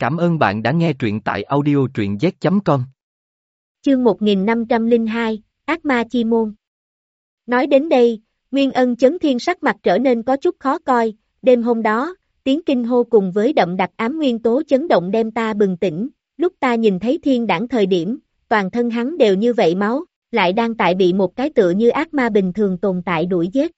Cảm ơn bạn đã nghe truyện tại audio truyện z.com. Chương 1502, Ác Ma Chi Môn. Nói đến đây, Nguyên Ân Chấn Thiên sắc mặt trở nên có chút khó coi, đêm hôm đó, tiếng kinh hô cùng với đậm đặc ám nguyên tố chấn động đem ta bừng tỉnh, lúc ta nhìn thấy thiên đảng thời điểm, toàn thân hắn đều như vậy máu, lại đang tại bị một cái tựa như ác ma bình thường tồn tại đuổi giết.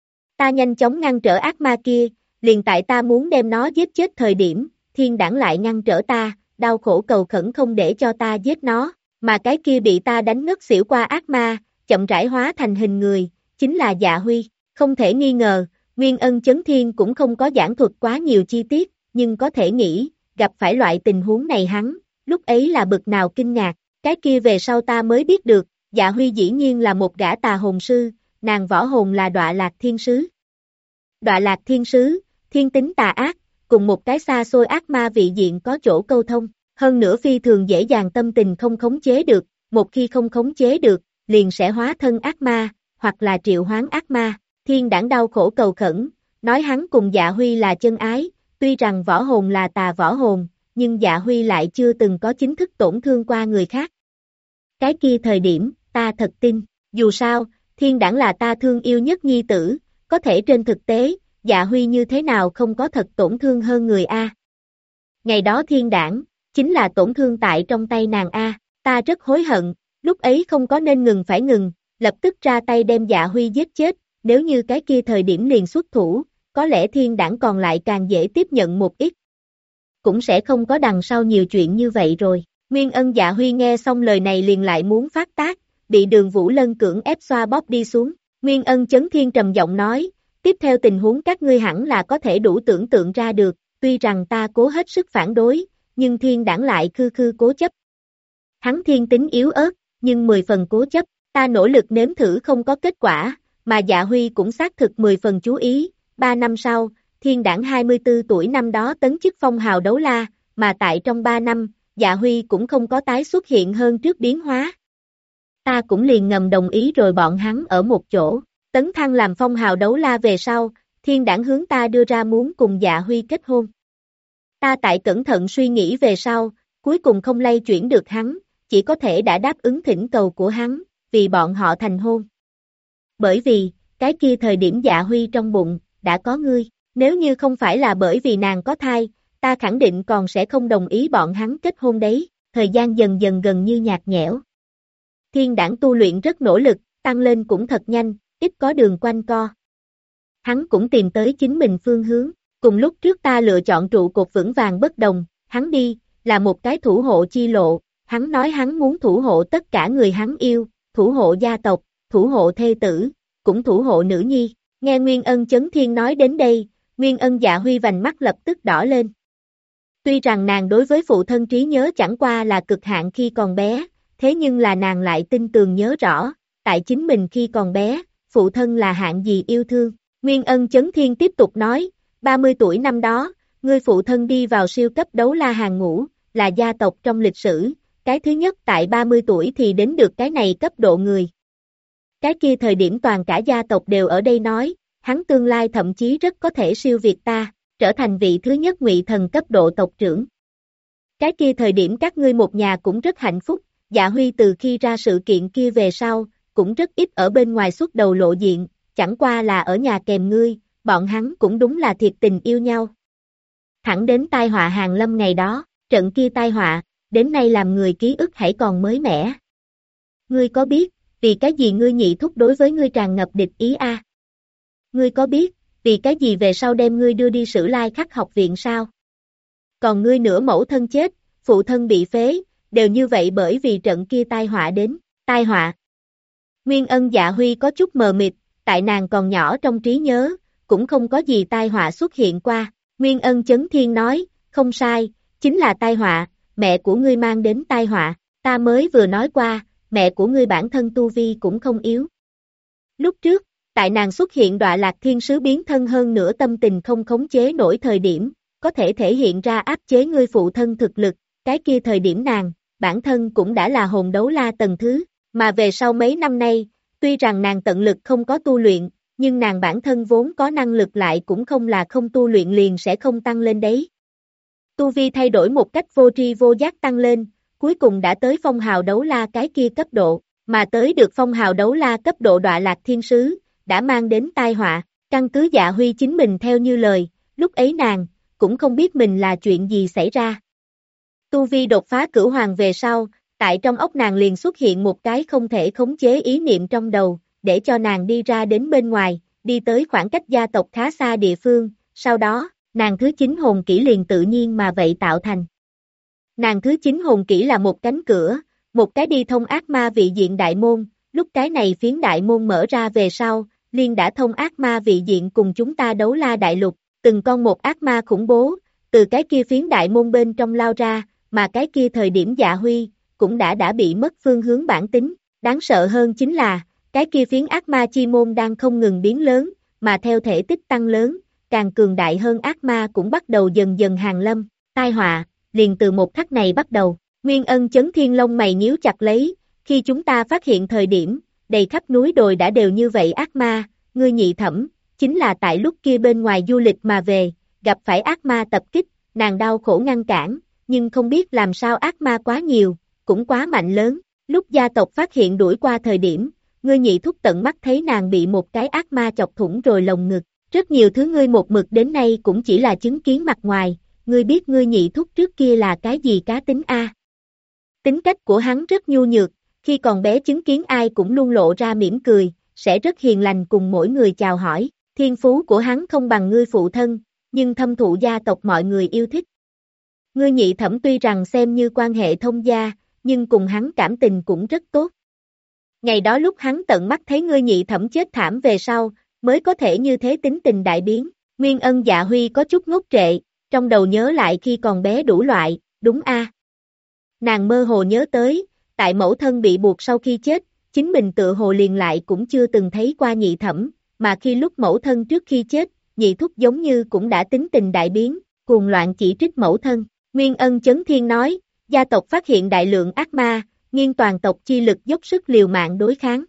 Ta nhanh chóng ngăn trở ác ma kia, liền tại ta muốn đem nó giết chết thời điểm, thiên đảng lại ngăn trở ta, đau khổ cầu khẩn không để cho ta giết nó, mà cái kia bị ta đánh ngất xỉu qua ác ma, chậm rãi hóa thành hình người, chính là Dạ Huy. Không thể nghi ngờ, Nguyên Ân Chấn Thiên cũng không có giảng thuật quá nhiều chi tiết, nhưng có thể nghĩ, gặp phải loại tình huống này hắn, lúc ấy là bực nào kinh ngạc, cái kia về sau ta mới biết được, Dạ Huy dĩ nhiên là một gã tà hồn sư, nàng võ hồn là Đọa Lạc Thiên Sứ. Đọa Lạc Thiên Sứ, thiên tính tà ác, cùng một cái xa xôi ác ma vị diện có chỗ câu thông, hơn nữa phi thường dễ dàng tâm tình không khống chế được, một khi không khống chế được, liền sẽ hóa thân ác ma, hoặc là triệu hoán ác ma. Thiên đảng đau khổ cầu khẩn, nói hắn cùng Dạ Huy là chân ái, tuy rằng võ hồn là tà võ hồn, nhưng Dạ Huy lại chưa từng có chính thức tổn thương qua người khác. Cái kia thời điểm, ta thật tin, dù sao, thiên đảng là ta thương yêu nhất nhi tử, có thể trên thực tế, Dạ Huy như thế nào không có thật tổn thương hơn người A. Ngày đó thiên đảng, chính là tổn thương tại trong tay nàng A, ta rất hối hận, lúc ấy không có nên ngừng phải ngừng, lập tức ra tay đem Dạ Huy giết chết, nếu như cái kia thời điểm liền xuất thủ, có lẽ thiên đảng còn lại càng dễ tiếp nhận một ít. Cũng sẽ không có đằng sau nhiều chuyện như vậy rồi. Nguyên Ân Dạ Huy nghe xong lời này liền lại muốn phát tác, bị Đường Vũ Lân cưỡng ép xoa bóp đi xuống. Nguyên Ân Chấn Thiên trầm giọng nói, tiếp theo tình huống các ngươi hẳn là có thể đủ tưởng tượng ra được, tuy rằng ta cố hết sức phản đối, nhưng thiên đảng lại khư khư cố chấp. Hắn thiên tính yếu ớt, nhưng 10 phần cố chấp, ta nỗ lực nếm thử không có kết quả, mà Dạ Huy cũng xác thực 10 phần chú ý, 3 năm sau, thiên đảng 24 tuổi năm đó tấn chức phong hào đấu la, mà tại trong 3 năm, Dạ Huy cũng không có tái xuất hiện hơn trước biến hóa. Ta cũng liền ngầm đồng ý rồi bọn hắn ở một chỗ, tấn thăng làm phong hào đấu la về sau, thiên đảng hướng ta đưa ra muốn cùng Dạ Huy kết hôn. Ta tại cẩn thận suy nghĩ về sau, cuối cùng không lay chuyển được hắn, chỉ có thể đã đáp ứng thỉnh cầu của hắn, vì bọn họ thành hôn. Bởi vì, cái kia thời điểm Dạ Huy trong bụng, đã có ngươi, nếu như không phải là bởi vì nàng có thai, ta khẳng định còn sẽ không đồng ý bọn hắn kết hôn đấy, thời gian dần dần gần như nhạt nhẽo. Thiên đảng tu luyện rất nỗ lực, tăng lên cũng thật nhanh, ít có đường quanh co. Hắn cũng tìm tới chính mình phương hướng, cùng lúc trước ta lựa chọn trụ cột vững vàng bất đồng, hắn đi, là một cái thủ hộ chi lộ, hắn nói hắn muốn thủ hộ tất cả người hắn yêu, thủ hộ gia tộc, thủ hộ thê tử, cũng thủ hộ nữ nhi. Nghe Nguyên Ân Chấn Thiên nói đến đây, Nguyên Ân Dạ Huy vành mắt lập tức đỏ lên. Tuy rằng nàng đối với phụ thân trí nhớ chẳng qua là cực hạn khi còn bé, thế nhưng là nàng lại tin tường nhớ rõ, tại chính mình khi còn bé, phụ thân là hạng gì yêu thương. Nguyên Ân Chấn Thiên tiếp tục nói, 30 tuổi năm đó, ngươi phụ thân đi vào siêu cấp đấu la hàng ngũ, là gia tộc trong lịch sử, cái thứ nhất tại 30 tuổi thì đến được cái này cấp độ người. Cái kia thời điểm toàn cả gia tộc đều ở đây nói, hắn tương lai thậm chí rất có thể siêu việt ta, trở thành vị thứ nhất ngụy thần cấp độ tộc trưởng. Cái kia thời điểm các ngươi một nhà cũng rất hạnh phúc, Dạ Huy từ khi ra sự kiện kia về sau, cũng rất ít ở bên ngoài xuất đầu lộ diện, chẳng qua là ở nhà kèm ngươi, bọn hắn cũng đúng là thiệt tình yêu nhau. Thẳng đến tai họa hàng lâm ngày đó, trận kia tai họa, đến nay làm người ký ức hãy còn mới mẻ. Ngươi có biết, vì cái gì ngươi nhị thúc đối với ngươi tràn ngập địch ý a? Ngươi có biết, vì cái gì về sau đem ngươi đưa đi Sử Lai Khắc học viện sao? Còn ngươi nửa mẫu thân chết, phụ thân bị phế, đều như vậy bởi vì trận kia tai họa đến, tai họa. Nguyên Ân Dạ Huy có chút mờ mịt, tại nàng còn nhỏ trong trí nhớ, cũng không có gì tai họa xuất hiện qua. Nguyên Ân Chấn Thiên nói, không sai, chính là tai họa, mẹ của ngươi mang đến tai họa, ta mới vừa nói qua, mẹ của ngươi bản thân tu vi cũng không yếu. Lúc trước, tại nàng xuất hiện Đọa Lạc Thiên Sứ biến thân hơn nữa tâm tình không khống chế nổi thời điểm, có thể thể hiện ra áp chế ngươi phụ thân thực lực, cái kia thời điểm nàng, bản thân cũng đã là hồn đấu la tầng thứ, mà về sau mấy năm nay, tuy rằng nàng tận lực không có tu luyện, nhưng nàng bản thân vốn có năng lực lại cũng không là không tu luyện liền sẽ không tăng lên đấy. Tu vi thay đổi một cách vô tri vô giác tăng lên, cuối cùng đã tới phong hào đấu la cái kia cấp độ, mà tới được phong hào đấu la cấp độ Đọa Lạc Thiên Sứ, đã mang đến tai họa, căn cứ Dạ Huy chính mình theo như lời, lúc ấy nàng, cũng không biết mình là chuyện gì xảy ra. Tu vi đột phá cửu hoàng về sau, tại trong óc nàng liền xuất hiện một cái không thể khống chế ý niệm trong đầu, để cho nàng đi ra đến bên ngoài, đi tới khoảng cách gia tộc khá xa địa phương, sau đó, nàng thứ 9 hồn kỹ liền tự nhiên mà vậy tạo thành. Nàng thứ 9 hồn kỹ là một cánh cửa, một cái đi thông ác ma vị diện đại môn, lúc cái này phiến đại môn mở ra về sau, liền đã thông ác ma vị diện cùng chúng ta đấu la đại lục, từng con một ác ma khủng bố, từ cái kia phiến đại môn bên trong lao ra, mà cái kia thời điểm Dạ Huy, cũng đã bị mất phương hướng bản tính, đáng sợ hơn chính là, cái kia phiến ác ma chi môn đang không ngừng biến lớn, mà theo thể tích tăng lớn, càng cường đại hơn ác ma cũng bắt đầu dần dần hàng lâm, tai họa, liền từ một khắc này bắt đầu, Nguyên Ân chấn thiên lông mày nhíu chặt lấy, khi chúng ta phát hiện thời điểm, đầy khắp núi đồi đã đều như vậy ác ma, ngươi Nhị Thẩm, chính là tại lúc kia bên ngoài du lịch mà về, gặp phải ác ma tập kích, nàng đau khổ ngăn cản, nhưng không biết làm sao ác ma quá nhiều, cũng quá mạnh lớn, lúc gia tộc phát hiện đuổi qua thời điểm, ngươi Nhị Thúc tận mắt thấy nàng bị một cái ác ma chọc thủng rồi lồng ngực, rất nhiều thứ ngươi một mực đến nay cũng chỉ là chứng kiến mặt ngoài, ngươi biết ngươi Nhị Thúc trước kia là cái gì cá tính a? Tính cách của hắn rất nhu nhược, khi còn bé chứng kiến ai cũng luôn lộ ra mỉm cười, sẽ rất hiền lành cùng mỗi người chào hỏi, thiên phú của hắn không bằng ngươi phụ thân, nhưng thâm thụ gia tộc mọi người yêu thích. Ngươi Nhị Thẩm tuy rằng xem như quan hệ thông gia, nhưng cùng hắn cảm tình cũng rất tốt. Ngày đó lúc hắn tận mắt thấy ngươi Nhị Thẩm chết thảm về sau, mới có thể như thế tính tình đại biến, Nguyên Ân Dạ Huy có chút ngốc trệ, trong đầu nhớ lại khi còn bé đủ loại, đúng a. Nàng mơ hồ nhớ tới, tại mẫu thân bị buộc sau khi chết, chính mình tự hồ liền lại cũng chưa từng thấy qua Nhị Thẩm, mà khi lúc mẫu thân trước khi chết, Nhị Thúc giống như cũng đã tính tình đại biến, cuồng loạn chỉ trích mẫu thân. Nguyên Ân chấn thiên nói, gia tộc phát hiện đại lượng ác ma, nghiêng toàn tộc chi lực dốc sức liều mạng đối kháng.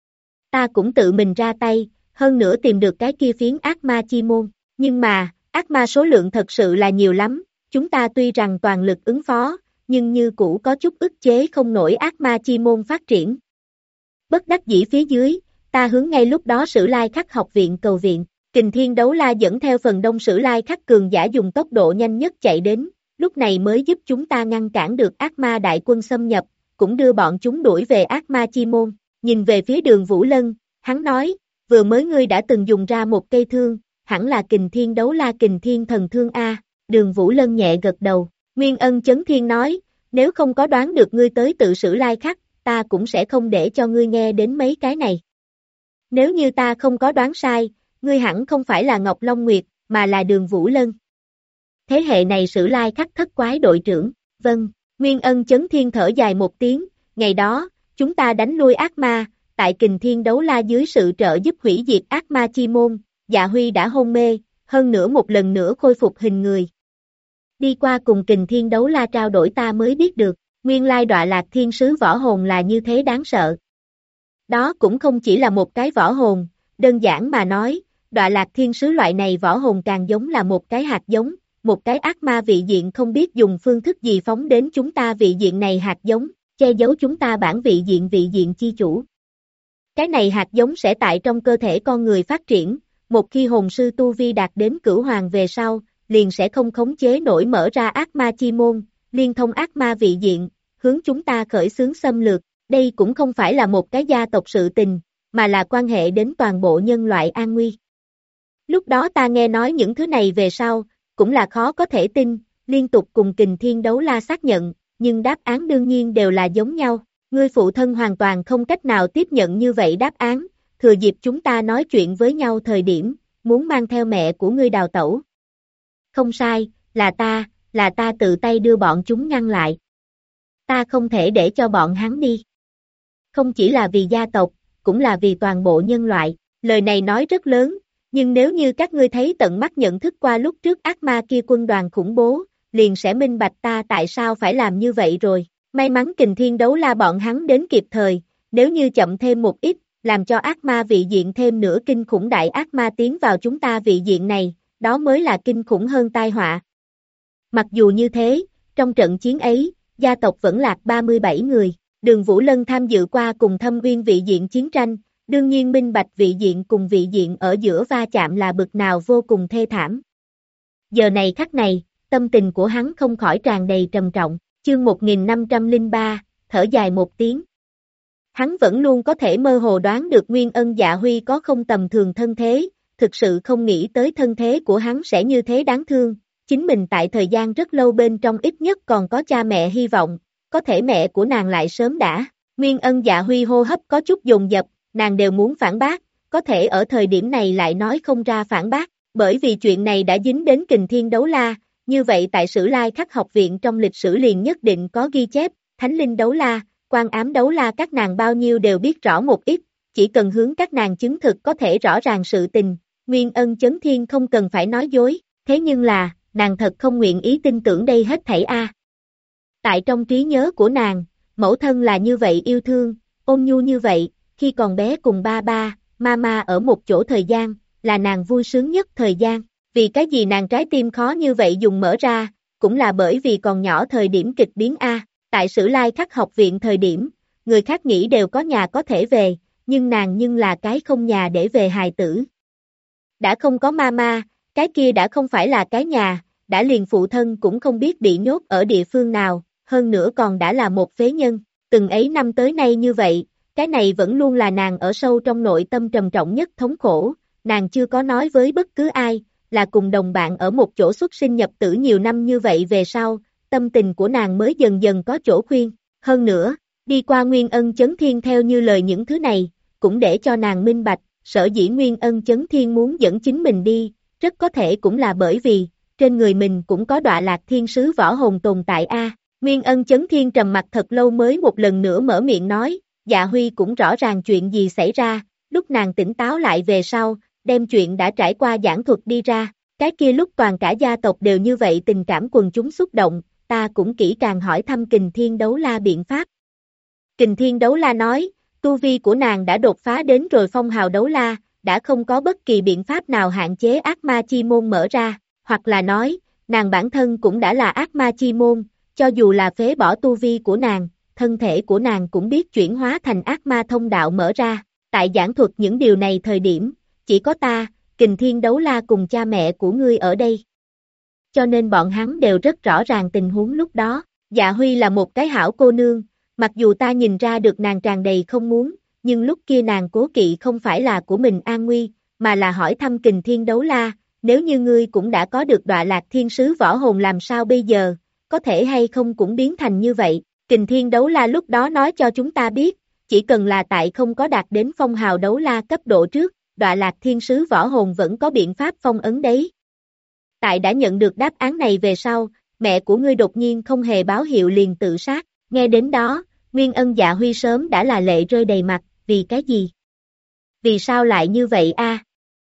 Ta cũng tự mình ra tay, hơn nữa tìm được cái kia phiến ác ma chi môn, nhưng mà, ác ma số lượng thật sự là nhiều lắm, chúng ta tuy rằng toàn lực ứng phó, nhưng như cũ có chút ức chế không nổi ác ma chi môn phát triển. Bất đắc dĩ phía dưới, ta hướng ngay lúc đó Sử Lai Khắc học viện cầu viện, Kình Thiên Đấu La dẫn theo phần đông Sử Lai Khắc cường giả dùng tốc độ nhanh nhất chạy đến, lúc này mới giúp chúng ta ngăn cản được ác ma đại quân xâm nhập, cũng đưa bọn chúng đuổi về ác ma chi môn, nhìn về phía Đường Vũ Lân, hắn nói, vừa mới ngươi đã từng dùng ra một cây thương, hẳn là Kình Thiên Đấu La Kình Thiên Thần Thương A, Đường Vũ Lân nhẹ gật đầu, Nguyên Ân chấn thiên nói, nếu không có đoán được ngươi tới tự Sử Lai Khắc, ta cũng sẽ không để cho ngươi nghe đến mấy cái này. Nếu như ta không có đoán sai, ngươi hẳn không phải là Ngọc Long Nguyệt, mà là Đường Vũ Lân. Thế hệ này Sử Lai Khắc thất quái đội trưởng, vâng, Nguyên Ân chấn thiên thở dài một tiếng, ngày đó, chúng ta đánh lui ác ma, tại Kình Thiên Đấu La dưới sự trợ giúp hủy diệt ác ma chi môn, Dạ Huy đã hôn mê, hơn nữa một lần nữa khôi phục hình người. Đi qua cùng Kình Thiên Đấu La trao đổi ta mới biết được, nguyên lai Đọa Lạc Thiên Sứ võ hồn là như thế đáng sợ. Đó cũng không chỉ là một cái võ hồn, đơn giản mà nói, Đọa Lạc Thiên Sứ loại này võ hồn càng giống là một cái hạt giống, một cái ác ma vị diện không biết dùng phương thức gì phóng đến chúng ta vị diện này hạt giống, che giấu chúng ta bản vị diện chi chủ. Cái này hạt giống sẽ tại trong cơ thể con người phát triển, một khi hồn sư tu vi đạt đến cửu hoàng về sau, liền sẽ không khống chế nổi mở ra ác ma chi môn, liên thông ác ma vị diện, hướng chúng ta khởi xướng xâm lược, đây cũng không phải là một cái gia tộc sự tình, mà là quan hệ đến toàn bộ nhân loại an nguy. Lúc đó ta nghe nói những thứ này về sau, cũng là khó có thể tin, liên tục cùng Kình Thiên Đấu La xác nhận, nhưng đáp án đương nhiên đều là giống nhau, ngươi phụ thân hoàn toàn không cách nào tiếp nhận như vậy đáp án, thừa dịp chúng ta nói chuyện với nhau thời điểm, muốn mang theo mẹ của ngươi đào tẩu. Không sai, là ta tự tay đưa bọn chúng ngăn lại. Ta không thể để cho bọn hắn đi. Không chỉ là vì gia tộc, cũng là vì toàn bộ nhân loại, lời này nói rất lớn, nhưng nếu như các ngươi thấy tận mắt nhận thức qua lúc trước ác ma kia quân đoàn khủng bố, liền sẽ minh bạch ta tại sao phải làm như vậy rồi. May mắn Kình Thiên Đấu La bọn hắn đến kịp thời, nếu như chậm thêm một ít, làm cho ác ma vị diện thêm nữa kinh khủng đại ác ma tiến vào chúng ta vị diện này, đó mới là kinh khủng hơn tai họa. Mặc dù như thế, trong trận chiến ấy, gia tộc vẫn lạc 37 người. Đường Vũ Lân tham dự qua cùng Thâm Uyên vị diện chiến tranh, đương nhiên minh bạch vị diện cùng vị diện ở giữa va chạm là bực nào vô cùng thê thảm. Giờ này khắc này, tâm tình của hắn không khỏi tràn đầy trầm trọng. Chương 1503, thở dài một tiếng. Hắn vẫn luôn có thể mơ hồ đoán được Nguyên Ân Dạ Huy có không tầm thường thân thế, thực sự không nghĩ tới thân thế của hắn sẽ như thế đáng thương. Chính mình tại thời gian rất lâu bên trong ít nhất còn có cha mẹ hy vọng, có thể mẹ của nàng lại sớm đã. Nguyên Ân Dạ Huy hô hấp có chút dồn dập, nàng đều muốn phản bác, có thể ở thời điểm này lại nói không ra phản bác, bởi vì chuyện này đã dính đến Kình Thiên Đấu La, như vậy tại Sử Lai Khắc học viện trong lịch sử liền nhất định có ghi chép, Thánh Linh Đấu La, Quan Ám Đấu La các nàng bao nhiêu đều biết rõ một ít, chỉ cần hướng các nàng chứng thực có thể rõ ràng sự tình, Nguyên Ân Chấn Thiên không cần phải nói dối, thế nhưng là, nàng thật không nguyện ý tin tưởng đây hết thảy a. Tại trong trí nhớ của nàng, mẫu thân là như vậy yêu thương, ôn nhu như vậy, khi còn bé cùng ba, mama ở một chỗ thời gian, là nàng vui sướng nhất thời gian, vì cái gì nàng trái tim khó như vậy dùng mở ra, cũng là bởi vì còn nhỏ thời điểm kịch biến a. Tại Sử Lai Khắc học viện thời điểm, người khác nghĩ đều có nhà có thể về, nhưng nàng nhưng là cái không nhà để về hài tử. Đã không có mama, cái kia đã không phải là cái nhà, đã liền phụ thân cũng không biết bị nhốt ở địa phương nào, hơn nữa còn đã là một phế nhân, từng ấy năm tới nay như vậy, cái này vẫn luôn là nàng ở sâu trong nội tâm trầm trọng nhất thống khổ, nàng chưa có nói với bất cứ ai, là cùng đồng bạn ở một chỗ xuất sinh nhập tử nhiều năm như vậy về sau, tâm tình của nàng mới dần dần có chỗ khuyên, hơn nữa, đi qua Nguyên Ân Chấn Thiên theo như lời những thứ này, cũng để cho nàng minh bạch, sở dĩ Nguyên Ân Chấn Thiên muốn dẫn chính mình đi, rất có thể cũng là bởi vì, trên người mình cũng có Đọa Lạc Thiên Sứ võ hồn tồn tại a. Nguyên Ân Chấn Thiên trầm mặt thật lâu mới một lần nữa mở miệng nói, Dạ Huy cũng rõ ràng chuyện gì xảy ra, lúc nàng tỉnh táo lại về sau, đem chuyện đã trải qua giảng thuật đi ra, cái kia lúc toàn cả gia tộc đều như vậy tình cảm quần chúng xúc động, ta cũng kỹ càng hỏi thăm Kình Thiên Đấu La biện pháp. Kình Thiên Đấu La nói, tu vi của nàng đã đột phá đến rồi phong hào đấu la, đã không có bất kỳ biện pháp nào hạn chế ác ma chi môn mở ra, hoặc là nói, nàng bản thân cũng đã là ác ma chi môn, cho dù là phế bỏ tu vi của nàng, thân thể của nàng cũng biết chuyển hóa thành ác ma thông đạo mở ra, tại giảng thuật những điều này thời điểm, chỉ có ta, Kình Thiên Đấu La cùng cha mẹ của ngươi ở đây. Cho nên bọn hắn đều rất rõ ràng tình huống lúc đó, Dạ Huy là một cái hảo cô nương, mặc dù ta nhìn ra được nàng tràn đầy không muốn, nhưng lúc kia nàng cố kỵ không phải là của mình an nguy, mà là hỏi thăm Kình Thiên Đấu La, nếu như ngươi cũng đã có được Đọa Lạc Thiên Sứ võ hồn làm sao bây giờ, có thể hay không cũng biến thành như vậy, Kình Thiên Đấu La lúc đó nói cho chúng ta biết, chỉ cần là tại không có đạt đến phong hào đấu la cấp độ trước, Đọa Lạc Thiên Sứ võ hồn vẫn có biện pháp phong ấn đấy. Tại đã nhận được đáp án này về sau, mẹ của ngươi đột nhiên không hề báo hiệu liền tự sát, nghe đến đó, Nguyên Ân Dạ Huy sớm đã là lệ rơi đầy mặt, vì cái gì? Vì sao lại như vậy a?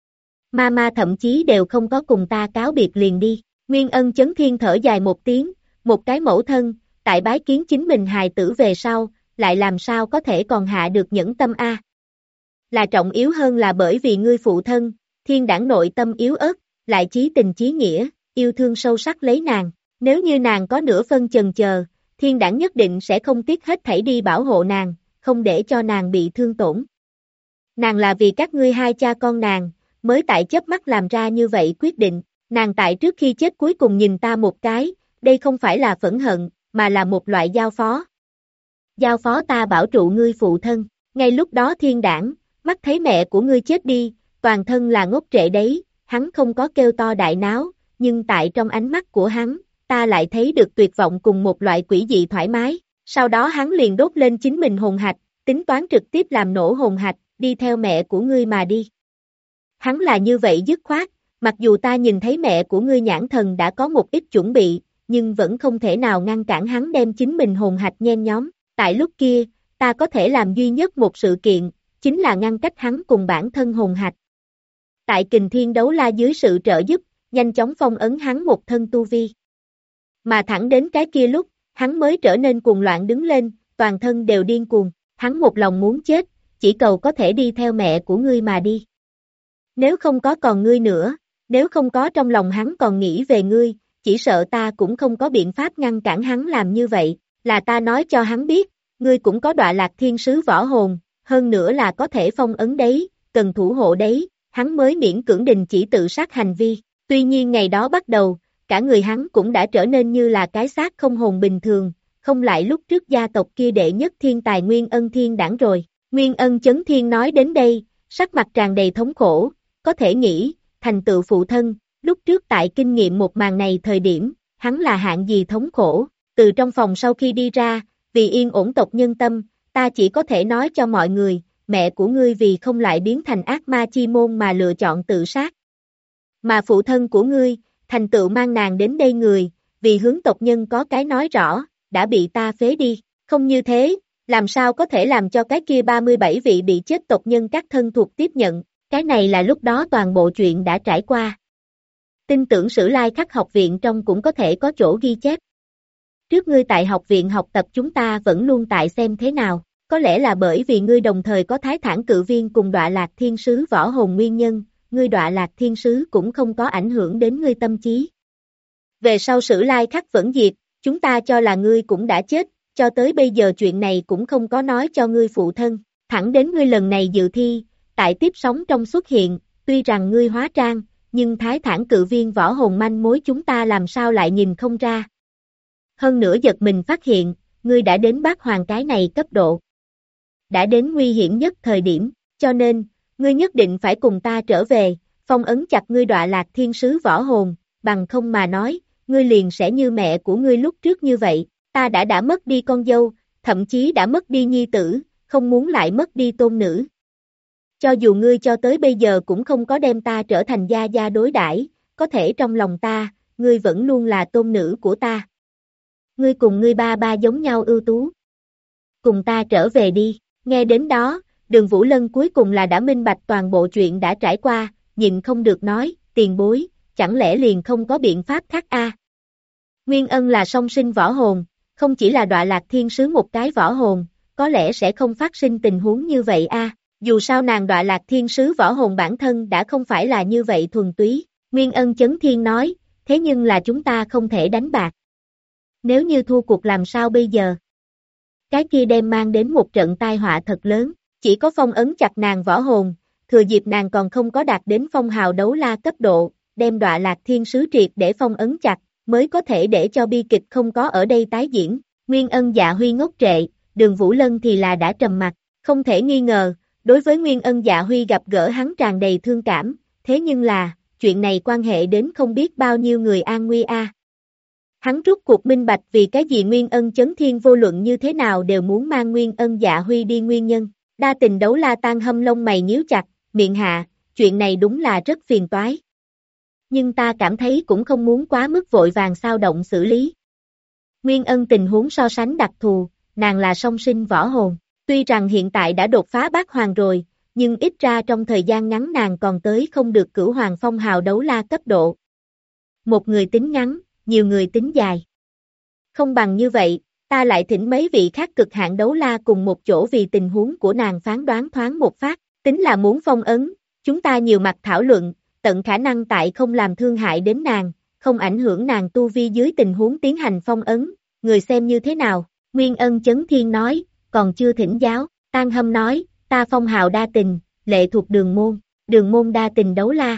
Mama thậm chí đều không có cùng ta cáo biệt liền đi, Nguyên Ân Chấn Thiên thở dài một tiếng, một cái mẫu thân, tại bái kiến chính mình hài tử về sau, lại làm sao có thể còn hạ được nhẫn tâm a? Là trọng yếu hơn là bởi vì ngươi phụ thân, thiên đảng nội tâm yếu ớt, lại chí tình chí nghĩa, yêu thương sâu sắc lấy nàng, nếu như nàng có nửa phân chần chờ, thiên đảng nhất định sẽ không tiếc hết thảy đi bảo hộ nàng, không để cho nàng bị thương tổn. Nàng là vì các ngươi hai cha con nàng, mới tại chớp mắt làm ra như vậy quyết định, nàng tại trước khi chết cuối cùng nhìn ta một cái, đây không phải là phẫn hận, mà là một loại giao phó. Giao phó ta bảo trụ ngươi phụ thân, ngay lúc đó thiên đảng, mắt thấy mẹ của ngươi chết đi, toàn thân là ngốc trệ đấy, hắn không có kêu to đại náo, nhưng tại trong ánh mắt của hắn, ta lại thấy được tuyệt vọng cùng một loại quỷ dị thoải mái, sau đó hắn liền đốt lên chính mình hồn hạch, tính toán trực tiếp làm nổ hồn hạch, đi theo mẹ của ngươi mà đi. Hắn là như vậy dứt khoát, mặc dù ta nhìn thấy mẹ của ngươi nhãn thần đã có một ít chuẩn bị, nhưng vẫn không thể nào ngăn cản hắn đem chính mình hồn hạch nhen nhóm, tại lúc kia, ta có thể làm duy nhất một sự kiện, chính là ngăn cách hắn cùng bản thân hồn hạch. Tại Kình Thiên Đấu La dưới sự trợ giúp, nhanh chóng phong ấn hắn một thân tu vi. Mà thẳng đến cái kia lúc, hắn mới trở nên cuồng loạn đứng lên, toàn thân đều điên cuồng, hắn một lòng muốn chết, chỉ cầu có thể đi theo mẹ của ngươi mà đi. Nếu không có còn ngươi nữa, nếu không có trong lòng hắn còn nghĩ về ngươi, chỉ sợ ta cũng không có biện pháp ngăn cản hắn làm như vậy, là ta nói cho hắn biết, ngươi cũng có đọa lạc thiên sứ võ hồn, hơn nữa là có thể phong ấn đấy, cần thủ hộ đấy, hắn mới miễn cưỡng đình chỉ tự sát hành vi, tuy nhiên ngày đó bắt đầu, cả người hắn cũng đã trở nên như là cái xác không hồn bình thường, không lại lúc trước gia tộc kia đệ nhất thiên tài Nguyên Ân Thiên Đãng rồi. Nguyên Ân Chấn Thiên nói đến đây, sắc mặt tràn đầy thống khổ, có thể nghĩ, thành tựu phụ thân, lúc trước tại kinh nghiệm một màn này thời điểm, hắn là hạng gì thống khổ, từ trong phòng sau khi đi ra, vì yên ổn tộc nhân tâm, ta chỉ có thể nói cho mọi người, mẹ của ngươi vì không lại biến thành ác ma chi môn mà lựa chọn tự sát. Mà phụ thân của ngươi, thành tựu mang nàng đến đây người, vì hướng tộc nhân có cái nói rõ, đã bị ta phế đi, không như thế, làm sao có thể làm cho cái kia 37 vị bị chết tộc nhân các thân thuộc tiếp nhận, cái này là lúc đó toàn bộ chuyện đã trải qua. Tin tưởng Sử Lai Khắc học viện trong cũng có thể có chỗ ghi chép. Trước ngươi tại học viện học tập chúng ta vẫn luôn tại xem thế nào, có lẽ là bởi vì ngươi đồng thời có Thái Thản Cự Viên cùng đọa lạc thiên sứ võ hồn nguyên nhân, ngươi đọa lạc thiên sứ cũng không có ảnh hưởng đến ngươi tâm trí. Về sau Sử Lai Khắc vẫn diệt, chúng ta cho là ngươi cũng đã chết, cho tới bây giờ chuyện này cũng không có nói cho ngươi phụ thân, thẳng đến ngươi lần này dự thi, tại tiếp sóng trong xuất hiện, tuy rằng ngươi hóa trang, nhưng Thái Thản Cự Viên võ hồn manh mối chúng ta làm sao lại nhìn không ra. Hơn nữa giật mình phát hiện, ngươi đã đến bát hoàng cái này cấp độ. Đã đến nguy hiểm nhất thời điểm, cho nên, ngươi nhất định phải cùng ta trở về, phong ấn chặt ngươi đọa lạc thiên sứ võ hồn, bằng không mà nói, ngươi liền sẽ như mẹ của ngươi lúc trước như vậy, ta đã mất đi con dâu, thậm chí đã mất đi nhi tử, không muốn lại mất đi tôn nữ. Cho dù ngươi cho tới bây giờ cũng không có đem ta trở thành gia gia đối đãi, có thể trong lòng ta, ngươi vẫn luôn là tôn nữ của ta. Ngươi cùng ngươi ba ba giống nhau ưu tú. Cùng ta trở về đi, nghe đến đó, Đường Vũ Lân cuối cùng là đã minh bạch toàn bộ chuyện đã trải qua, nhịn không được nói, tiền bối, chẳng lẽ liền không có biện pháp khác a? Nguyên Ân là song sinh võ hồn, không chỉ là đọa lạc thiên sứ một cái võ hồn, có lẽ sẽ không phát sinh tình huống như vậy a. Dù sao nàng đọa lạc thiên sứ võ hồn bản thân đã không phải là như vậy thuần túy, Nguyên Ân Chấn Thiên nói, thế nhưng là chúng ta không thể đánh bạc. Nếu như thua cuộc làm sao bây giờ? Cái kia đem mang đến một trận tai họa thật lớn, chỉ có phong ấn chặt nàng võ hồn, thừa dịp nàng còn không có đạt đến phong hào đấu la cấp độ, đem đọa lạc thiên sứ triệt để phong ấn chặt, mới có thể để cho bi kịch không có ở đây tái diễn. Nguyên Ân Dạ Huy ngốc trệ, Đường Vũ Lân thì là đã trầm mặt, không thể nghi ngờ, đối với Nguyên Ân Dạ Huy gặp gỡ hắn tràn đầy thương cảm, thế nhưng là, chuyện này quan hệ đến không biết bao nhiêu người an nguy a. Hắn rút cuộc minh bạch vì cái gì Nguyên Ân Chấn Thiên vô luận như thế nào đều muốn mang Nguyên Ân Dạ Huy đi nguyên nhân. Đa tình đấu la tan hâm lông mày nhíu chặt, miệng hạ, chuyện này đúng là rất phiền toái. Nhưng ta cảm thấy cũng không muốn quá mức vội vàng sao động xử lý. Nguyên Ân tình huống so sánh đặc thù, nàng là song sinh võ hồn, tuy rằng hiện tại đã đột phá bát hoàng rồi, nhưng ít ra trong thời gian ngắn nàng còn tới không được cửu hoàng phong hào đấu la cấp độ. Một người tính ngắn, nhiều người tính dài. Không bằng như vậy, ta lại thỉnh mấy vị khác cực hạn đấu la cùng một chỗ vì tình huống của nàng phán đoán thoáng một phát, tính là muốn phong ấn, chúng ta nhiều mặt thảo luận, tận khả năng tại không làm thương hại đến nàng, không ảnh hưởng nàng tu vi dưới tình huống tiến hành phong ấn, người xem như thế nào, Nguyên Ân Chấn Thiên nói, còn chưa thỉnh giáo, Tan Hâm nói, ta phong hào đa tình, lệ thuộc đường môn đa tình đấu la.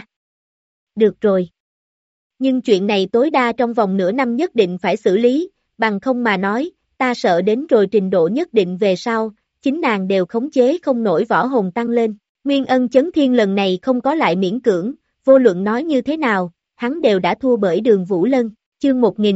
Được rồi. Nhưng chuyện này tối đa trong vòng nửa năm nhất định phải xử lý, bằng không mà nói, ta sợ đến rồi trình độ nhất định về sau, chính nàng đều khống chế không nổi võ hồn tăng lên. Nguyên Ân Chấn Thiên lần này không có lại miễn cưỡng, vô luận nói như thế nào, hắn đều đã thua bởi Đường Vũ Lân, chương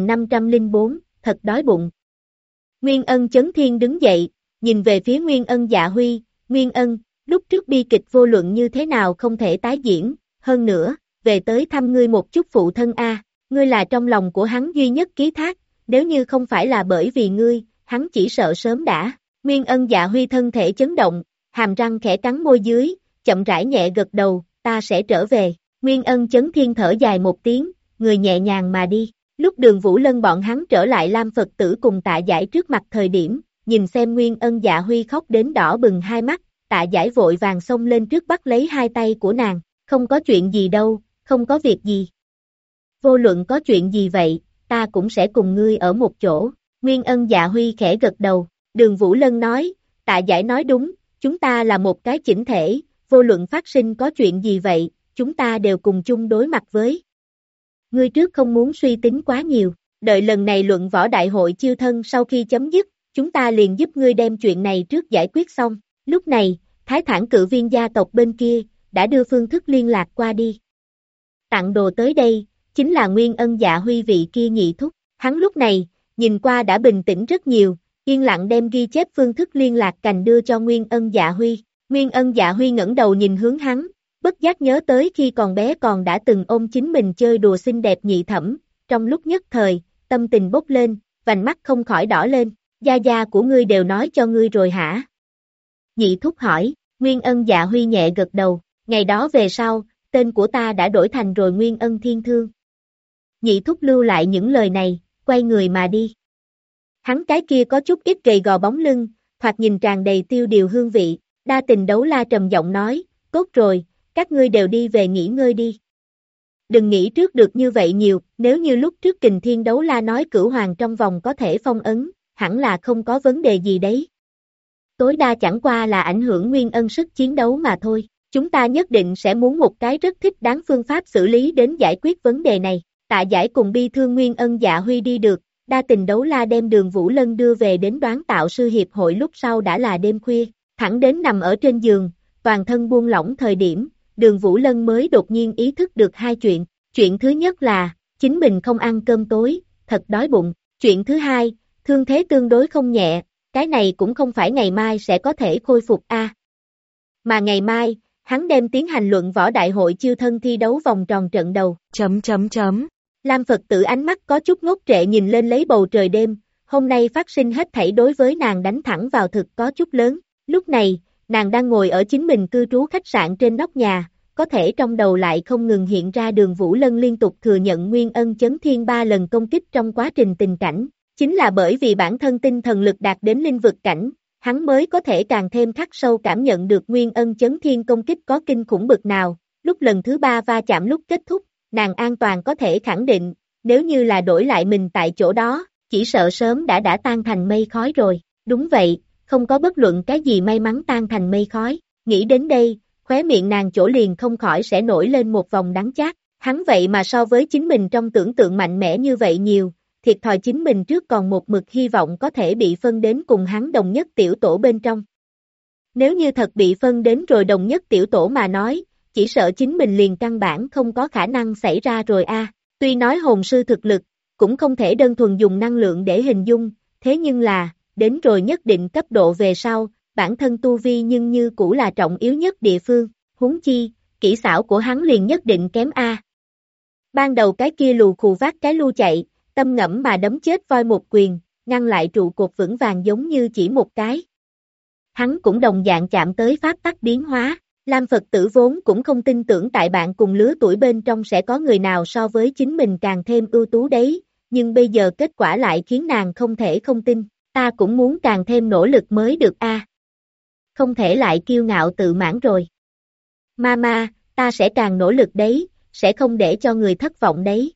1504, thật đói bụng. Nguyên Ân Chấn Thiên đứng dậy, nhìn về phía Nguyên Ân Dạ Huy, Nguyên Ân, lúc trước bi kịch vô luận như thế nào không thể tái diễn, hơn nữa, về tới thăm ngươi một chút phụ thân a, ngươi là trong lòng của hắn duy nhất ký thác, nếu như không phải là bởi vì ngươi, hắn chỉ sợ sớm đã. Nguyên Ân Dạ Huy thân thể chấn động, hàm răng khẽ cắn môi dưới, chậm rãi nhẹ gật đầu, ta sẽ trở về. Nguyên Ân Chấn Thiên thở dài một tiếng, người nhẹ nhàng mà đi. Lúc Đường Vũ Lân bọn hắn trở lại Lam Phật tử cùng Tạ Giải trước mặt thời điểm, nhìn xem Nguyên Ân Dạ Huy khóc đến đỏ bừng hai mắt, Tạ Giải vội vàng xông lên trước bắt lấy hai tay của nàng, không có chuyện gì đâu, không có việc gì. vô luận có chuyện gì vậy, ta cũng sẽ cùng ngươi ở một chỗ. Nguyên Ân Dạ Huy khẽ gật đầu, Đường Vũ Lân nói, Tạ Giải nói đúng, chúng ta là một cái chỉnh thể, vô luận phát sinh có chuyện gì vậy, chúng ta đều cùng chung đối mặt với. Ngươi trước không muốn suy tính quá nhiều, đợi lần này luận võ đại hội chiêu thân sau khi chấm dứt, chúng ta liền giúp ngươi đem chuyện này trước giải quyết xong. Lúc này, Thái Thản cự viên gia tộc bên kia, đã đưa phương thức liên lạc qua đi. Tặng đồ tới đây, chính là Nguyên Ân Dạ Huy vị kia nhị thúc. Hắn lúc này, nhìn qua đã bình tĩnh rất nhiều, yên lặng đem ghi chép phương thức liên lạc cành đưa cho Nguyên Ân Dạ Huy. Nguyên Ân Dạ Huy ngẩng đầu nhìn hướng hắn, bất giác nhớ tới khi còn bé còn đã từng ôm chính mình chơi đùa xinh đẹp nhị thẩm, trong lúc nhất thời, tâm tình bốc lên, vành mắt không khỏi đỏ lên, gia gia của ngươi đều nói cho ngươi rồi hả? Nhị thúc hỏi, Nguyên Ân Dạ Huy nhẹ gật đầu, ngày đó về sau, tên của ta đã đổi thành rồi Nguyên Ân Thiên Thương. Nhị thúc lưu lại những lời này, quay người mà đi. Hắn cái kia có chút ít gầy gò bóng lưng, thoạt nhìn tràn đầy tiêu điều hương vị, Đa Tình Đấu La trầm giọng nói, tốt rồi, các ngươi đều đi về nghỉ ngơi đi. Đừng nghĩ trước được như vậy nhiều, nếu như lúc trước Kình Thiên Đấu La nói Cửu Hoàng trong vòng có thể phong ấn, hẳn là không có vấn đề gì đấy. Tối đa chẳng qua là ảnh hưởng Nguyên Ân sức chiến đấu mà thôi, chúng ta nhất định sẽ muốn một cái rất thích đáng phương pháp xử lý đến giải quyết vấn đề này. Tạ Giải cùng bi thương Nguyên Ân Dạ Huy đi được, Đa Tình Đấu La đem Đường Vũ Lân đưa về đến Đoán Tạo Sư Hiệp hội lúc sau đã là đêm khuya, thẳng đến nằm ở trên giường, toàn thân buông lỏng thời điểm, Đường Vũ Lân mới đột nhiên ý thức được hai chuyện. Chuyện thứ nhất là, chính mình không ăn cơm tối, thật đói bụng. Chuyện thứ hai, thương thế tương đối không nhẹ, cái này cũng không phải ngày mai sẽ có thể khôi phục a. Mà ngày mai, hắn đem tiến hành luận võ đại hội chiêu thân thi đấu vòng tròn trận đầu. Lam Phật Tử ánh mắt có chút ngốc trệ nhìn lên lấy bầu trời đêm, hôm nay phát sinh hết thảy đối với nàng đánh thẳng vào thực có chút lớn. Lúc này, nàng đang ngồi ở chính mình cư trú khách sạn trên nóc nhà, có thể trong đầu lại không ngừng hiện ra Đường Vũ Lân liên tục thừa nhận Nguyên Ân Chấn Thiên 3 lần công kích trong quá trình tình cảnh. Chính là bởi vì bản thân tinh thần lực đạt đến linh vực cảnh, hắn mới có thể càng thêm khắc sâu cảm nhận được Nguyên Ân Chấn Thiên công kích có kinh khủng bực nào. Lúc lần thứ 3 va chạm lúc kết thúc, nàng an toàn có thể khẳng định, nếu như là đổi lại mình tại chỗ đó, chỉ sợ sớm đã tan thành mây khói rồi. Đúng vậy, không có bất luận cái gì may mắn tan thành mây khói. Nghĩ đến đây, khóe miệng nàng chỗ liền không khỏi sẽ nổi lên một vòng đắng chát. Hắn vậy mà so với chính mình trong tưởng tượng mạnh mẽ như vậy nhiều, thiệt thòi chính mình trước còn một mực hy vọng có thể bị phân đến cùng hắn đồng nhất tiểu tổ bên trong. Nếu như thật bị phân đến rồi đồng nhất tiểu tổ mà nói, chỉ sợ chính mình liền căn bản không có khả năng xảy ra rồi a. Tuy nói hồn sư thực lực, cũng không thể đơn thuần dùng năng lượng để hình dung, thế nhưng là, đến rồi nhất định cấp độ về sau, bản thân tu vi nhưng như cũ là trọng yếu nhất địa phương, huống chi, kỹ xảo của hắn liền nhất định kém a. Ban đầu cái kia lù khù vác cái lu chạy, tâm ngẫm mà đấm chết voi một quyền, ngăn lại trụ cột vững vàng giống như chỉ một cái. Hắn cũng đồng dạng chạm tới pháp tắc biến hóa, Lam Phật Tử vốn cũng không tin tưởng tại bạn cùng lứa tuổi bên trong sẽ có người nào so với chính mình càng thêm ưu tú đấy, nhưng bây giờ kết quả lại khiến nàng không thể không tin, ta cũng muốn càng thêm nỗ lực mới được a. Không thể lại kiêu ngạo tự mãn rồi. Mama, ta sẽ càng nỗ lực đấy, sẽ không để cho người thất vọng đấy.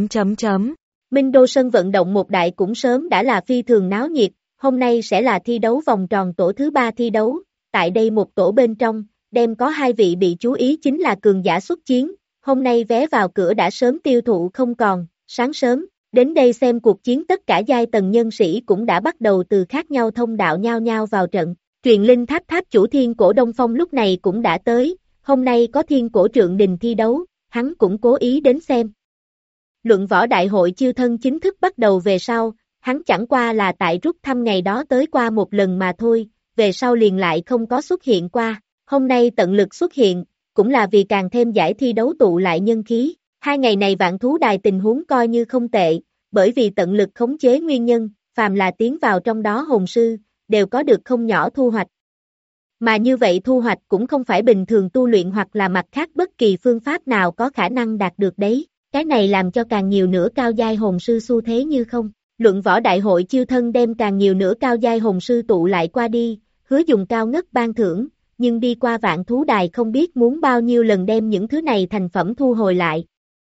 Minh Đô sân vận động một đại cũng sớm đã là phi thường náo nhiệt, hôm nay sẽ là thi đấu vòng tròn tổ thứ 3 thi đấu, tại đây một tổ bên trong, đem có 2 vị bị chú ý chính là cường giả xuất chiến, hôm nay vé vào cửa đã sớm tiêu thụ không còn, sáng sớm, đến đây xem cuộc chiến tất cả giai tầng nhân sĩ cũng đã bắt đầu từ khác nhau thông đạo nhau nhau vào trận, truyền linh tháp tháp chủ Thiên Cổ Đông Phong lúc này cũng đã tới, hôm nay có Thiên Cổ Trượng Đình thi đấu, hắn cũng cố ý đến xem. Luận võ đại hội chiêu thân chính thức bắt đầu về sau, hắn chẳng qua là tại rút thăm ngày đó tới qua một lần mà thôi, về sau liền lại không có xuất hiện qua, hôm nay tận lực xuất hiện, cũng là vì càng thêm giải thi đấu tụ lại nhân khí, 2 ngày này Vạn Thú Đài tình huống coi như không tệ, bởi vì tận lực khống chế nguyên nhân, phàm là tiến vào trong đó hồn sư, đều có được không nhỏ thu hoạch. Mà như vậy thu hoạch cũng không phải bình thường tu luyện hoặc là mặt khác bất kỳ phương pháp nào có khả năng đạt được đấy. Cái này làm cho càng nhiều nữa cao giai hồn sư xu thế như không. Luận võ đại hội chiêu thân đem càng nhiều nữa cao giai hồn sư tụ lại qua đi, hứa dùng cao ngất ban thưởng, nhưng đi qua Vạn Thú Đài không biết muốn bao nhiêu lần đem những thứ này thành phẩm thu hồi lại.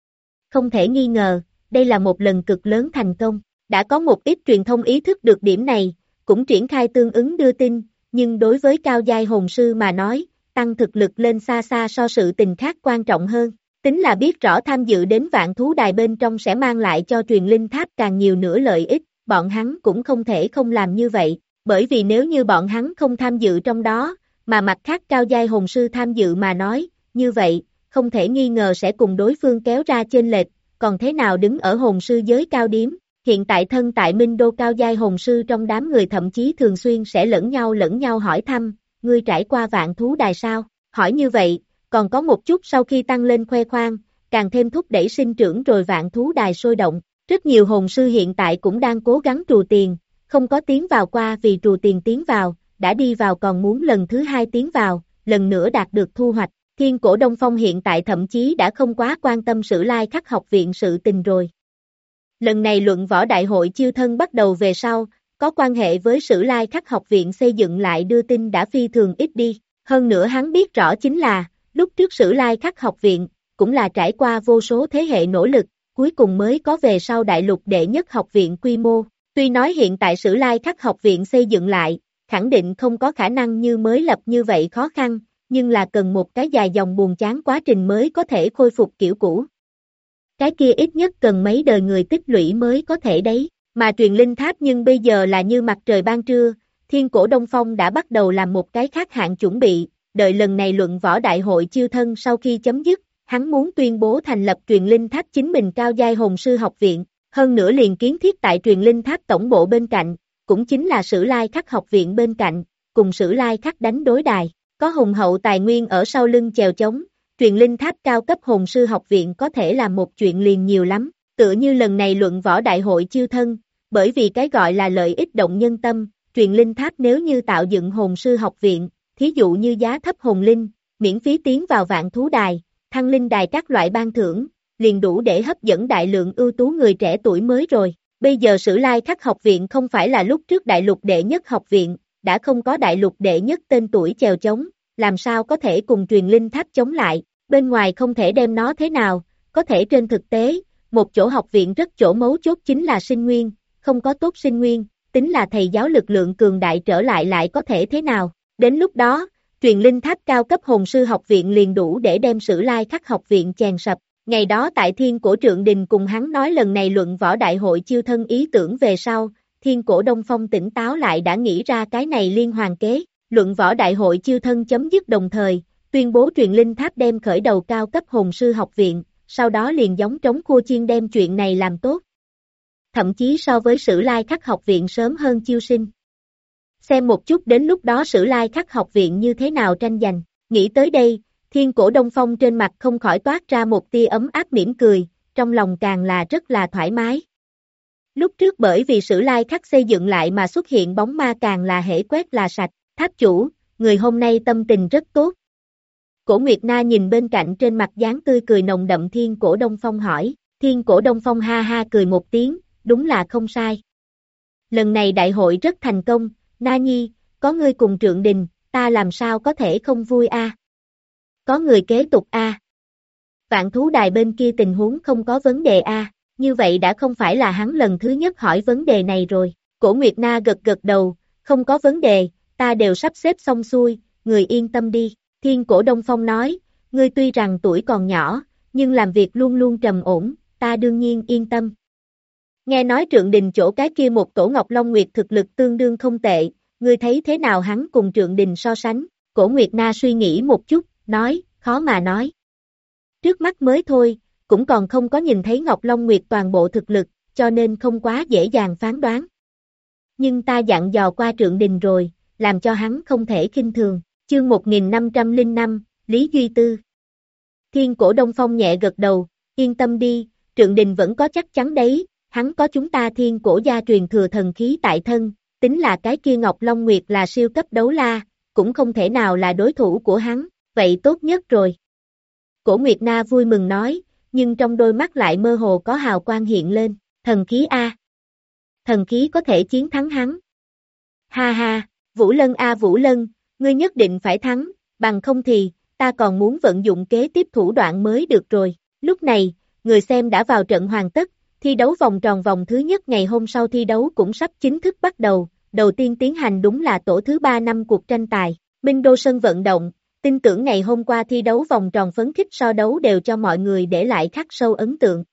không thể nghi ngờ, đây là một lần cực lớn thành công. Đã có một ít truyền thông ý thức được điểm này, cũng triển khai tương ứng đưa tin, nhưng đối với cao giai hồn sư mà nói, tăng thực lực lên xa xa so sự tình khác quan trọng hơn. Tính là biết rõ tham dự đến vạn thú đài bên trong sẽ mang lại cho truyền linh tháp càng nhiều nữa lợi ích, bọn hắn cũng không thể không làm như vậy, bởi vì nếu như bọn hắn không tham dự trong đó, mà mặt khác cao giai hồn sư tham dự mà nói, như vậy, không thể nghi ngờ sẽ cùng đối phương kéo ra chênh lệch, còn thế nào đứng ở hồn sư giới cao điếm. Hiện tại thân tại Minh Đô cao giai hồn sư trong đám người thậm chí thường xuyên sẽ lẫn nhau hỏi thăm, ngươi trải qua vạn thú đài sao? Hỏi như vậy, còn có một chút sau khi tăng lên khoe khoang, càng thêm thúc đẩy sinh trưởng rồi vạn thú đài sôi động. Rất nhiều hồn sư hiện tại cũng đang cố gắng trù tiền, không có tiến vào qua vì trù tiền tiến vào, đã đi vào còn muốn lần thứ hai tiến vào, lần nữa đạt được thu hoạch. Thiên Cổ Đông Phong hiện tại thậm chí đã không quá quan tâm Sử Lai Khắc học viện sự tình rồi. Lần này luận võ đại hội chiêu thân bắt đầu về sau, có quan hệ với Sử Lai Khắc học viện xây dựng lại đưa tin đã phi thường ít đi. Hơn nữa hắn biết rõ chính là, lúc trước Sử Lai Khắc học viện, cũng là trải qua vô số thế hệ nỗ lực, cuối cùng mới có về sau đại lục đệ nhất học viện quy mô. Tuy nói hiện tại Sử Lai Khắc học viện xây dựng lại, khẳng định không có khả năng như mới lập như vậy khó khăn, nhưng là cần một cái dài dòng buồn chán quá trình mới có thể khôi phục kiểu cũ. Cái kia ít nhất cần mấy đời người tích lũy mới có thể đấy, mà truyền linh tháp nhưng bây giờ là như mặt trời ban trưa, Thiên Cổ Đông Phong đã bắt đầu làm một cái khác hạng chuẩn bị, đợi lần này luận võ đại hội chiêu thân sau khi chấm dứt, hắn muốn tuyên bố thành lập truyền linh tháp chính mình cao giai hồn sư học viện, hơn nữa liền kiến thiết tại truyền linh tháp tổng bộ bên cạnh, cũng chính là Sử Lai Khắc học viện bên cạnh, cùng Sử Lai Khắc đánh đối đài, có hùng hậu tài nguyên ở sau lưng chèo chống, truyền linh tháp cao cấp hồn sư học viện có thể làm một chuyện liền nhiều lắm, tựa như lần này luận võ đại hội chiêu thân, bởi vì cái gọi là lợi ích động nhân tâm, truyền linh tháp nếu như tạo dựng hồn sư học viện, thí dụ như giá thấp hồn linh, miễn phí tiến vào vạn thú đài, thăng linh đài các loại ban thưởng, liền đủ để hấp dẫn đại lượng ưu tú người trẻ tuổi mới rồi. Bây giờ Sử Lai Khắc học viện không phải là lúc trước đại lục đệ nhất học viện, đã không có đại lục đệ nhất tên tuổi chèo chống, làm sao có thể cùng truyền linh tháp chống lại, bên ngoài không thể đem nó thế nào, có thể trên thực tế, một chỗ học viện rất chỗ mấu chốt chính là sinh nguyên, không có tốt sinh nguyên, tính là thầy giáo lực lượng cường đại trở lại có thể thế nào, đến lúc đó, truyền linh tháp cao cấp hồn sư học viện liền đủ để đem Sử Lai Khắc học viện chèn sập. Ngày đó tại Thiên Cổ Trượng Đình cùng hắn nói lần này luận võ đại hội chiêu thân ý tưởng về sau, Thiên Cổ Đông Phong tỉnh táo lại đã nghĩ ra cái này liên hoàn kế, luận võ đại hội chiêu thân chấm dứt đồng thời, tuyên bố truyền linh tháp đem khởi đầu cao cấp hồn sư học viện, sau đó liền giống trống khua chiên đem chuyện này làm tốt. Thậm chí so với Sử Lai Khắc học viện sớm hơn chiêu sinh. Xem một chút đến lúc đó Sử Lai Khắc học viện như thế nào tranh giành, nghĩ tới đây, Thiên Cổ Đông Phong trên mặt không khỏi toát ra một tia ấm áp mỉm cười, trong lòng càng là rất là thoải mái. Lúc trước bởi vì Sử Lai Khắc xây dựng lại mà xuất hiện bóng ma càng là hễ quét là sạch, tháp chủ, người hôm nay tâm tình rất tốt. Cổ Nguyệt Na nhìn bên cạnh trên mặt dáng tươi cười nồng đậm Thiên Cổ Đông Phong hỏi, Thiên Cổ Đông Phong ha ha cười một tiếng, đúng là không sai. Lần này đại hội rất thành công, Na Nhi, có ngươi cùng Trượng Đình, ta làm sao có thể không vui a? Có người kế tục a. Vạn thú đài bên kia tình huống không có vấn đề a, như vậy đã không phải là hắn lần thứ nhất hỏi vấn đề này rồi. Cổ Nguyệt Na gật đầu, không có vấn đề, ta đều sắp xếp xong xuôi, người yên tâm đi. Thiên Cổ Đông Phong nói, ngươi tuy rằng tuổi còn nhỏ, nhưng làm việc luôn luôn trầm ổn, ta đương nhiên yên tâm. Nghe nói Trượng Đình chỗ cái kia một tổ Ngọc Long Nguyệt thực lực tương đương không tệ, ngươi thấy thế nào hắn cùng Trượng Đình so sánh? Cổ Nguyệt Na suy nghĩ một chút, nói, khó mà nói. Trước mắt mới thôi, cũng còn không có nhìn thấy Ngọc Long Nguyệt toàn bộ thực lực, cho nên không quá dễ dàng phán đoán. Nhưng ta dặn dò qua Trượng Đình rồi, làm cho hắn không thể khinh thường. Chương 1505, Lý Duy Tư. Thiên Cổ Đông Phong nhẹ gật đầu, yên tâm đi, Trượng Đình vẫn có chắc chắn đấy, hắn có chúng ta Thiên Cổ gia truyền thừa thần khí tại thân, tính là cái kia Ngọc Long Nguyệt là siêu cấp đấu la, cũng không thể nào là đối thủ của hắn, vậy tốt nhất rồi. Cổ Nguyệt Na vui mừng nói, nhưng trong đôi mắt lại mơ hồ có hào quang hiện lên, thần khí A. Thần khí có thể chiến thắng hắn. Ha ha, Vũ Lân A Vũ Lân, ngươi nhất định phải thắng, bằng không thì, ta còn muốn vận dụng kế tiếp thủ đoạn mới được rồi. Lúc này, người xem đã vào trận hoàn tất, thi đấu vòng tròn vòng thứ nhất ngày hôm sau thi đấu cũng sắp chính thức bắt đầu, đầu tiên tiến hành đúng là tổ thứ 3 năm cuộc tranh tài, Minh Đô sân vận động, tin tưởng ngày hôm qua thi đấu vòng tròn phấn khích so đấu đều cho mọi người để lại khắc sâu ấn tượng.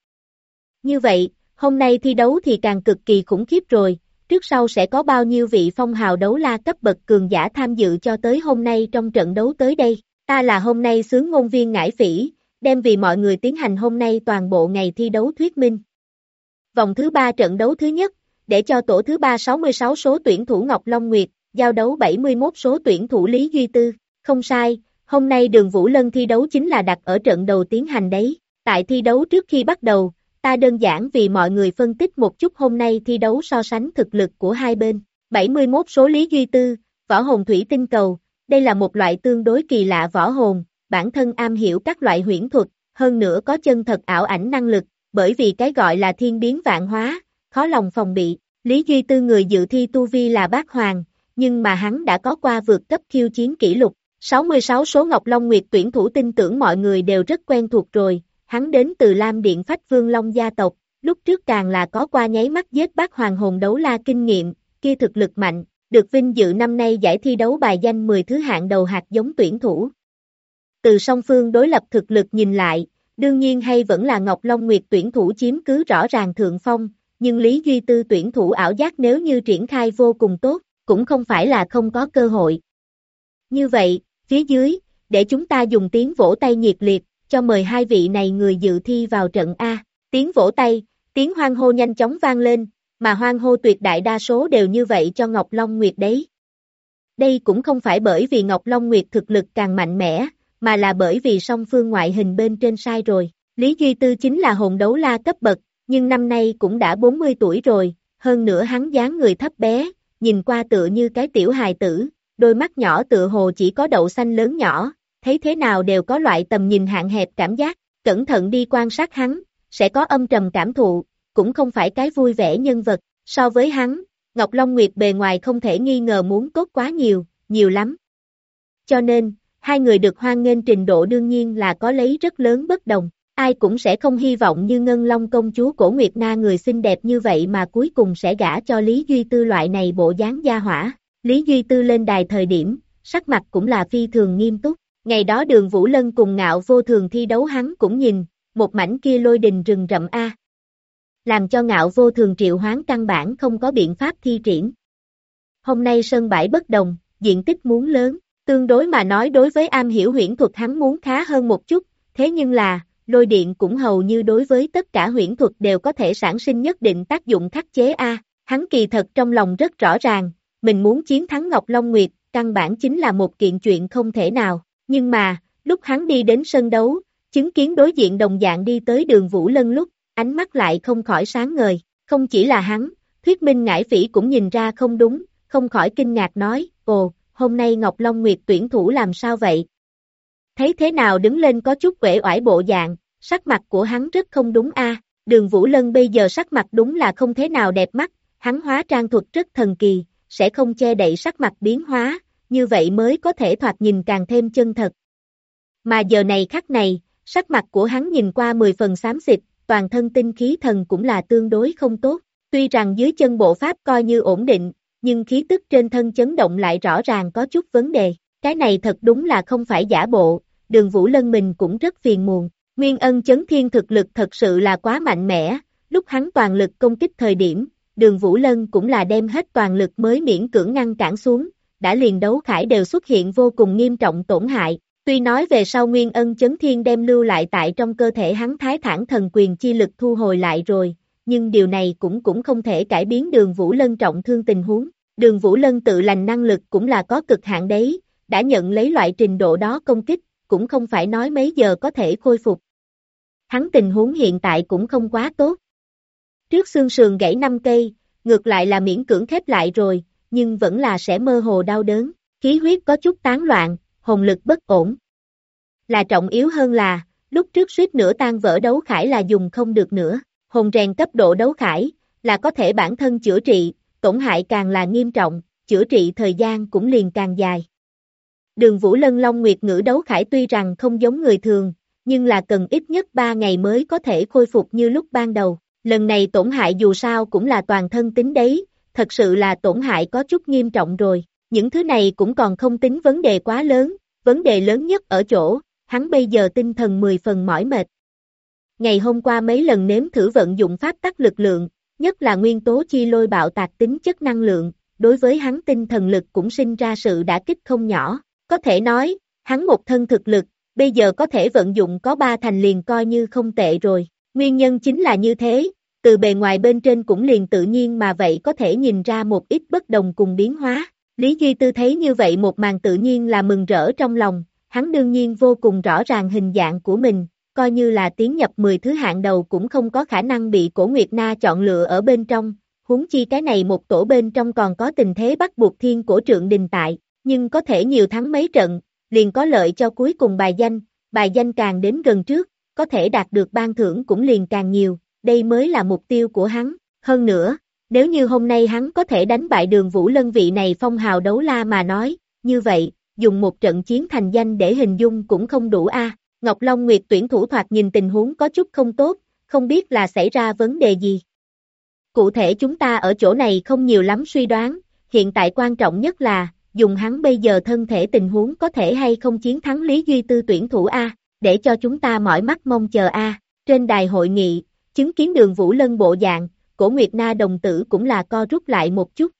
Như vậy, hôm nay thi đấu thì càng cực kỳ khủng khiếp rồi, trước sau sẽ có bao nhiêu vị phong hào đấu la cấp bậc cường giả tham dự cho tới hôm nay trong trận đấu tới đây, ta là hôm nay xướng ngôn viên Ngải Phỉ, đem vì mọi người tiến hành hôm nay toàn bộ ngày thi đấu thuyết minh. Vòng thứ 3 trận đấu thứ nhất, để cho tổ thứ 3 66 số tuyển thủ Ngọc Long Nguyệt, giao đấu 71 số tuyển thủ Lý Duy Tư, không sai, hôm nay Đường Vũ Lân thi đấu chính là đặt ở trận đầu tiến hành đấy, tại thi đấu trước khi bắt đầu, ta đơn giản vì mọi người phân tích một chút hôm nay thi đấu so sánh thực lực của hai bên, 71 số Lý Duy Tư, võ hồn thủy tinh cầu, đây là một loại tương đối kỳ lạ võ hồn, bản thân am hiểu các loại huyễn thuật, hơn nữa có chân thật ảo ảnh năng lực, bởi vì cái gọi là thiên biến vạn hóa, khó lòng phòng bị. Lý Duy Tư người dự thi tu vi là bát hoàng, nhưng mà hắn đã có qua vượt cấp khiêu chiến kỷ lục. 66 số Ngọc Long Nguyệt tuyển thủ tin tưởng mọi người đều rất quen thuộc rồi, hắn đến từ Lam Điện Phách Vương Long gia tộc, lúc trước càng là có qua nháy mắt giết bát hoàng hồn đấu la kinh nghiệm, kia thực lực mạnh, được vinh dự năm nay giải thi đấu bài danh 10 thứ hạng đầu hạt giống tuyển thủ. Từ song phương đối lập thực lực nhìn lại, đương nhiên hay vẫn là Ngọc Long Nguyệt tuyển thủ chiếm cứ rõ ràng thượng phong, nhưng Lý Duy Tư tuyển thủ ảo giác nếu như triển khai vô cùng tốt, cũng không phải là không có cơ hội. Như vậy, phía dưới, để chúng ta dùng tiếng vỗ tay nhiệt liệt, cho mời hai vị này người dự thi vào trận A. Tiếng vỗ tay, tiếng hoan hô nhanh chóng vang lên, mà hoan hô tuyệt đại đa số đều như vậy cho Ngọc Long Nguyệt đấy. Đây cũng không phải bởi vì Ngọc Long Nguyệt thực lực càng mạnh mẽ, mà là bởi vì song phương ngoại hình bên trên sai rồi. Lý Duy Tư chính là hồn đấu la cấp bậc, nhưng năm nay cũng đã 40 tuổi rồi, hơn nữa hắn dáng người thấp bé, nhìn qua tựa như cái tiểu hài tử, đôi mắt nhỏ tựa hồ chỉ có đậu xanh lớn nhỏ, thấy thế nào đều có loại tầm nhìn hạn hẹp cảm giác, cẩn thận đi quan sát hắn, sẽ có âm trầm cảm thụ, cũng không phải cái vui vẻ nhân vật, so với hắn, Ngọc Long Nguyệt bề ngoài không thể nghi ngờ muốn tốt quá nhiều, nhiều lắm. Cho nên, hai người được hoan nghênh trình độ đương nhiên là có lấy rất lớn bất đồng, ai cũng sẽ không hy vọng như Ngân Long công chúa Cổ Nguyệt Na người xinh đẹp như vậy mà cuối cùng sẽ gả cho Lý Duy Tư loại này bộ dáng gia hỏa. Lý Duy Tư lên đài thời điểm, sắc mặt cũng là phi thường nghiêm túc, ngày đó Đường Vũ Lân cùng Ngạo Vô Thường thi đấu hắn cũng nhìn, một mảnh kia lôi đình rừng rậm A. Làm cho Ngạo Vô Thường triệu hoán căn bản không có biện pháp thi triển. Hôm nay sân bãi bất đồng, diện tích muốn lớn, tương đối mà nói đối với am hiểu huyễn thuật hắn muốn khá hơn một chút, thế nhưng là, lôi điện cũng hầu như đối với tất cả huyễn thuật đều có thể sản sinh nhất định tác dụng khắc chế A, hắn kỳ thật trong lòng rất rõ ràng, mình muốn chiến thắng Ngọc Long Nguyệt, căn bản chính là một kiện chuyện không thể nào, nhưng mà, lúc hắn đi đến sân đấu, chứng kiến đối diện đồng dạng đi tới Đường Vũ Lân lúc, ánh mắt lại không khỏi sáng ngời, không chỉ là hắn, Thuyết Minh Ngải Phỉ cũng nhìn ra không đúng, không khỏi kinh ngạc nói, ồ, hôm nay Ngọc Long Nguyệt tuyển thủ làm sao vậy? Thấy thế nào đứng lên có chút uể oải bộ dạng, sắc mặt của hắn rất không đúng a. Đường Vũ Lân bây giờ sắc mặt đúng là không thế nào đẹp mắt, hắn hóa trang thuật rất thần kỳ, sẽ không che đậy sắc mặt biến hóa, như vậy mới có thể thoạt nhìn càng thêm chân thật. Mà giờ này khắc này, sắc mặt của hắn nhìn qua 10 phần xám xịt, toàn thân tinh khí thần cũng là tương đối không tốt, tuy rằng dưới chân bộ pháp coi như ổn định, nhưng khí tức trên thân chấn động lại rõ ràng có chút vấn đề, cái này thật đúng là không phải giả bộ, Đường Vũ Lân mình cũng rất phiền muộn, Nguyên Ân Chấn Thiên thực lực thật sự là quá mạnh mẽ, lúc hắn toàn lực công kích thời điểm, Đường Vũ Lân cũng là đem hết toàn lực mới miễn cưỡng ngăn cản xuống, đã liền đấu khải đều xuất hiện vô cùng nghiêm trọng tổn hại, tuy nói về sau Nguyên Ân Chấn Thiên đem lưu lại tại trong cơ thể hắn Thái Thản Thần Quyền chi lực thu hồi lại rồi, nhưng điều này cũng không thể cải biến Đường Vũ Lân trọng thương tình huống, Đường Vũ Lân tự lành năng lực cũng là có cực hạn đấy, đã nhận lấy loại trình độ đó công kích, cũng không phải nói mấy giờ có thể khôi phục. Hắn tình huống hiện tại cũng không quá tốt. Trước xương sườn gãy 5 cây, ngược lại là miễn cưỡng khép lại rồi, nhưng vẫn là sẽ mơ hồ đau đớn, khí huyết có chút tán loạn, hồn lực bất ổn. Là trọng yếu hơn là, lúc trước suýt nữa tan vỡ đấu khải là dùng không được nữa, hồn rèn cấp độ đấu khải, là có thể bản thân chữa trị, tổn hại càng là nghiêm trọng, chữa trị thời gian cũng liền càng dài. Đường Vũ Lân Long Nguyệt Ngữ đấu khải tuy rằng không giống người thường, nhưng là cần ít nhất 3 ngày mới có thể khôi phục như lúc ban đầu. Lần này tổn hại dù sao cũng là toàn thân tính đấy, thật sự là tổn hại có chút nghiêm trọng rồi. Những thứ này cũng còn không tính vấn đề quá lớn, vấn đề lớn nhất ở chỗ, hắn bây giờ tinh thần 10 phần mỏi mệt. Ngày hôm qua mấy lần nếm thử vận dụng pháp tắc lực lượng, nhất là nguyên tố chi lôi bạo tạc tính chất năng lượng, đối với hắn tinh thần lực cũng sinh ra sự đả kích không nhỏ. Có thể nói, hắn một thân thực lực, bây giờ có thể vận dụng có 3 thành liền coi như không tệ rồi. Nguyên nhân chính là như thế, từ bề ngoài bên trên cũng liền tự nhiên mà vậy có thể nhìn ra một ít bất đồng cùng biến hóa. Lý Duy Tư thấy như vậy một màn tự nhiên là mừng rỡ trong lòng, hắn đương nhiên vô cùng rõ ràng hình dạng của mình, coi như là tiến nhập 10 thứ hạng đầu cũng không có khả năng bị Cổ Nguyệt Na chọn lựa ở bên trong, huống chi cái này một tổ bên trong còn có tình thế bắt buộc thiên cổ trượng đình tại, nhưng có thể nhiều thắng mấy trận, liền có lợi cho cuối cùng bài danh càng đến gần trước, có thể đạt được ban thưởng cũng liền càng nhiều, đây mới là mục tiêu của hắn, hơn nữa, nếu như hôm nay hắn có thể đánh bại Đường Vũ Lân vị này phong hào đấu la mà nói, như vậy, dùng một trận chiến thành danh để hình dung cũng không đủ a. Ngọc Long Nguyệt tuyển thủ thoạt nhìn tình huống có chút không tốt, không biết là xảy ra vấn đề gì. Cụ thể chúng ta ở chỗ này không nhiều lắm suy đoán, hiện tại quan trọng nhất là, dùng hắn bây giờ thân thể tình huống có thể hay không chiến thắng Lý Duy Tư tuyển thủ A, để cho chúng ta mỏi mắt mong chờ A. Trên đài hội nghị, chứng kiến Đường Vũ Lân bộ dạng, Cổ Nguyệt Na đồng tử cũng là co rút lại một chút.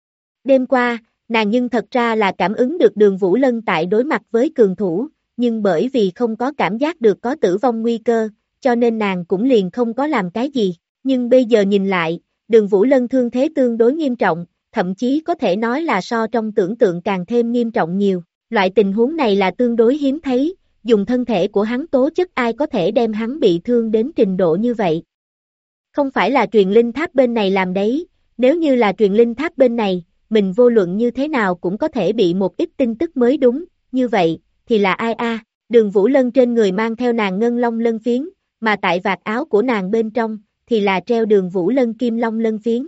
Đêm qua, nàng nhưng thật ra là cảm ứng được Đường Vũ Lân tại đối mặt với cường thủ, nhưng bởi vì không có cảm giác được có tử vong nguy cơ, cho nên nàng cũng liền không có làm cái gì. Nhưng bây giờ nhìn lại, Đường Vũ Lân thương thế tương đối nghiêm trọng, thậm chí có thể nói là so trong tưởng tượng càng thêm nghiêm trọng nhiều. Loại tình huống này là tương đối hiếm thấy, dùng thân thể của hắn tố chất ai có thể đem hắn bị thương đến trình độ như vậy. Không phải là truyền linh tháp bên này làm đấy, nếu như là truyền linh tháp bên này, mình vô luận như thế nào cũng có thể bị một ít tin tức mới đúng, như vậy, thì là ai a? Đường Vũ Lân trên người mang theo nàng ngân long lân phiến, mà tại vạt áo của nàng bên trong, thì là treo Đường Vũ Lân kim long lân phiến.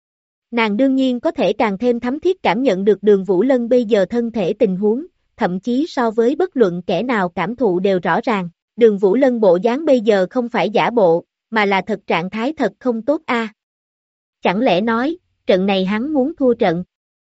Nàng đương nhiên có thể càng thêm thấm thiết cảm nhận được Đường Vũ Lân bây giờ thân thể tình huống, thậm chí so với bất luận kẻ nào cảm thụ đều rõ ràng. Đường Vũ Lân bộ dáng bây giờ không phải giả bộ, mà là thật trạng thái thật không tốt a. Chẳng lẽ nói, trận này hắn muốn thua trận?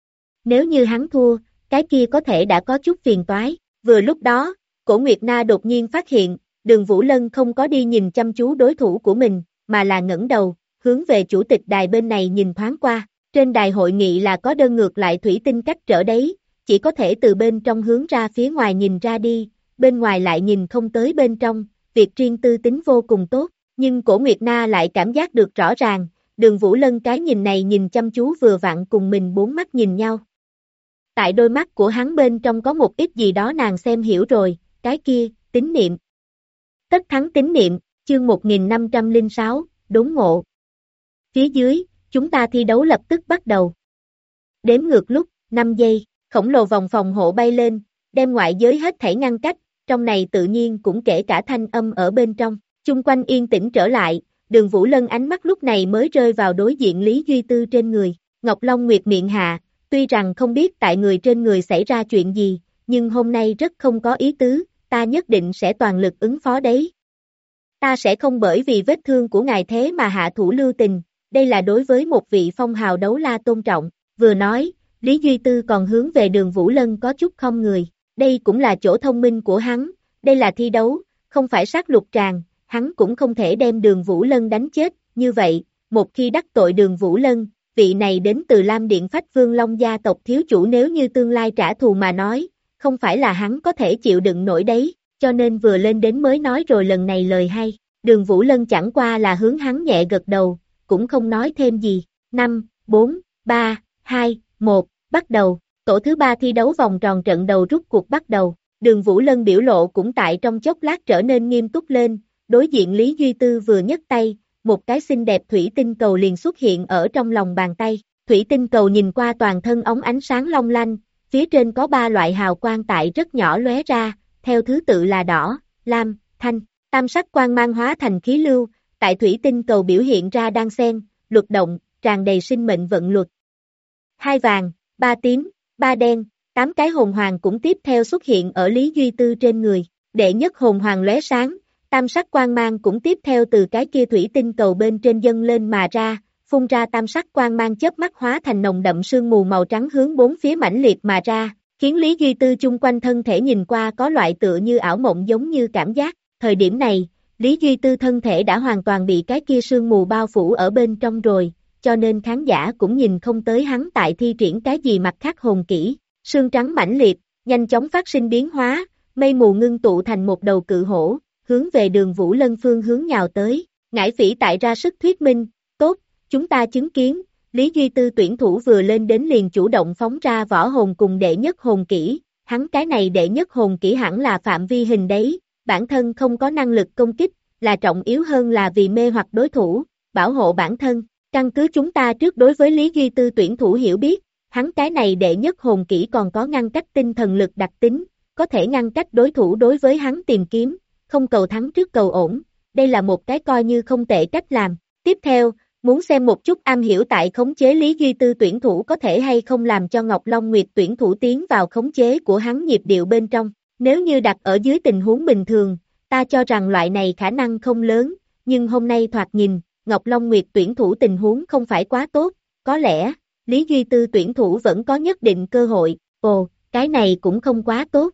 Nếu như hắn thua, cái kia có thể đã có chút phiền toái. Vừa lúc đó, Cổ Nguyệt Na đột nhiên phát hiện, Đường Vũ Lân không có đi nhìn chăm chú đối thủ của mình, mà là ngẩng đầu, hướng về chủ tịch đài bên này nhìn thoáng qua. Trên đài hội nghị là có đơn ngược lại thủy tinh cách trở đấy, chỉ có thể từ bên trong hướng ra phía ngoài nhìn ra đi, bên ngoài lại nhìn không tới bên trong, việc riêng tư tính vô cùng tốt, nhưng Cổ Nguyệt Na lại cảm giác được rõ ràng, Đường Vũ Lân cái nhìn này nhìn chăm chú vừa vặn cùng mình bốn mắt nhìn nhau. Tại đôi mắt của hắn bên trong có một ít gì đó nàng xem hiểu rồi, cái kia, tín niệm. Tất thắng tín niệm, chương 1506, đốn ngộ. Phía dưới, chúng ta thi đấu lập tức bắt đầu. Đếm ngược lúc, 5 giây, khổng lồ vòng phòng hộ bay lên, đem ngoại giới hết thảy ngăn cách, trong này tự nhiên cũng kể cả thanh âm ở bên trong. Chung quanh yên tĩnh trở lại, Đường Vũ Lân ánh mắt lúc này mới rơi vào đối diện Lý Duy Tư trên người. Ngọc Long Nguyệt miệng hạ, tuy rằng không biết tại người trên người xảy ra chuyện gì, nhưng hôm nay rất không có ý tứ, ta nhất định sẽ toàn lực ứng phó đấy. Ta sẽ không bởi vì vết thương của ngài thế mà hạ thủ lưu tình, đây là đối với một vị phong hào đấu la tôn trọng. Vừa nói, Lý Duy Tư còn hướng về Đường Vũ Lân có chút không người, đây cũng là chỗ thông minh của hắn, đây là thi đấu, không phải sát lục tràng, hắn cũng không thể đem Đường Vũ Lân đánh chết, như vậy, một khi đắc tội Đường Vũ Lân, vị này đến từ Lam Điện Phách Vương Long gia tộc thiếu chủ nếu như tương lai trả thù mà nói, không phải là hắn có thể chịu đựng nổi đấy, cho nên vừa lên đến mới nói rồi lần này lời hay. Đường Vũ Lân chẳng qua là hướng hắn nhẹ gật đầu, cũng không nói thêm gì. 5, 4, 3, 2, 1, bắt đầu. Tổ thứ 3 thi đấu vòng tròn trận đầu rút cuộc bắt đầu. Đường Vũ Lân biểu lộ cũng tại trong chốc lát trở nên nghiêm túc lên, đối diện Lý Duy Tư vừa nhấc tay, một cái xinh đẹp thủy tinh cầu liền xuất hiện ở trong lòng bàn tay. Thủy tinh cầu nhìn qua toàn thân óng ánh sáng long lanh, phía trên có 3 loại hào quang tại rất nhỏ lóe ra, theo thứ tự là đỏ, lam, thanh. Tam sắc quang mang hóa thành khí lưu, tại thủy tinh cầu biểu hiện ra đan xen, luật động, tràn đầy sinh mệnh vận luật. 2 vàng, 3 tím, 3 đen, 8 cái hồn hoàng cũng tiếp theo xuất hiện ở Lý Duy Tư trên người. Đệ nhất hồn hoàng lóe sáng, tam sắc quang mang cũng tiếp theo từ cái kia thủy tinh cầu bên trên dâng lên mà ra, phun ra tam sắc quang mang chớp mắt hóa thành nồng đậm sương mù màu trắng hướng bốn phía mãnh liệt mà ra, khiến Lý Duy Tư chung quanh thân thể nhìn qua có loại tựa như ảo mộng giống như cảm giác. Thời điểm này, Lý Duy Tư thân thể đã hoàn toàn bị cái kia sương mù bao phủ ở bên trong rồi, cho nên khán giả cũng nhìn không tới hắn tại thi triển cái gì mặt khác hồn kỹ. Sương trắng mãnh liệt, nhanh chóng phát sinh biến hóa, mây mù ngưng tụ thành một đầu cự hổ, hướng về Đường Vũ Lân phương hướng nhào tới. Ngải Phỉ tại ra sức thuyết minh, tốt, chúng ta chứng kiến, Lý Duy Tư tuyển thủ vừa lên đến liền chủ động phóng ra võ hồn cùng đệ nhất hồn kỹ, hắn cái này đệ nhất hồn kỹ hẳn là phạm vi hình đấy, bản thân không có năng lực công kích, là trọng yếu hơn là vì mê hoặc đối thủ, bảo hộ bản thân. Căn cứ chúng ta trước đối với Lý Duy Tư tuyển thủ hiểu biết, hắn cái này đệ nhất hồn kỹ còn có ngăn cách tinh thần lực đặc tính, có thể ngăn cách đối thủ đối với hắn tìm kiếm, không cầu thắng trước cầu ổn, đây là một cái coi như không tệ cách làm. Tiếp theo, muốn xem một chút am hiểu tại khống chế Lý Duy Tư tuyển thủ có thể hay không làm cho Ngọc Long Nguyệt tuyển thủ tiến vào khống chế của hắn nhịp điệu bên trong. Nếu như đặt ở dưới tình huống bình thường, ta cho rằng loại này khả năng không lớn, nhưng hôm nay thoạt nhìn, Ngọc Long Nguyệt tuyển thủ tình huống không phải quá tốt, có lẽ, Lý Duy Tư tuyển thủ vẫn có nhất định cơ hội, cái này cũng không quá tốt.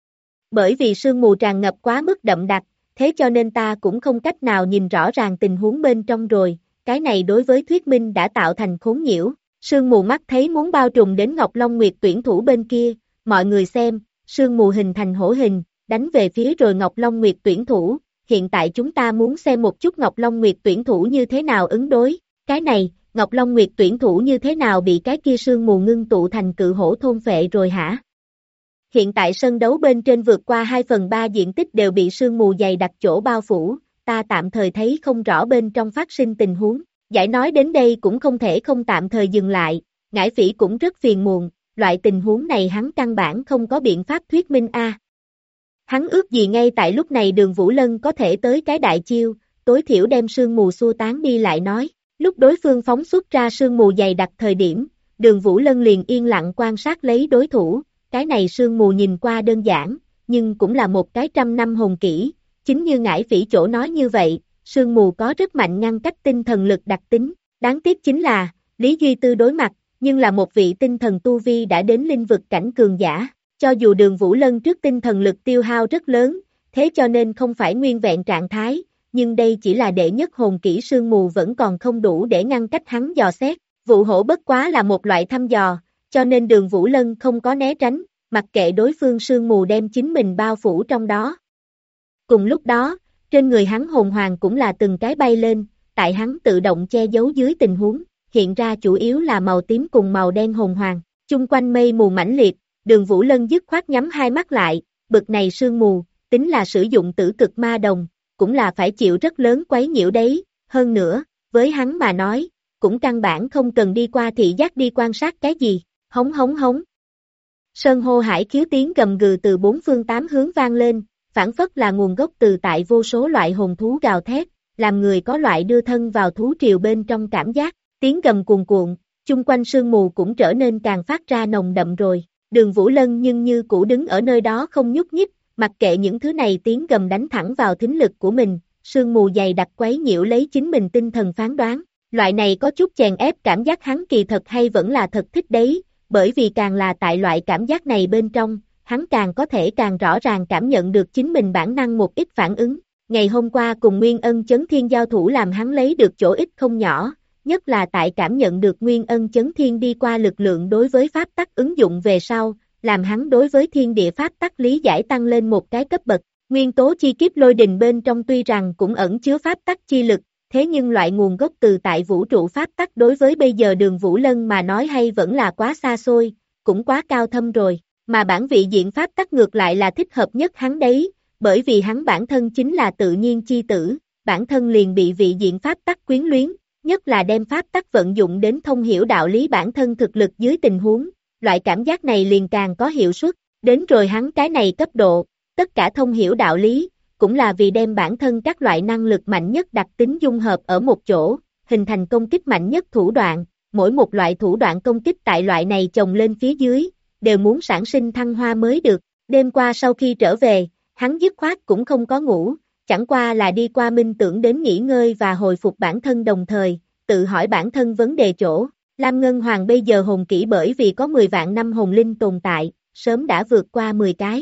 Bởi vì sương mù tràn ngập quá mức đậm đặc, thế cho nên ta cũng không cách nào nhìn rõ ràng tình huống bên trong rồi, cái này đối với thuyết minh đã tạo thành khốn nhiễu, sương mù mắt thấy muốn bao trùm đến Ngọc Long Nguyệt tuyển thủ bên kia, mọi người xem, sương mù hình thành hổ hình, đánh về phía rồi Ngọc Long Nguyệt tuyển thủ, hiện tại chúng ta muốn xem một chút Ngọc Long Nguyệt tuyển thủ như thế nào ứng đối, cái này, Ngọc Long Nguyệt tuyển thủ như thế nào bị cái kia sương mù ngưng tụ thành cự hổ thôn phệ rồi hả? Hiện tại sân đấu bên trên vượt qua 2/3 diện tích đều bị sương mù dày đặc chỗ bao phủ, ta tạm thời thấy không rõ bên trong phát sinh tình huống, giải nói đến đây cũng không thể không tạm thời dừng lại, Ngải Phỉ cũng rất phiền muộn, loại tình huống này hắn căn bản không có biện pháp thuyết minh a. Hắn ước gì ngay tại lúc này Đường Vũ Lân có thể tới cái đại chiêu, tối thiểu đem sương mù xua tán đi lại nói, lúc đối phương phóng xuất ra sương mù dày đặc thời điểm, Đường Vũ Lân liền yên lặng quan sát lấy đối thủ, cái này sương mù nhìn qua đơn giản, nhưng cũng là một cái 100 năm hồn kỹ, chính như Ngải Phỉ chỗ nói như vậy, sương mù có rất mạnh ngăn cách tinh thần lực đặc tính, đáng tiếc chính là, Lý Duy Tư đối mặt, nhưng là một vị tinh thần tu vi đã đến linh vực cảnh cường giả, cho dù Đường Vũ Lân trước tinh thần lực tiêu hao rất lớn, thế cho nên không phải nguyên vẹn trạng thái, nhưng đây chỉ là đệ nhất hồn kỹ sương mù vẫn còn không đủ để ngăn cách hắn dò xét, vụ hổ bất quá là một loại thăm dò, cho nên Đường Vũ Lân không có né tránh, mặc kệ đối phương sương mù đem chính mình bao phủ trong đó. Cùng lúc đó, trên người hắn hồn hoàng cũng là từng cái bay lên, tại hắn tự động che giấu dưới tình huống, hiện ra chủ yếu là màu tím cùng màu đen hồn hoàng, chung quanh mây mù mãnh liệt, Đường Vũ Lân dứt khoát nhắm hai mắt lại, bực này sương mù, tính là sử dụng tử cực ma đồng, cũng là phải chịu rất lớn quấy nhiễu đấy, hơn nữa, với hắn mà nói, cũng căn bản không cần đi qua thị giác đi quan sát cái gì, hống hống hống. Sơn hô hải khiếu tiếng gầm gừ từ bốn phương tám hướng vang lên, phản phất là nguồn gốc từ tại vô số loại hồn thú gào thét, làm người có loại đưa thân vào thú triều bên trong cảm giác, tiếng gầm cuồn cuộn, chung quanh sương mù cũng trở nên càng phát ra nồng đậm rồi, Đường Vũ Lân nhưng như cũ đứng ở nơi đó không nhúc nhích, mặc kệ những thứ này tiếng gầm đánh thẳng vào thính lực của mình, sương mù dày đặc quấy nhiễu lấy chính mình tinh thần phán đoán, loại này có chút chèn ép cảm giác hắn kỳ thật hay vẫn là thật thích đấy, bởi vì càng là tại loại cảm giác này bên trong, hắn càng có thể càng rõ ràng cảm nhận được chính mình bản năng một ít phản ứng. Ngày hôm qua cùng Nguyên Ân Chấn Thiên giao thủ làm hắn lấy được chỗ ít không nhỏ, nhất là tại cảm nhận được Nguyên Ân Chấn Thiên đi qua lực lượng đối với pháp tắc ứng dụng về sau, làm hắn đối với thiên địa pháp tắc lý giải tăng lên một cái cấp bậc. Nguyên tố chi kiếp lôi đình bên trong tuy rằng cũng ẩn chứa pháp tắc chi lực, thế nhưng loại nguồn gốc từ tại vũ trụ pháp tắc đối với bây giờ Đường Vũ Lân mà nói hay vẫn là quá xa xôi, cũng quá cao thâm rồi, mà bản vị diện pháp tắc ngược lại là thích hợp nhất hắn đấy, bởi vì hắn bản thân chính là tự nhiên chi tử, bản thân liền bị vị diện pháp tắc quyến luyến, nhất là đem pháp tắc vận dụng đến thông hiểu đạo lý bản thân thực lực dưới tình huống, loại cảm giác này liền càng có hiệu suất, đến rồi hắn cái này cấp độ, tất cả thông hiểu đạo lý, cũng là vì đem bản thân các loại năng lực mạnh nhất đặc tính dung hợp ở một chỗ, hình thành công kích mạnh nhất thủ đoạn, mỗi một loại thủ đoạn công kích tại loại này chồng lên phía dưới, đều muốn sản sinh thăng hoa mới được. Đêm qua sau khi trở về, hắn dứt khoát cũng không có ngủ, chẳng qua là đi qua minh tưởng đến nghỉ ngơi và hồi phục bản thân đồng thời, tự hỏi bản thân vấn đề chỗ. Lam Ngân Hoàng bây giờ hồn kỹ bởi vì có 10 vạn năm hồn linh tồn tại, sớm đã vượt qua 10 cái.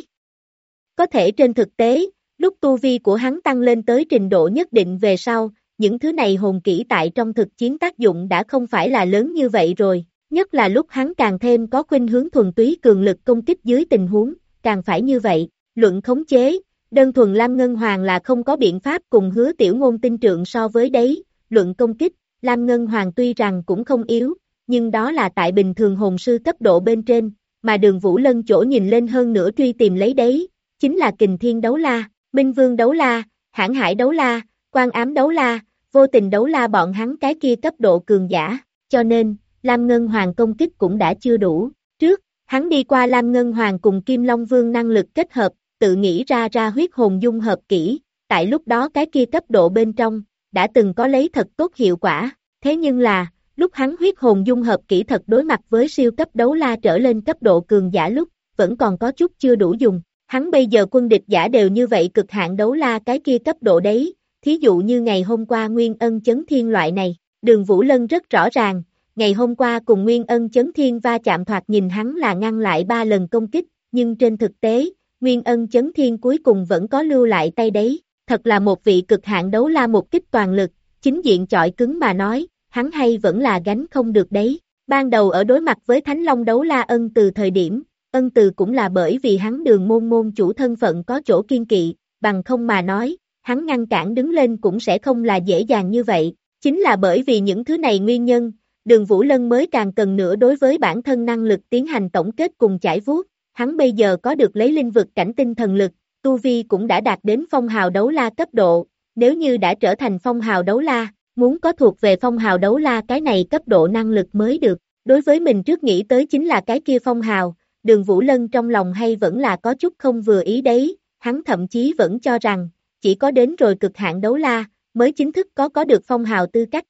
Có thể trên thực tế, lúc tu vi của hắn tăng lên tới trình độ nhất định về sau, những thứ này hồn kỹ tại trong thực chiến tác dụng đã không phải là lớn như vậy rồi, nhất là lúc hắn càng thêm có khuynh hướng thuần túy cường lực công kích dưới tình huống, càng phải như vậy, luận khống chế, đơn thuần Lam Ngân Hoàng là không có biện pháp cùng Hứa Tiểu Ngôn tinh trượng so với đấy, luận công kích, Lam Ngân Hoàng tuy rằng cũng không yếu, nhưng đó là tại bình thường hồn sư cấp độ bên trên, mà Đường Vũ Lân chỗ nhìn lên hơn nữa truy tìm lấy đấy, chính là Kình Thiên Đấu La, Minh Vương Đấu La, Hãn Hải Đấu La, Quan Ám Đấu La, Vô Tình Đấu La bọn hắn cái kia cấp độ cường giả, cho nên, Lam Ngân Hoàng công kích cũng đã chưa đủ. Trước, hắn đi qua Lam Ngân Hoàng cùng Kim Long Vương năng lực kết hợp, tự nghĩ ra huyết hồn dung hợp kỹ, tại lúc đó cái kia cấp độ bên trong, đã từng có lấy thật tốt hiệu quả, thế nhưng là, lúc hắn huyết hồn dung hợp kỹ thật đối mặt với siêu cấp đấu la trở lên cấp độ cường giả lúc, vẫn còn có chút chưa đủ dùng. Hắn bây giờ quân địch giả đều như vậy cực hạn đấu la cái kia cấp độ đấy, thí dụ như ngày hôm qua Nguyên Ân Chấn Thiên loại này, Đường Vũ Lân rất rõ ràng, ngày hôm qua cùng Nguyên Ân Chấn Thiên va chạm thoạt nhìn hắn là ngăn lại 3 lần công kích, nhưng trên thực tế, Nguyên Ân Chấn Thiên cuối cùng vẫn có lưu lại tay đấy, thật là một vị cực hạn đấu la một kích toàn lực, chính diện chọi cứng mà nói, hắn hay vẫn là gánh không được đấy. Ban đầu ở đối mặt với Thánh Long đấu la Ân Từ thời điểm, Ân Từ cũng là bởi vì hắn Đường môn môn chủ thân phận có chỗ kiên kỵ, bằng không mà nói, hắn ngăn cản đứng lên cũng sẽ không là dễ dàng như vậy, chính là bởi vì những thứ này nguyên nhân, Đường Vũ Lân mới càng cần nữa đối với bản thân năng lực tiến hành tổng kết cùng chải vuốt, hắn bây giờ có được lấy linh vực cảnh tinh thần lực, tu vi cũng đã đạt đến phong hào đấu la cấp độ, nếu như đã trở thành phong hào đấu la, muốn có thuộc về phong hào đấu la cái này cấp độ năng lực mới được, đối với mình trước nghĩ tới chính là cái kia phong hào, Đường Vũ Lân trong lòng hay vẫn là có chút không vừa ý đấy, hắn thậm chí vẫn cho rằng, chỉ có đến rồi cực hạn đấu la, mới chính thức có được phong hào tư cách.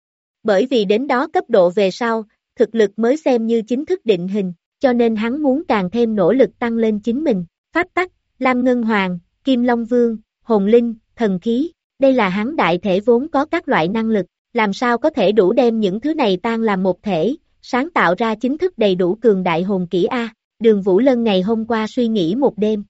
Bởi vì đến đó cấp độ về sau, thực lực mới xem như chính thức định hình, cho nên hắn muốn càng thêm nỗ lực tăng lên chính mình, pháp tắc, Lam Ngân Hoàng, Kim Long Vương, hồn linh, thần khí, đây là hắn đại thể vốn có các loại năng lực, làm sao có thể đủ đem những thứ này tan làm một thể, sáng tạo ra chính thức đầy đủ cường đại hồn kỹ A, Đường Vũ Lân ngày hôm qua suy nghĩ một đêm.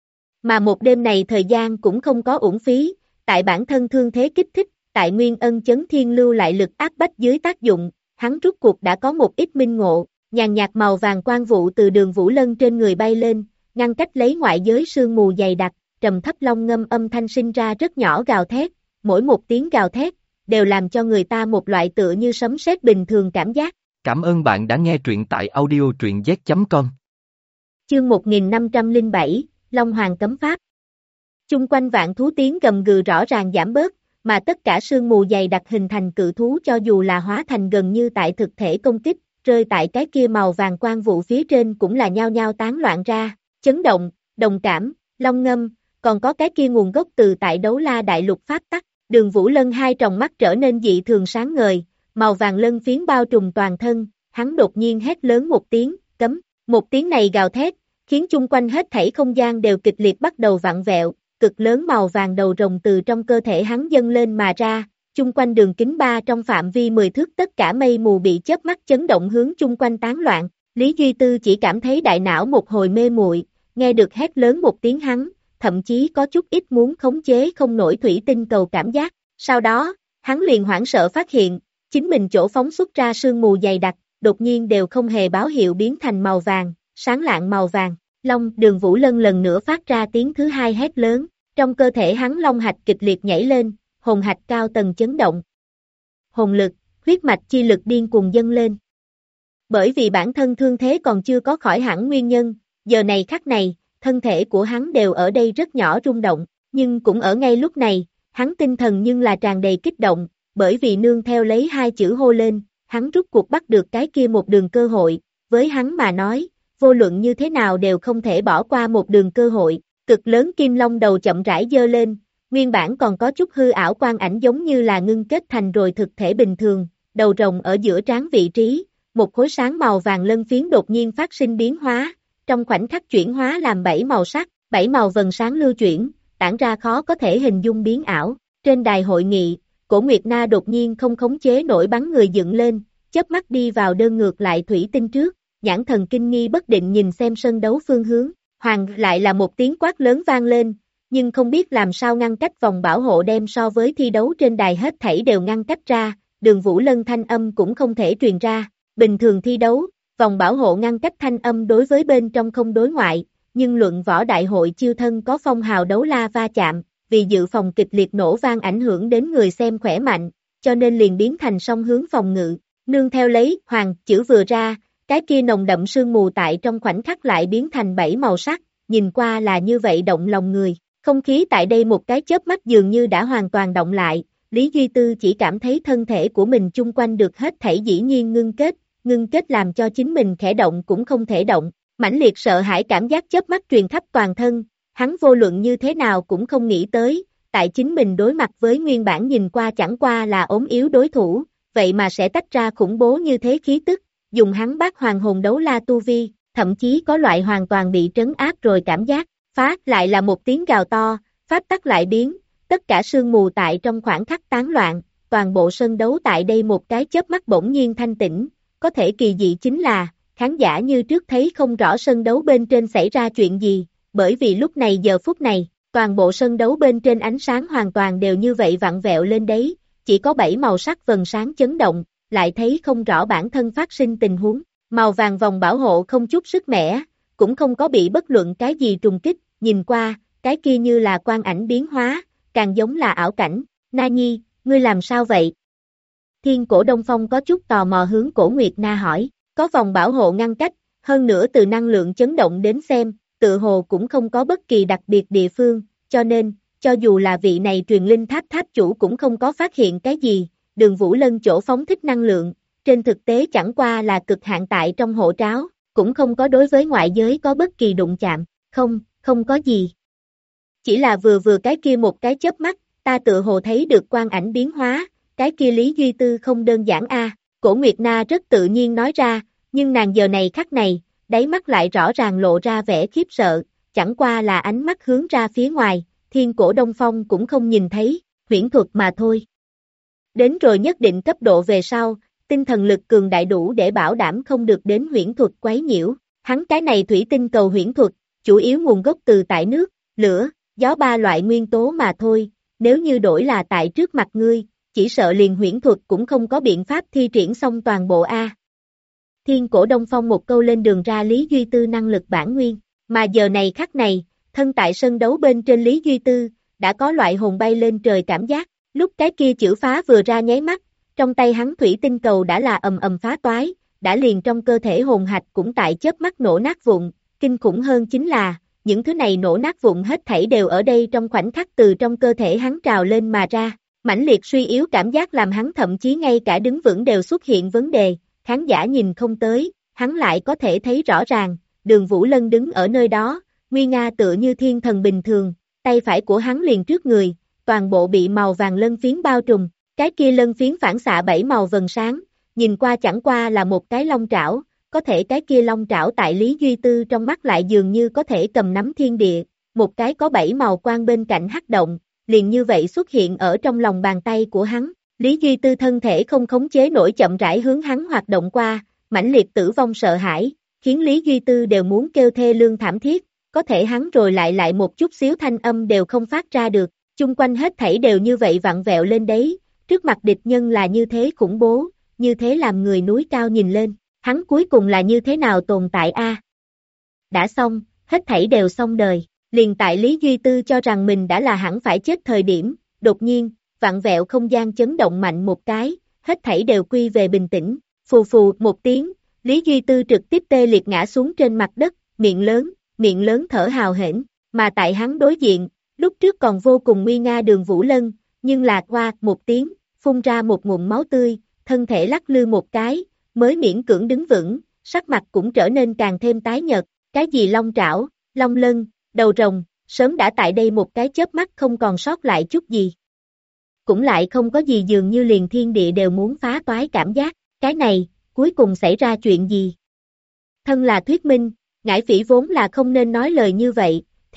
Mà một đêm này thời gian cũng không có uổng phí, tại bản thân thương thế kích thích, tại Nguyên Ân Chấn Thiên lưu lại lực áp bách dưới tác dụng, hắn rút cuộc đã có một ít minh ngộ, nhàn nhạt màu vàng quang vụ từ Đường Vũ Lân trên người bay lên, ngăn cách lấy ngoại giới sương mù dày đặc, trầm thấp long ngâm âm thanh sinh ra rất nhỏ gào thét, mỗi một tiếng gào thét, đều làm cho người ta một loại tựa như sấm sét bình thường cảm giác. Cảm ơn bạn đã nghe truyện tại audio truyện z.com. Chương 1507, Long Hoàng cấm pháp. Chung quanh vạn thú tiếng gầm gừ rõ ràng giảm bớt, mà tất cả sương mù dày đặc hình thành cự thú cho dù là hóa thành gần như tại thực thể công kích, rơi tại cái kia màu vàng quang vụ phía trên cũng là nhao nhao tán loạn ra, chấn động, đồng cảm, long ngâm, còn có cái kia nguồn gốc từ tại đấu la đại lục pháp tắc. Đường Vũ Lân hai tròng mắt trở nên dị thường sáng ngời, màu vàng lân phiến bao trùm toàn thân, hắn đột nhiên hét lớn một tiếng, cấm, một tiếng này gào thét, khiến chung quanh hết thảy không gian đều kịch liệt bắt đầu vặn vẹo, cực lớn màu vàng đầu rồng từ trong cơ thể hắn dâng lên mà ra, chung quanh đường kính 3 trong phạm vi 10 thước tất cả mây mù bị chớp mắt chấn động hướng chung quanh tán loạn, Lý Duy Tư chỉ cảm thấy đại não một hồi mê muội, nghe được hét lớn một tiếng hắn, thậm chí có chút ít muốn khống chế không nổi thủy tinh cầu cảm giác, sau đó, hắn liền hoảng sợ phát hiện, chính mình chỗ phóng xuất ra sương mù dày đặc, đột nhiên đều không hề báo hiệu biến thành màu vàng, sáng lạng màu vàng. Long, Đường Vũ Lân lần nữa phát ra tiếng thứ hai hét lớn, trong cơ thể hắn long hạch kịch liệt nhảy lên, hồn hạch cao tầng chấn động. Hồn lực, huyết mạch chi lực điên cuồng dâng lên. Bởi vì bản thân thương thế còn chưa có khỏi hẳn nguyên nhân, giờ này khắc này, thân thể của hắn đều ở đây rất nhỏ rung động, nhưng cũng ở ngay lúc này, hắn tinh thần nhưng là tràn đầy kích động, bởi vì nương theo lấy hai chữ hô lên, hắn rút cuộc bắt được cái kia một đường cơ hội, với hắn mà nói, vô luận như thế nào đều không thể bỏ qua một đường cơ hội, cực lớn kim long đầu chậm rãi dơ lên, nguyên bản còn có chút hư ảo quang ảnh giống như là ngưng kết thành rồi thực thể bình thường, đầu rồng ở giữa trán vị trí, một khối sáng màu vàng lân phiến đột nhiên phát sinh biến hóa, trong khoảnh khắc chuyển hóa làm 7 màu sắc, 7 màu vầng sáng lưu chuyển, tản ra khó có thể hình dung biến ảo. Trên đài hội nghị, Cổ Nguyệt Na đột nhiên không khống chế nổi bắn người dựng lên, chớp mắt đi vào đơn ngược lại thủy tinh trước, nhãn thần kinh nghi bất định nhìn xem sân đấu phương hướng. Hoàng lại là một tiếng quát lớn vang lên, nhưng không biết làm sao ngăn cách vòng bảo hộ đem so với thi đấu trên đài hết thảy đều ngăn cách ra, Đường Vũ Lân thanh âm cũng không thể truyền ra. Bình thường thi đấu, vòng bảo hộ ngăn cách thanh âm đối với bên trong không đối ngoại, nhưng luận võ đại hội chiêu thân có phong hào đấu la va chạm, vì dự phòng kịch liệt nổ vang ảnh hưởng đến người xem khỏe mạnh, cho nên liền biến thành song hướng phòng ngự. Nương theo lấy, hoàng chữ vừa ra, cái kia nồng đậm sương mù tại trong khoảnh khắc lại biến thành 7 màu sắc, nhìn qua là như vậy động lòng người. Không khí tại đây một cái chớp mắt dường như đã hoàn toàn động lại, Lý Duy Tư chỉ cảm thấy thân thể của mình chung quanh được hết thảy dĩ nhiên ngưng kết làm cho chính mình khẽ động cũng không thể động. Mãnh liệt sợ hãi cảm giác chớp mắt truyền khắp toàn thân, hắn vô luận như thế nào cũng không nghĩ tới, tại chính mình đối mặt với nguyên bản nhìn qua chẳng qua là ốm yếu đối thủ, vậy mà sẽ tách ra khủng bố như thế khí tức, dùng hắn bát hoàng hồn đấu la tu vi, thậm chí có loại hoàn toàn bị trấn áp rồi cảm giác. Phá lại là một tiếng gào to, pháp tắc lại biến, tất cả sương mù tại trong khoảng khắc tán loạn, toàn bộ sân đấu tại đây một cái chớp mắt bỗng nhiên thanh tĩnh, có thể kỳ dị chính là, khán giả như trước thấy không rõ sân đấu bên trên xảy ra chuyện gì, bởi vì lúc này giờ phút này, toàn bộ sân đấu bên trên ánh sáng hoàn toàn đều như vậy vặn vẹo lên đấy, chỉ có 7 màu sắc vầng sáng chấn động, lại thấy không rõ bản thân phát sinh tình huống, màu vàng vòng bảo hộ không chút sức mẻ, cũng không có bị bất luận cái gì trùng kích. Nhìn qua, cái kia như là quang ảnh biến hóa, càng giống là ảo cảnh. Na Nhi, ngươi làm sao vậy? Thiên Cổ Đông Phong có chút tò mò hướng Cổ Nguyệt Na hỏi, có vòng bảo hộ ngăn cách, hơn nữa từ năng lượng chấn động đến xem, tự hồ cũng không có bất kỳ đặc biệt địa phương, cho nên, cho dù là vị này truyền linh tháp tháp chủ cũng không có phát hiện cái gì, Đường Vũ Lân chỗ phóng thích năng lượng, trên thực tế chẳng qua là cực hạn tại trong hộ tráo, cũng không có đối với ngoại giới có bất kỳ đụng chạm, không có gì. Chỉ là vừa cái kia một cái chớp mắt, ta tự hồ thấy được quang ảnh biến hóa, cái kia Lý Duy Tư không đơn giản a. Cổ Nguyệt Na rất tự nhiên nói ra, nhưng nàng giờ này khắc này, đáy mắt lại rõ ràng lộ ra vẻ khiếp sợ, chẳng qua là ánh mắt hướng ra phía ngoài, Thiên Cổ Đông Phong cũng không nhìn thấy, huyễn thuật mà thôi. Đến rồi nhất định cấp độ về sau, tinh thần lực cường đại đủ để bảo đảm không được đến huyễn thuật quấy nhiễu, hắn cái này thủy tinh cầu huyễn thuật, chủ yếu nguồn gốc từ tại nước, lửa, gió ba loại nguyên tố mà thôi, nếu như đổi là tại trước mặt ngươi, chỉ sợ liền huyễn thuật cũng không có biện pháp thi triển xong toàn bộ A. Thiên Cổ Đông Phong một câu lên đường ra Lý Duy Tư năng lực bản nguyên, mà giờ này khắc này, thân tại sân đấu bên trên Lý Duy Tư, đã có loại hồn bay lên trời cảm giác, lúc cái kia chữ phá vừa ra nháy mắt, trong tay hắn thủy tinh cầu đã là ầm ầm phá toái, đã liền trong cơ thể hồn hạch cũng tại chớp mắt nổ nát vụn. Kinh khủng hơn chính là, những thứ này nổ nát vụn hết thảy đều ở đây trong khoảnh khắc từ trong cơ thể hắn trào lên mà ra, mãnh liệt suy yếu cảm giác làm hắn thậm chí ngay cả đứng vững đều xuất hiện vấn đề, khán giả nhìn không tới, hắn lại có thể thấy rõ ràng, Đường Vũ Lân đứng ở nơi đó, nguy nga tựa như thiên thần bình thường, tay phải của hắn liền trước người, toàn bộ bị màu vàng lân phiến bao trùm, cái kia lân phiến phản xạ 7 màu vầng sáng, nhìn qua chẳng qua là một cái long trảo. Có thể cái kia long trảo tại Lý Duy Tư trong mắt lại dường như có thể cầm nắm thiên địa, một cái có 7 màu quang bên cạnh hắc động, liền như vậy xuất hiện ở trong lòng bàn tay của hắn. Lý Duy Tư thân thể không khống chế nổi chậm rãi hướng hắn hoạt động qua, mãnh liệt tử vong sợ hãi, khiến Lý Duy Tư đều muốn kêu thê lương thảm thiết, có thể hắn rồi lại một chút xíu thanh âm đều không phát ra được, chung quanh hết thảy đều như vậy vặn vẹo lên đấy, trước mặt địch nhân là như thế khủng bố, như thế làm người núi cao nhìn lên. Hắn cuối cùng là như thế nào tồn tại a? Đã xong, hết thảy đều xong đời, liền tại Lý Duy Tư cho rằng mình đã là hẳn phải chết thời điểm, đột nhiên, vặn vẹo không gian chấn động mạnh một cái, hết thảy đều quy về bình tĩnh, phù phù một tiếng, Lý Duy Tư trực tiếp tê liệt ngã xuống trên mặt đất, miệng lớn thở hào hển, mà tại hắn đối diện, lúc trước còn vô cùng nguy nga Đường Vũ Lân, nhưng lạc qua một tiếng, phun ra một ngụm máu tươi, thân thể lắc lư một cái, mới miễn cưỡng đứng vững, sắc mặt cũng trở nên càng thêm tái nhợt, cái gì long trảo, long lân, đầu rồng, sớm đã tại đây một cái chớp mắt không còn sót lại chút gì. Cũng lại không có gì dường như liền thiên địa đều muốn phá toái cảm giác, cái này, cuối cùng xảy ra chuyện gì? Thân là thuyết minh, Ngải Phỉ vốn là không nên nói lời như vậy,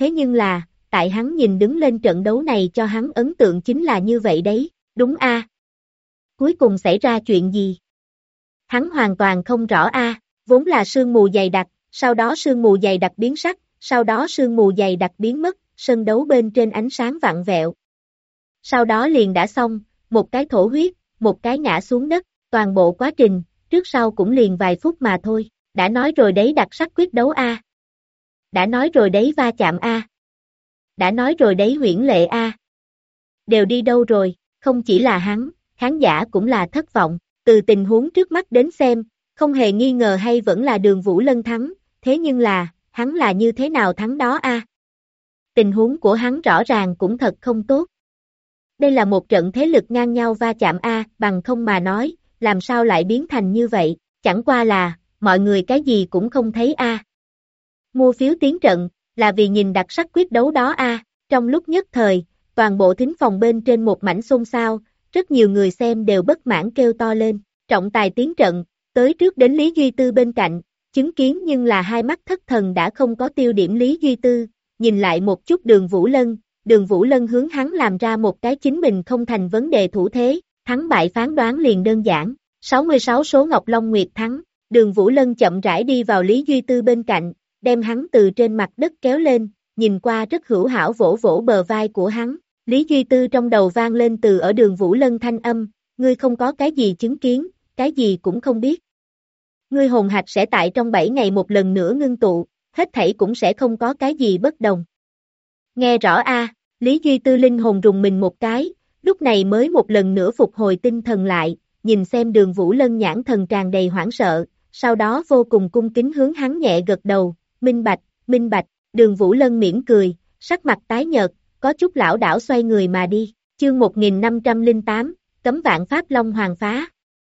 thế nhưng là, tại hắn nhìn đứng lên trận đấu này cho hắn ấn tượng chính là như vậy đấy, đúng a? Cuối cùng xảy ra chuyện gì? Hắn hoàn toàn không rõ a, vốn là sương mù dày đặc, sau đó sương mù dày đặc biến sắc, sau đó sương mù dày đặc biến mất, sân đấu bên trên ánh sáng vặn vẹo. Sau đó liền đã xong, một cái thổ huyết, một cái ngã xuống đất, toàn bộ quá trình, trước sau cũng liền vài phút mà thôi, đã nói rồi đấy đặc sắc quyết đấu a. Đã nói rồi đấy va chạm a. Đã nói rồi đấy huyễn lệ a. Đều đi đâu rồi, không chỉ là hắn, khán giả cũng là thất vọng, từ tình huống trước mắt đến xem, không hề nghi ngờ hay vẫn là Đường Vũ Lân thắng, thế nhưng là, hắn là như thế nào thắng đó a? Tình huống của hắn rõ ràng cũng thật không tốt. Đây là một trận thế lực ngang nhau va chạm a, bằng không mà nói, làm sao lại biến thành như vậy, chẳng qua là, mọi người cái gì cũng không thấy a. Mua phiếu tiến trận, là vì nhìn đặc sắc quyết đấu đó a. Trong lúc nhất thời, toàn bộ thính phòng bên trên một mảnh xôn xao, rất nhiều người xem đều bất mãn kêu to lên, trọng tài tiến trận, tới trước đến Lý Duy Tư bên cạnh, chứng kiến nhưng là hai mắt thất thần đã không có tiêu điểm Lý Duy Tư, nhìn lại một chút Đường Vũ Lân hướng hắn làm ra một cái chính mình không thành vấn đề thủ thế, thắng bại phán đoán liền đơn giản, 66 số Ngọc Long Nguyệt thắng, Đường Vũ Lân chậm rãi đi vào Lý Duy Tư bên cạnh, đem hắn từ trên mặt đất kéo lên, nhìn qua rất hữu hảo vỗ vỗ bờ vai của hắn, Lý Duy Tư trong đầu vang lên từ ở Đường Vũ Lân thanh âm, ngươi không có cái gì chứng kiến, cái gì cũng không biết. Ngươi hồn hạch sẽ tại trong 7 ngày một lần nữa ngưng tụ, hết thảy cũng sẽ không có cái gì bất đồng. Nghe rõ a, Lý Duy Tư linh hồn rùng mình một cái, lúc này mới một lần nữa phục hồi tinh thần lại, nhìn xem Đường Vũ Lân nhãn thần tràn đầy hoảng sợ, sau đó vô cùng cung kính hướng hắn nhẹ gật đầu, minh bạch, Đường Vũ Lân mỉm cười, sắc mặt tái nhợt, có chút lảo đảo xoay người mà đi, chương 1508, cấm vạn pháp Long Hoàng phá.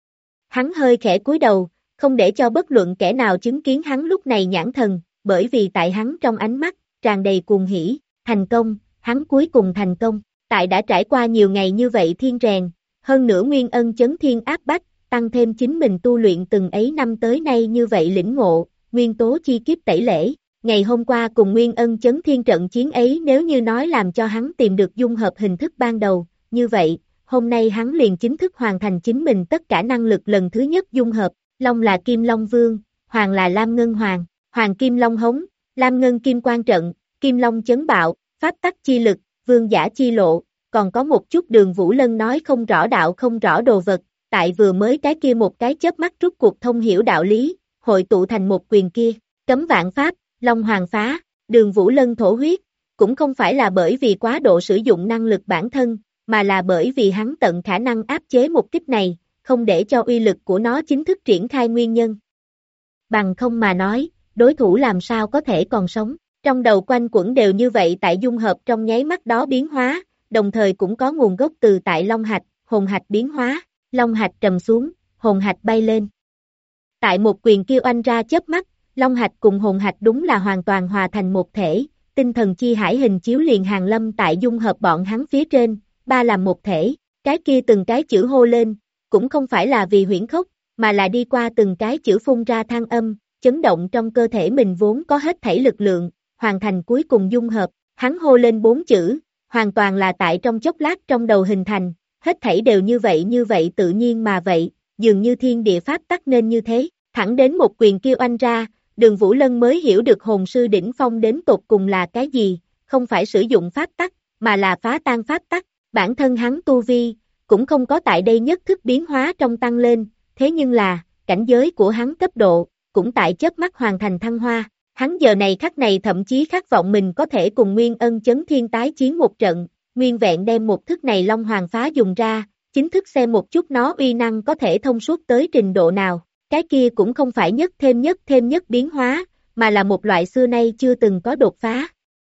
Hắn hơi khẽ cúi đầu, không để cho bất luận kẻ nào chứng kiến hắn lúc này nhãn thần, bởi vì tại hắn trong ánh mắt, tràn đầy cuồng hỉ, thành công, hắn cuối cùng thành công, tại đã trải qua nhiều ngày như vậy thiên rèn, hơn nữa nguyên ân chấn thiên áp bách, tăng thêm chính mình tu luyện từng ấy năm tới nay như vậy lĩnh ngộ, nguyên tố chi kiếp tẩy lễ, ngày hôm qua cùng nguyên ân chấn thiên trận chiến ấy nếu như nói làm cho hắn tìm được dung hợp hình thức ban đầu, như vậy, hôm nay hắn liền chính thức hoàn thành chính mình tất cả năng lực lần thứ nhất dung hợp, Long là Kim Long Vương, Hoàng là Lam Ngân Hoàng, Hoàng Kim Long Hống, Lam Ngân Kim Quan Trận, Kim Long Chấn Bạo, Pháp tắc chi lực, Vương giả chi lộ, còn có một chút Đường Vũ Lân nói không rõ đạo không rõ đồ vật, tại vừa mới cái kia một cái chớp mắt rút cuộc thông hiểu đạo lý, hội tụ thành một quyền kia, cấm vạn pháp, Long Hoàng phá, Đường Vũ Lân thổ huyết, cũng không phải là bởi vì quá độ sử dụng năng lực bản thân, mà là bởi vì hắn tận khả năng áp chế một kích này, không để cho uy lực của nó chính thức triển khai nguyên nhân. Bằng không mà nói, đối thủ làm sao có thể còn sống, trong đầu quanh quẩn đều như vậy tại dung hợp trong nháy mắt đó biến hóa, đồng thời cũng có nguồn gốc từ tại Long Hạch, hồn hạch biến hóa, Long Hạch trầm xuống, hồn hạch bay lên. Tại một quyền kia oanh ra chớp mắt, Long Hạch cùng hồn hạch đúng là hoàn toàn hòa thành một thể, tinh thần chi hải hình chiếu liền hàng lâm tại dung hợp bọn hắn phía trên, ba làm một thể, cái kia từng cái chữ hô lên, cũng không phải là vì huyễn khốc, mà là đi qua từng cái chữ phun ra than âm, chấn động trong cơ thể mình vốn có hết thảy lực lượng, hoàn thành cuối cùng dung hợp, hắn hô lên 4 chữ, hoàn toàn là tại trong chốc lát trong đầu hình thành, hết thảy đều như vậy tự nhiên mà vậy, dường như thiên địa pháp tắc nên như thế, thẳng đến một quyền kia oanh ra, Đường Vũ Lân mới hiểu được hồn sư đỉnh phong đến tột cùng là cái gì, không phải sử dụng pháp tắc, mà là phá tan pháp tắc, bản thân hắn tu vi, cũng không có tại đây nhất thức biến hóa trong tăng lên, thế nhưng là, cảnh giới của hắn cấp độ, cũng tại chớp mắt hoàn thành thăng hoa, hắn giờ này khắc này thậm chí khát vọng mình có thể cùng Nguyên Ân Chấn Thiên tái chiến một trận, nguyên vẹn đem một thức này Long Hoàng phá dùng ra, chính thức xem một chút nó uy năng có thể thông suốt tới trình độ nào, cái kia cũng không phải nhất thêm nhất biến hóa, mà là một loại xưa nay chưa từng có đột phá.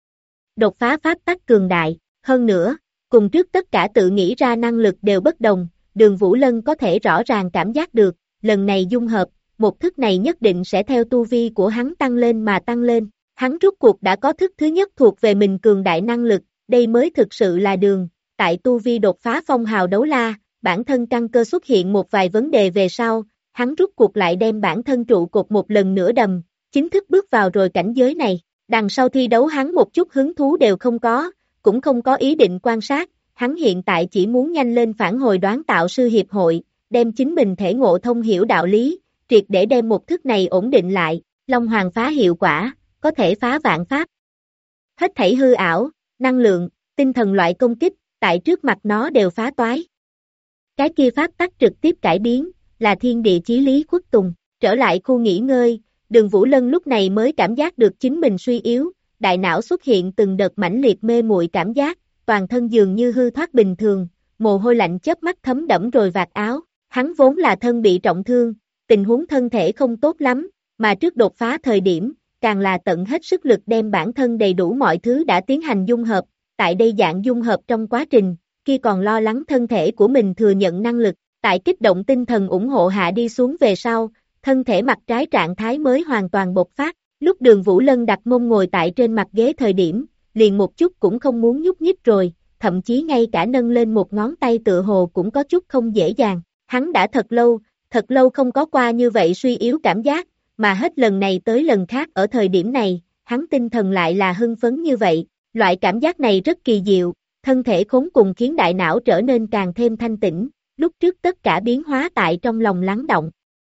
Đột phá pháp tắc cường đại, hơn nữa, cùng trước tất cả tự nghĩ ra năng lực đều bất đồng, Đường Vũ Lân có thể rõ ràng cảm giác được, lần này dung hợp, một thức này nhất định sẽ theo tu vi của hắn tăng lên mà tăng lên, hắn rút cuộc đã có thức thứ nhất thuộc về mình cường đại năng lực, đây mới thực sự là đường, tại tu vi đột phá phong hào đấu la, bản thân căn cơ xuất hiện một vài vấn đề về sau, hắn rút cuộc lại đem bản thân trụ cột một lần nữa đầm, chính thức bước vào rồi cảnh giới này, Đằng sau thi đấu hắn một chút hứng thú đều không có, cũng không có ý định quan sát, hắn hiện tại chỉ muốn nhanh lên phản hồi đoán tạo sư hiệp hội, đem chính mình thể ngộ thông hiểu đạo lý, triệt để đem một thức này ổn định lại, Long Hoàng phá hiệu quả, có thể phá vạn pháp. Hết thảy hư ảo, năng lượng, tinh thần loại công kích, tại trước mặt nó đều phá toái. Cái kia pháp tắc trực tiếp cải biến, là thiên địa chí lý khuất tùng, trở lại khu nghỉ ngơi, Đường Vũ Lân lúc này mới cảm giác được chính mình suy yếu, đại não xuất hiện từng đợt mãnh liệt mê muội cảm giác, toàn thân dường như hư thoát bình thường, mồ hôi lạnh chớp mắt thấm đẫm rồi vạt áo, hắn vốn là thân bị trọng thương, tình huống thân thể không tốt lắm, mà trước đột phá thời điểm, càng là tận hết sức lực đem bản thân đầy đủ mọi thứ đã tiến hành dung hợp, tại đây dạng dung hợp trong quá trình, khi còn lo lắng thân thể của mình thừa nhận năng lực, tại kích động tinh thần ủng hộ hạ đi xuống về sau, thân thể mặt trái trạng thái mới hoàn toàn bộc phát, lúc Đường Vũ Lân đặt mông ngồi tại trên mặt ghế thời điểm, liền một chút cũng không muốn nhúc nhích rồi, thậm chí ngay cả nâng lên một ngón tay tựa hồ cũng có chút không dễ dàng, hắn đã thật lâu không có qua như vậy suy yếu cảm giác, mà hết lần này tới lần khác ở thời điểm này, hắn tinh thần lại là hưng phấn như vậy, loại cảm giác này rất kỳ diệu, thân thể khốn cùng khiến đại não trở nên càng thêm thanh tĩnh, lúc trước tất cả biến hóa tại trong lòng lắng động.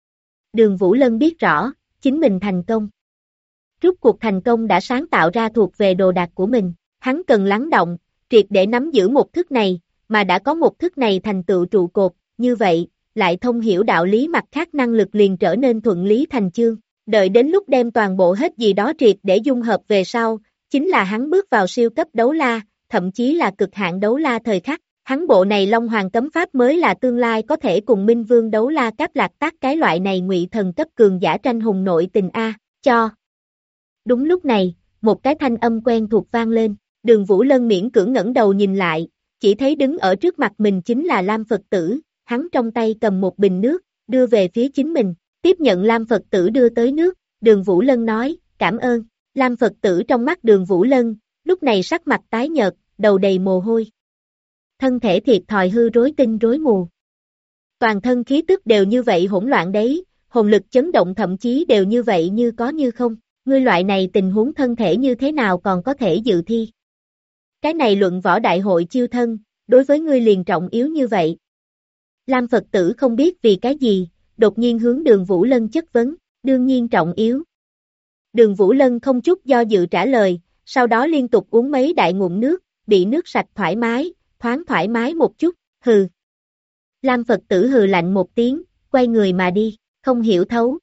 Đường Vũ Lân biết rõ, chính mình thành công. Rút cuộc thành công đã sáng tạo ra thuộc về đồ đạc của mình, hắn cần lắng động, triệt để nắm giữ một thức này, mà đã có một thức này thành tựu trụ cột, như vậy, lại thông hiểu đạo lý mặt khác năng lực liền trở nên thuận lý thành chương. Đợi đến lúc đem toàn bộ hết gì đó triệt để dung hợp về sau, chính là hắn bước vào siêu cấp đấu la, thậm chí là cực hạn đấu la thời khắc. Hắn bộ này Long Hoàng cấm pháp mới là tương lai có thể cùng Minh Vương đấu la Cáp Lạc Tác cái loại này ngụy thần cấp cường giả tranh hùng nội tình a, cho. Đúng lúc này, một cái thanh âm quen thuộc vang lên, Đường Vũ Lân miễn cưỡng ngẩng đầu nhìn lại, chỉ thấy đứng ở trước mặt mình chính là Lam Phật Tử, hắn trong tay cầm một bình nước, đưa về phía chính mình, tiếp nhận Lam Phật Tử đưa tới nước, Đường Vũ Lân nói, cảm ơn, Lam Phật Tử trong mắt Đường Vũ Lân, lúc này sắc mặt tái nhợt, đầu đầy mồ hôi. Thân thể thiệt thòi hư rối tinh rối mù. Toàn thân khí tức đều như vậy hỗn loạn đấy, hồn lực chấn động thậm chí đều như vậy như có như không, ngươi loại này tình huống thân thể như thế nào còn có thể dự thi. Cái này luận võ đại hội chiêu thân, đối với ngươi liền trọng yếu như vậy. Lam Phật Tử không biết vì cái gì, đột nhiên hướng Đường Vũ Lân chất vấn, đương nhiên trọng yếu. Đường Vũ Lân không chút do dự trả lời, sau đó liên tục uống mấy đại ngụm nước, bị nước sạch thoải mái, thoáng thoải mái một chút, hừ. Lam Phật Tử hừ lạnh một tiếng, quay người mà đi, không hiểu thấu.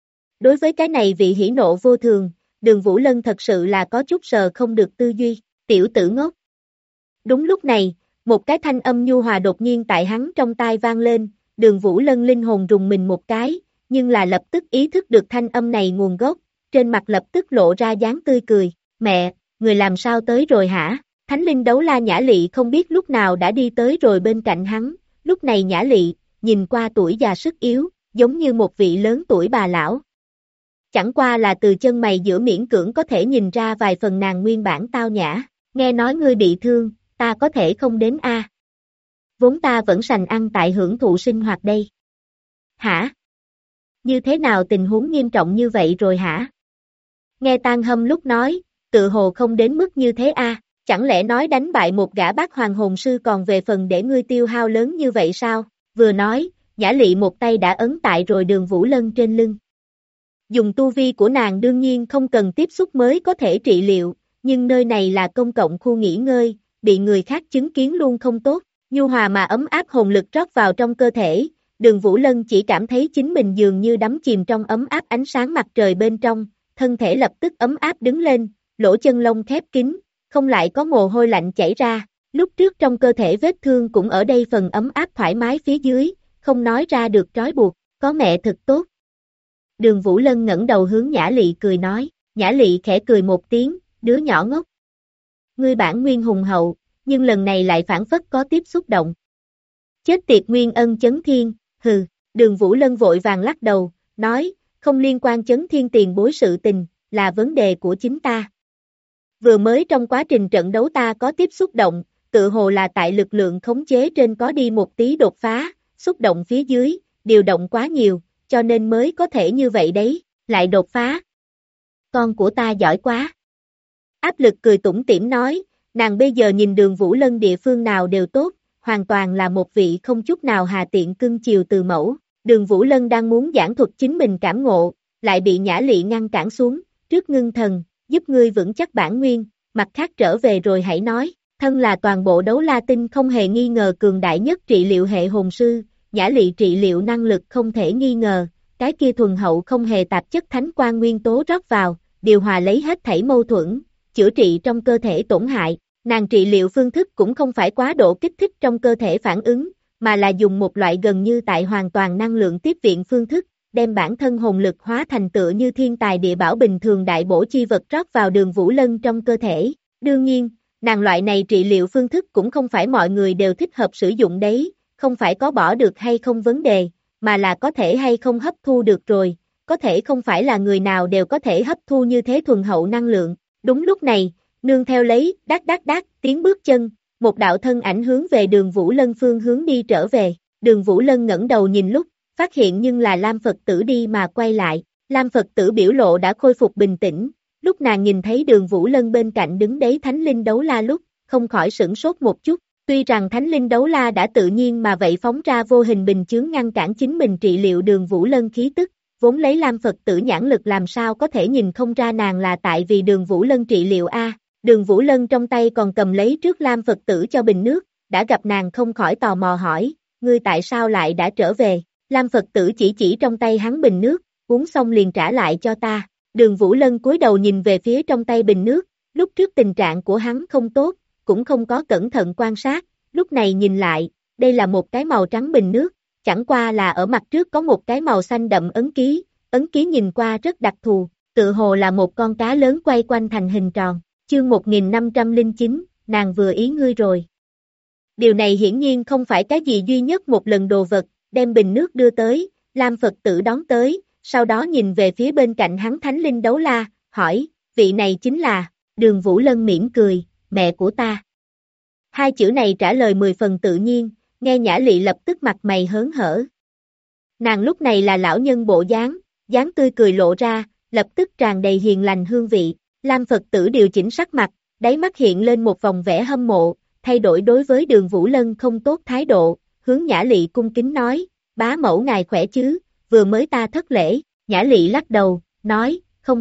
Đối với cái này vị hỉ nộ vô thường, Đường Vũ Lân thật sự là có chút sờ không được tư duy, tiểu tử ngốc. Đúng lúc này, một cái thanh âm nhu hòa đột nhiên tại hắn trong tai vang lên, Đường Vũ Lân linh hồn rùng mình một cái, nhưng là lập tức ý thức được thanh âm này nguồn gốc, trên mặt lập tức lộ ra dáng tươi cười, mẹ, người làm sao tới rồi hả? Thánh linh đấu la Nhã Lị không biết lúc nào đã đi tới rồi bên cạnh hắn, lúc này Nhã Lị, nhìn qua tuổi già sức yếu, giống như một vị lớn tuổi bà lão. Chẳng qua là từ chân mày giữa miễn cưỡng có thể nhìn ra vài phần nàng nguyên bản tao nhã, nghe nói ngươi bị thương, ta có thể không đến a. Vốn ta vẫn sành ăn tại hưởng thụ sinh hoạt đây. Hả? Như thế nào tình huống nghiêm trọng như vậy rồi hả? Nghe Tang Hâm lúc nói, tự hồ không đến mức như thế a. Chẳng lẽ nói đánh bại một gã bát hoàng hồn sư còn về phần để ngươi tiêu hao lớn như vậy sao? Vừa nói, Nhã Lị một tay đã ấn tại rồi Đường Vũ Lân trên lưng. Dùng tu vi của nàng đương nhiên không cần tiếp xúc mới có thể trị liệu, nhưng nơi này là công cộng khu nghỉ ngơi, bị người khác chứng kiến luôn không tốt. Nhu hòa mà ấm áp hồn lực rót vào trong cơ thể, Đường Vũ Lân chỉ cảm thấy chính mình dường như đắm chìm trong ấm áp ánh sáng mặt trời bên trong, thân thể lập tức ấm áp đứng lên, lỗ chân lông khép kín, không lại có mồ hôi lạnh chảy ra, lúc trước trong cơ thể vết thương cũng ở đây phần ấm áp thoải mái phía dưới, không nói ra được trói buộc, có mẹ thật tốt. Đường Vũ Lân ngẩng đầu hướng Nhã Lị cười nói, Nhã Lị khẽ cười một tiếng, đứa nhỏ ngốc. Ngươi bản nguyên hùng hậu, nhưng lần này lại phản phất có tiếp xúc động. Chết tiệt Nguyên Ân Chấn Thiên, hừ, Đường Vũ Lân vội vàng lắc đầu, nói, không liên quan Chấn Thiên tiền bối sự tình, là vấn đề của chính ta. Vừa mới trong quá trình trận đấu ta có tiếp xúc động, tự hồ là tại lực lượng khống chế trên có đi một tí đột phá, xúc động phía dưới, điều động quá nhiều, cho nên mới có thể như vậy đấy, lại đột phá. Con của ta giỏi quá. áp lực cười tủm tỉm nói, nàng bây giờ nhìn Đường Vũ Lân địa phương nào đều tốt, hoàn toàn là một vị không chút nào hà tiện cưng chiều từ mẫu. Đường Vũ Lân đang muốn giảng thuật chính mình cảm ngộ, lại bị Nhã Lị ngăn cản xuống, trước ngưng thần, giúp ngươi vững chắc bản nguyên, mặt khác trở về rồi hãy nói, thân là toàn bộ đấu la tinh không hề nghi ngờ cường đại nhất trị liệu hệ hồn sư, Nhã Lị trị liệu năng lực không thể nghi ngờ, cái kia thuần hậu không hề tạp chất thánh quan nguyên tố rót vào, điều hòa lấy hết thảy mâu thuẫn, chữa trị trong cơ thể tổn hại, nàng trị liệu phương thức cũng không phải quá độ kích thích trong cơ thể phản ứng, mà là dùng một loại gần như tại hoàn toàn năng lượng tiếp viện phương thức, đem bản thân hồn lực hóa thành tựa như thiên tài địa bảo bình thường đại bổ chi vật rót vào Đường Vũ Lân trong cơ thể. Đương nhiên, nàng loại này trị liệu phương thức cũng không phải mọi người đều thích hợp sử dụng đấy, không phải có bỏ được hay không vấn đề, mà là có thể hay không hấp thu được rồi, có thể không phải là người nào đều có thể hấp thu như thế thuần hậu năng lượng. Đúng lúc này, nương theo lấy, đát tiếng bước chân, một đạo thân ảnh hướng về Đường Vũ Lân phương hướng đi trở về, Đường Vũ Lân ngẩng đầu nhìn lúc, phát hiện nhưng là Lam Phật Tử đi mà quay lại, Lam Phật Tử biểu lộ đã khôi phục bình tĩnh, lúc nàng nhìn thấy Đường Vũ Lân bên cạnh đứng đấy Thánh Linh Đấu La lúc, không khỏi sửng sốt một chút, tuy rằng Thánh Linh Đấu La đã tự nhiên mà vậy phóng ra vô hình bình chướng ngăn cản chính mình trị liệu Đường Vũ Lân khí tức, vốn lấy Lam Phật Tử nhãn lực làm sao có thể nhìn không ra nàng là tại vì Đường Vũ Lân trị liệu a. Đường Vũ Lân trong tay còn cầm lấy trước Lam Phật Tử cho bình nước, đã gặp nàng không khỏi tò mò hỏi, ngươi tại sao lại đã trở về? Lam Phật Tử chỉ trong tay hắn bình nước, uống xong liền trả lại cho ta. Đường Vũ Lân cúi đầu nhìn về phía trong tay bình nước, lúc trước tình trạng của hắn không tốt, cũng không có cẩn thận quan sát, lúc này nhìn lại, đây là một cái màu trắng bình nước, chẳng qua là ở mặt trước có một cái màu xanh đậm ấn ký nhìn qua rất đặc thù, tự hồ là một con cá lớn quay quanh thành hình tròn. Chương 1509, nàng vừa ý ngươi rồi. Điều này hiển nhiên không phải cái gì duy nhất một lần đồ vật, đem bình nước đưa tới, Lam Phật Tử đón tới, sau đó nhìn về phía bên cạnh hắn Thánh Linh Đấu La, hỏi, vị này chính là, Đường Vũ Lân mỉm cười, mẹ của ta. Hai chữ này trả lời 10 phần tự nhiên, nghe Nhã Lị lập tức mặt mày hớn hở. Nàng lúc này là lão nhân bộ dáng tươi cười lộ ra, lập tức tràn đầy hiền lành hương vị. Lam Phật Tử điều chỉnh sắc mặt, đáy mắt hiện lên một vòng vẻ hâm mộ, thay đổi đối với Đường Vũ Lân không tốt thái độ, hướng Nhã Lị cung kính nói, bá mẫu ngài khỏe chứ, vừa mới ta thất lễ, Nhã Lị lắc đầu, nói, không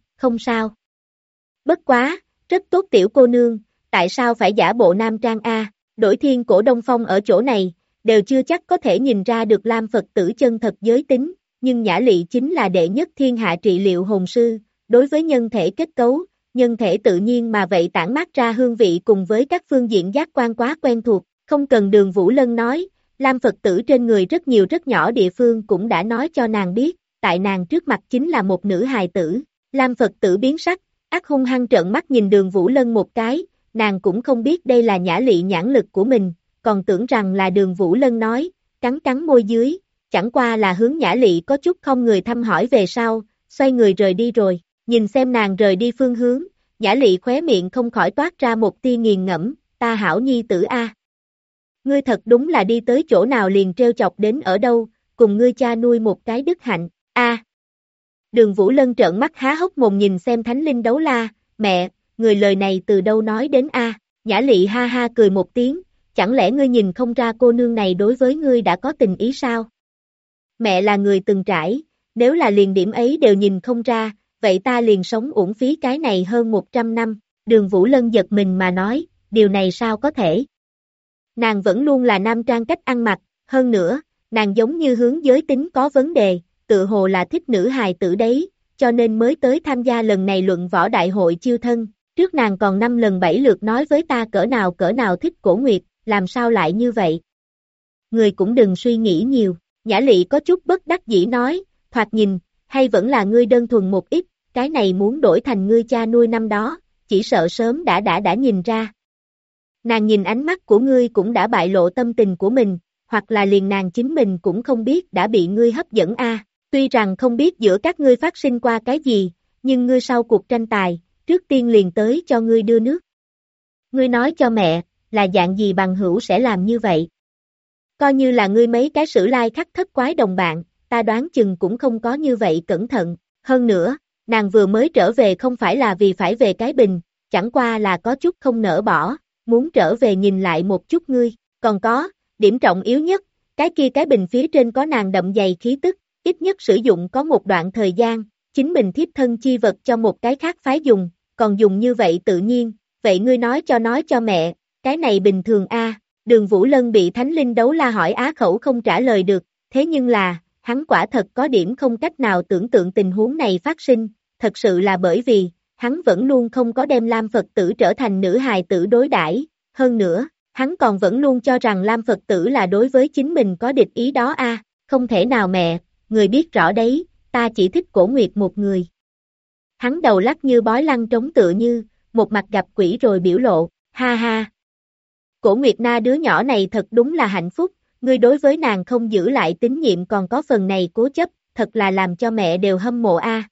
sao. Bất quá, rất tốt tiểu cô nương, tại sao phải giả bộ nam trang a? Đổi Thiên Cổ Đông Phong ở chỗ này, đều chưa chắc có thể nhìn ra được Lam Phật Tử chân thật giới tính, nhưng Nhã Lị chính là đệ nhất thiên hạ trị liệu hồn sư. Đối với nhân thể kết cấu, nhân thể tự nhiên mà vậy tản mát ra hương vị cùng với các phương diện giác quan quá quen thuộc, không cần Đường Vũ Lân nói, Lam Phật Tử trên người rất nhiều rất nhỏ địa phương cũng đã nói cho nàng biết, tại nàng trước mặt chính là một nữ hài tử, Lam Phật Tử biến sắc, ác hung hăng trợn mắt nhìn Đường Vũ Lân một cái, nàng cũng không biết đây là Nhã Lị nhãn lực của mình, còn tưởng rằng là Đường Vũ Lân nói, cắn môi dưới, chẳng qua là hướng Nhã Lị có chút không người thăm hỏi về sau, xoay người rời đi rồi. Nhìn xem nàng rời đi phương hướng, Nhã Lị khóe miệng không khỏi toát ra một tia nghiền ngẫm, ta hảo nhi tử a. Ngươi thật đúng là đi tới chỗ nào liền trêu chọc đến ở đâu, cùng ngươi cha nuôi một cái đức hạnh, a. Đường Vũ Lân trợn mắt há hốc mồm nhìn xem Thánh Linh Đấu La, mẹ, người lời này từ đâu nói đến a? Nhã Lị ha ha cười một tiếng, chẳng lẽ ngươi nhìn không ra cô nương này đối với ngươi đã có tình ý sao? Mẹ là người từng trải, nếu là liền điểm ấy đều nhìn không ra, vậy ta liền sống uổng phí cái này hơn 100 năm, Đường Vũ Lân giật mình mà nói, điều này sao có thể? Nàng vẫn luôn là nam trang cách ăn mặc, hơn nữa, nàng giống như hướng giới tính có vấn đề, tự hồ là thích nữ hài tử đấy, cho nên mới tới tham gia lần này luận võ đại hội chiêu thân, trước nàng còn 5 lần 7 lượt nói với ta cỡ nào thích Cổ Nguyệt, làm sao lại như vậy? Người cũng đừng suy nghĩ nhiều, Nhã Lị có chút bất đắc dĩ nói, thoạt nhìn, hay vẫn là ngươi đơn thuần một ít, cái này muốn đổi thành ngươi cha nuôi năm đó, chỉ sợ sớm đã nhìn ra. Nàng nhìn ánh mắt của ngươi cũng đã bại lộ tâm tình của mình, hoặc là liền nàng chính mình cũng không biết đã bị ngươi hấp dẫn a. Tuy rằng không biết giữa các ngươi phát sinh qua cái gì, nhưng ngươi sau cuộc tranh tài, trước tiên liền tới cho ngươi đưa nước. Ngươi nói cho mẹ, là dạng gì bằng hữu sẽ làm như vậy? Coi như là ngươi mấy cái sử lai khắc thất quái đồng bạn, ta đoán chừng cũng không có như vậy cẩn thận, hơn nữa, nàng vừa mới trở về không phải là vì phải về cái bình, chẳng qua là có chút không nỡ bỏ, muốn trở về nhìn lại một chút ngươi, còn có, điểm trọng yếu nhất, cái bình phía trên có nàng đậm dày khí tức, ít nhất sử dụng có một đoạn thời gian, chính mình thiếp thân chi vật cho một cái khác phái dùng, còn dùng như vậy tự nhiên, vậy ngươi nói cho mẹ, cái này bình thường a. Đường Vũ Lân bị Thánh Linh Đấu La hỏi á khẩu không trả lời được, thế nhưng là, hắn quả thật có điểm không cách nào tưởng tượng tình huống này phát sinh, thật sự là bởi vì, hắn vẫn luôn không có đem Lam Phật tử trở thành nữ hài tử đối đãi, hơn nữa, hắn còn vẫn luôn cho rằng Lam Phật tử là đối với chính mình có địch ý đó a. Không thể nào mẹ, người biết rõ đấy, ta chỉ thích Cổ Nguyệt một người. Hắn đầu lắc như bói lăn trống tựa như, một mặt gặp quỷ rồi biểu lộ, ha ha. Cổ Nguyệt Na đứa nhỏ này thật đúng là hạnh phúc, ngươi đối với nàng không giữ lại tín nhiệm còn có phần này cố chấp, thật là làm cho mẹ đều hâm mộ a.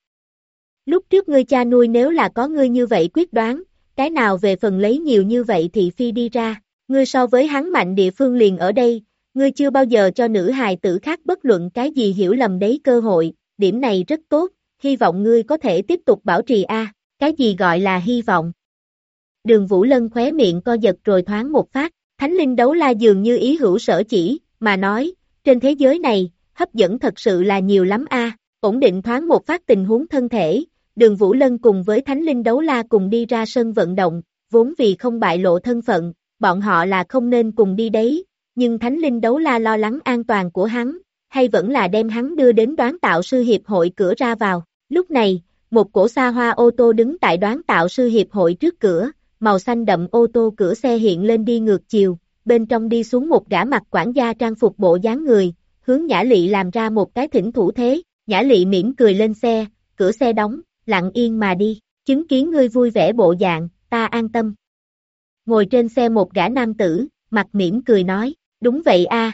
Lúc trước ngươi cha nuôi nếu là có ngươi như vậy quyết đoán, cái nào về phần lấy nhiều như vậy thị phi đi ra, ngươi so với hắn mạnh địa phương liền ở đây, ngươi chưa bao giờ cho nữ hài tử khác bất luận cái gì hiểu lầm đấy cơ hội, điểm này rất tốt, hy vọng ngươi có thể tiếp tục bảo trì a. Cái gì gọi là hy vọng? Đường Vũ Lân khóe miệng co giật rồi thoáng một phát, Thánh Linh Đấu La dường như ý hữu sở chỉ, mà nói, trên thế giới này, hấp dẫn thật sự là nhiều lắm a. Ổn định thoáng một phát tình huống thân thể, Đường Vũ Lân cùng với Thánh Linh Đấu La cùng đi ra sân vận động, vốn vì không bại lộ thân phận, bọn họ là không nên cùng đi đấy, nhưng Thánh Linh Đấu La lo lắng an toàn của hắn, hay vẫn là đem hắn đưa đến Đoán Tạo Sư Hiệp hội cửa ra vào. Lúc này, một cổ xa hoa ô tô đứng tại Đoán Tạo Sư Hiệp hội trước cửa, màu xanh đậm ô tô cửa xe hiện lên đi ngược chiều, bên trong đi xuống một gã mặc quản gia trang phục bộ dáng người, hướng Nhã Lị làm ra một cái thỉnh thủ thế, Nhã Lị mỉm cười lên xe, cửa xe đóng, lặng yên mà đi, chứng kiến ngươi vui vẻ bộ dạng, ta an tâm. Ngồi trên xe một gã nam tử, mặt mỉm cười nói, đúng vậy a,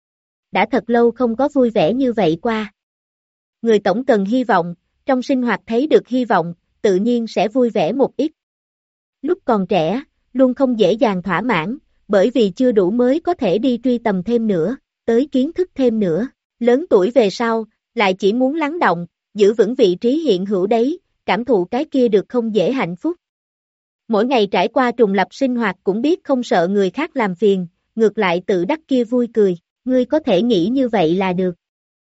đã thật lâu không có vui vẻ như vậy qua. Người tổng cần hy vọng, trong sinh hoạt thấy được hy vọng, tự nhiên sẽ vui vẻ một ít. Lúc còn trẻ, luôn không dễ dàng thỏa mãn, bởi vì chưa đủ mới có thể đi truy tầm thêm nữa, tới kiến thức thêm nữa. Lớn tuổi về sau, lại chỉ muốn lắng động, giữ vững vị trí hiện hữu đấy, cảm thụ cái kia được không dễ hạnh phúc. Mỗi ngày trải qua trùng lập sinh hoạt cũng biết không sợ người khác làm phiền, ngược lại tự đắc kia vui cười, ngươi có thể nghĩ như vậy là được.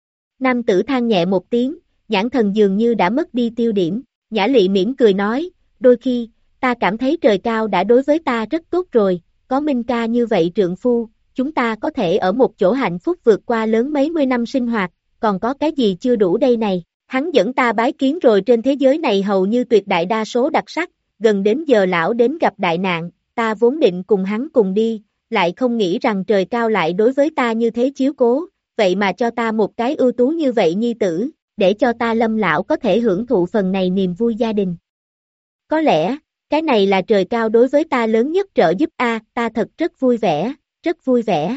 Nam tử than nhẹ một tiếng, nhãn thần dường như đã mất đi tiêu điểm, Nhã Lị mỉm cười nói, đôi khi, ta cảm thấy trời cao đã đối với ta rất tốt rồi, có Minh ca như vậy trượng phu, chúng ta có thể ở một chỗ hạnh phúc vượt qua lớn mấy mươi năm sinh hoạt, còn có cái gì chưa đủ đây này, hắn dẫn ta bái kiến rồi trên thế giới này hầu như tuyệt đại đa số đặc sắc, gần đến giờ lão đến gặp đại nạn, ta vốn định cùng hắn cùng đi, lại không nghĩ rằng trời cao lại đối với ta như thế chiếu cố, vậy mà cho ta một cái ưu tú như vậy nhi tử, để cho ta Lâm lão có thể hưởng thụ phần này niềm vui gia đình. Có lẽ, cái này là trời cao đối với ta lớn nhất trợ giúp a, ta thật rất vui vẻ, rất vui vẻ.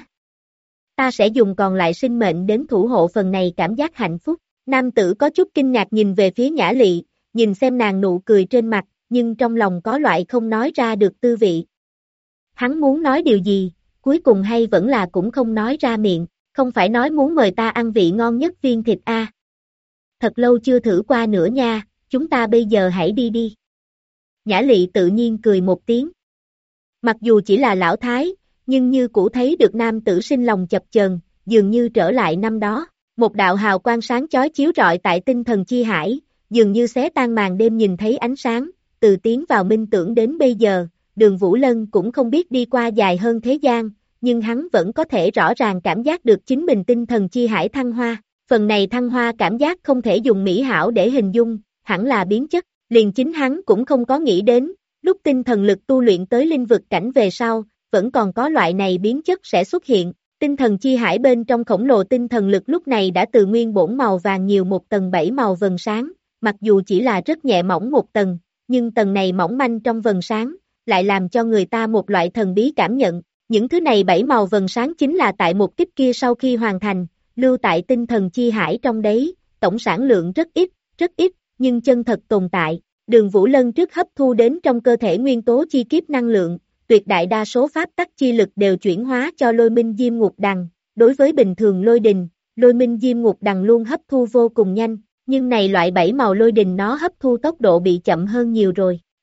Ta sẽ dùng còn lại sinh mệnh đến thủ hộ phần này cảm giác hạnh phúc. Nam tử có chút kinh ngạc nhìn về phía Nhã Lị, nhìn xem nàng nụ cười trên mặt, nhưng trong lòng có loại không nói ra được tư vị. Hắn muốn nói điều gì, cuối cùng hay vẫn là cũng không nói ra miệng, không phải nói muốn mời ta ăn vị ngon nhất viên thịt a. Thật lâu chưa thử qua nữa nha, chúng ta bây giờ hãy đi đi. Nhã Lị tự nhiên cười một tiếng. Mặc dù chỉ là lão thái, nhưng như cũ thấy được nam tử sinh lòng chập chờn, dường như trở lại năm đó. Một đạo hào quang sáng chói chiếu rọi tại tinh thần chi hải, dường như xé tan màn đêm nhìn thấy ánh sáng, từ tiến vào minh tưởng đến bây giờ, Đường Vũ Lân cũng không biết đi qua dài hơn thế gian, nhưng hắn vẫn có thể rõ ràng cảm giác được chính mình tinh thần chi hải thăng hoa. Phần này thăng hoa cảm giác không thể dùng mỹ hảo để hình dung, hẳn là biến chất, liền chính hắn cũng không có nghĩ đến, lúc tinh thần lực tu luyện tới linh vực cảnh về sau, vẫn còn có loại này biến chất sẽ xuất hiện. Tinh thần chi hải bên trong khổng lồ tinh thần lực lúc này đã từ nguyên bổn màu vàng nhiều một tầng 7 màu vầng sáng, mặc dù chỉ là rất nhẹ mỏng một tầng, nhưng tầng này mỏng manh trong vầng sáng, lại làm cho người ta một loại thần bí cảm nhận. Những thứ này 7 màu vầng sáng chính là tại một kích kia sau khi hoàn thành, lưu tại tinh thần chi hải trong đấy, tổng sản lượng rất ít, nhưng chân thật tồn tại. Đường Vũ Lân trước hấp thu đến trong cơ thể nguyên tố chi kiếp năng lượng, tuyệt đại đa số pháp tắc chi lực đều chuyển hóa cho Lôi Minh Diêm Ngục Đằng, đối với bình thường lôi đình, Lôi Minh Diêm Ngục Đằng luôn hấp thu vô cùng nhanh, nhưng này loại 7 màu lôi đình nó hấp thu tốc độ bị chậm hơn nhiều rồi.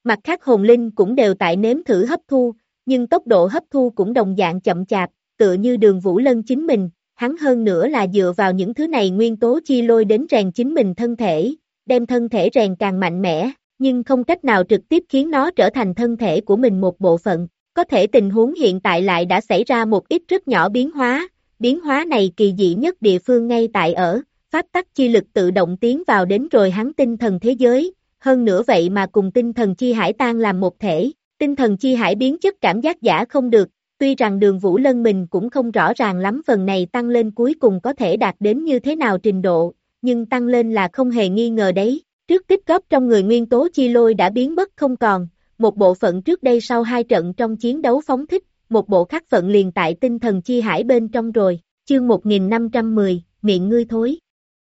Mặt khác hồn linh cũng đều tại nếm thử hấp thu, nhưng tốc độ hấp thu cũng đồng dạng chậm chạp, tựa như Đường Vũ Lân chính mình, hắn hơn nữa là dựa vào những thứ này nguyên tố chi lôi đến rèn chính mình thân thể, đem thân thể rèn càng mạnh mẽ, nhưng không cách nào trực tiếp khiến nó trở thành thân thể của mình một bộ phận. Có thể tình huống hiện tại lại đã xảy ra một ít rất nhỏ biến hóa này kỳ dị nhất địa phương ngay tại ở, pháp tắc chi lực tự động tiến vào đến rồi hắn tinh thần thế giới, hơn nữa vậy mà cùng tinh thần chi hải tan làm một thể, tinh thần chi hải biến chất cảm giác giả không được, tuy rằng Đường Vũ Lân mình cũng không rõ ràng lắm phần này tăng lên cuối cùng có thể đạt đến như thế nào trình độ, nhưng tăng lên là không hề nghi ngờ đấy, trước tích góp trong người nguyên tố chi lôi đã biến mất không còn, một bộ phận trước đây sau 2 trận trong chiến đấu phóng thích, một bộ khác phận liền tại tinh thần chi hải bên trong rồi, chương 1510, miệng ngươi thối.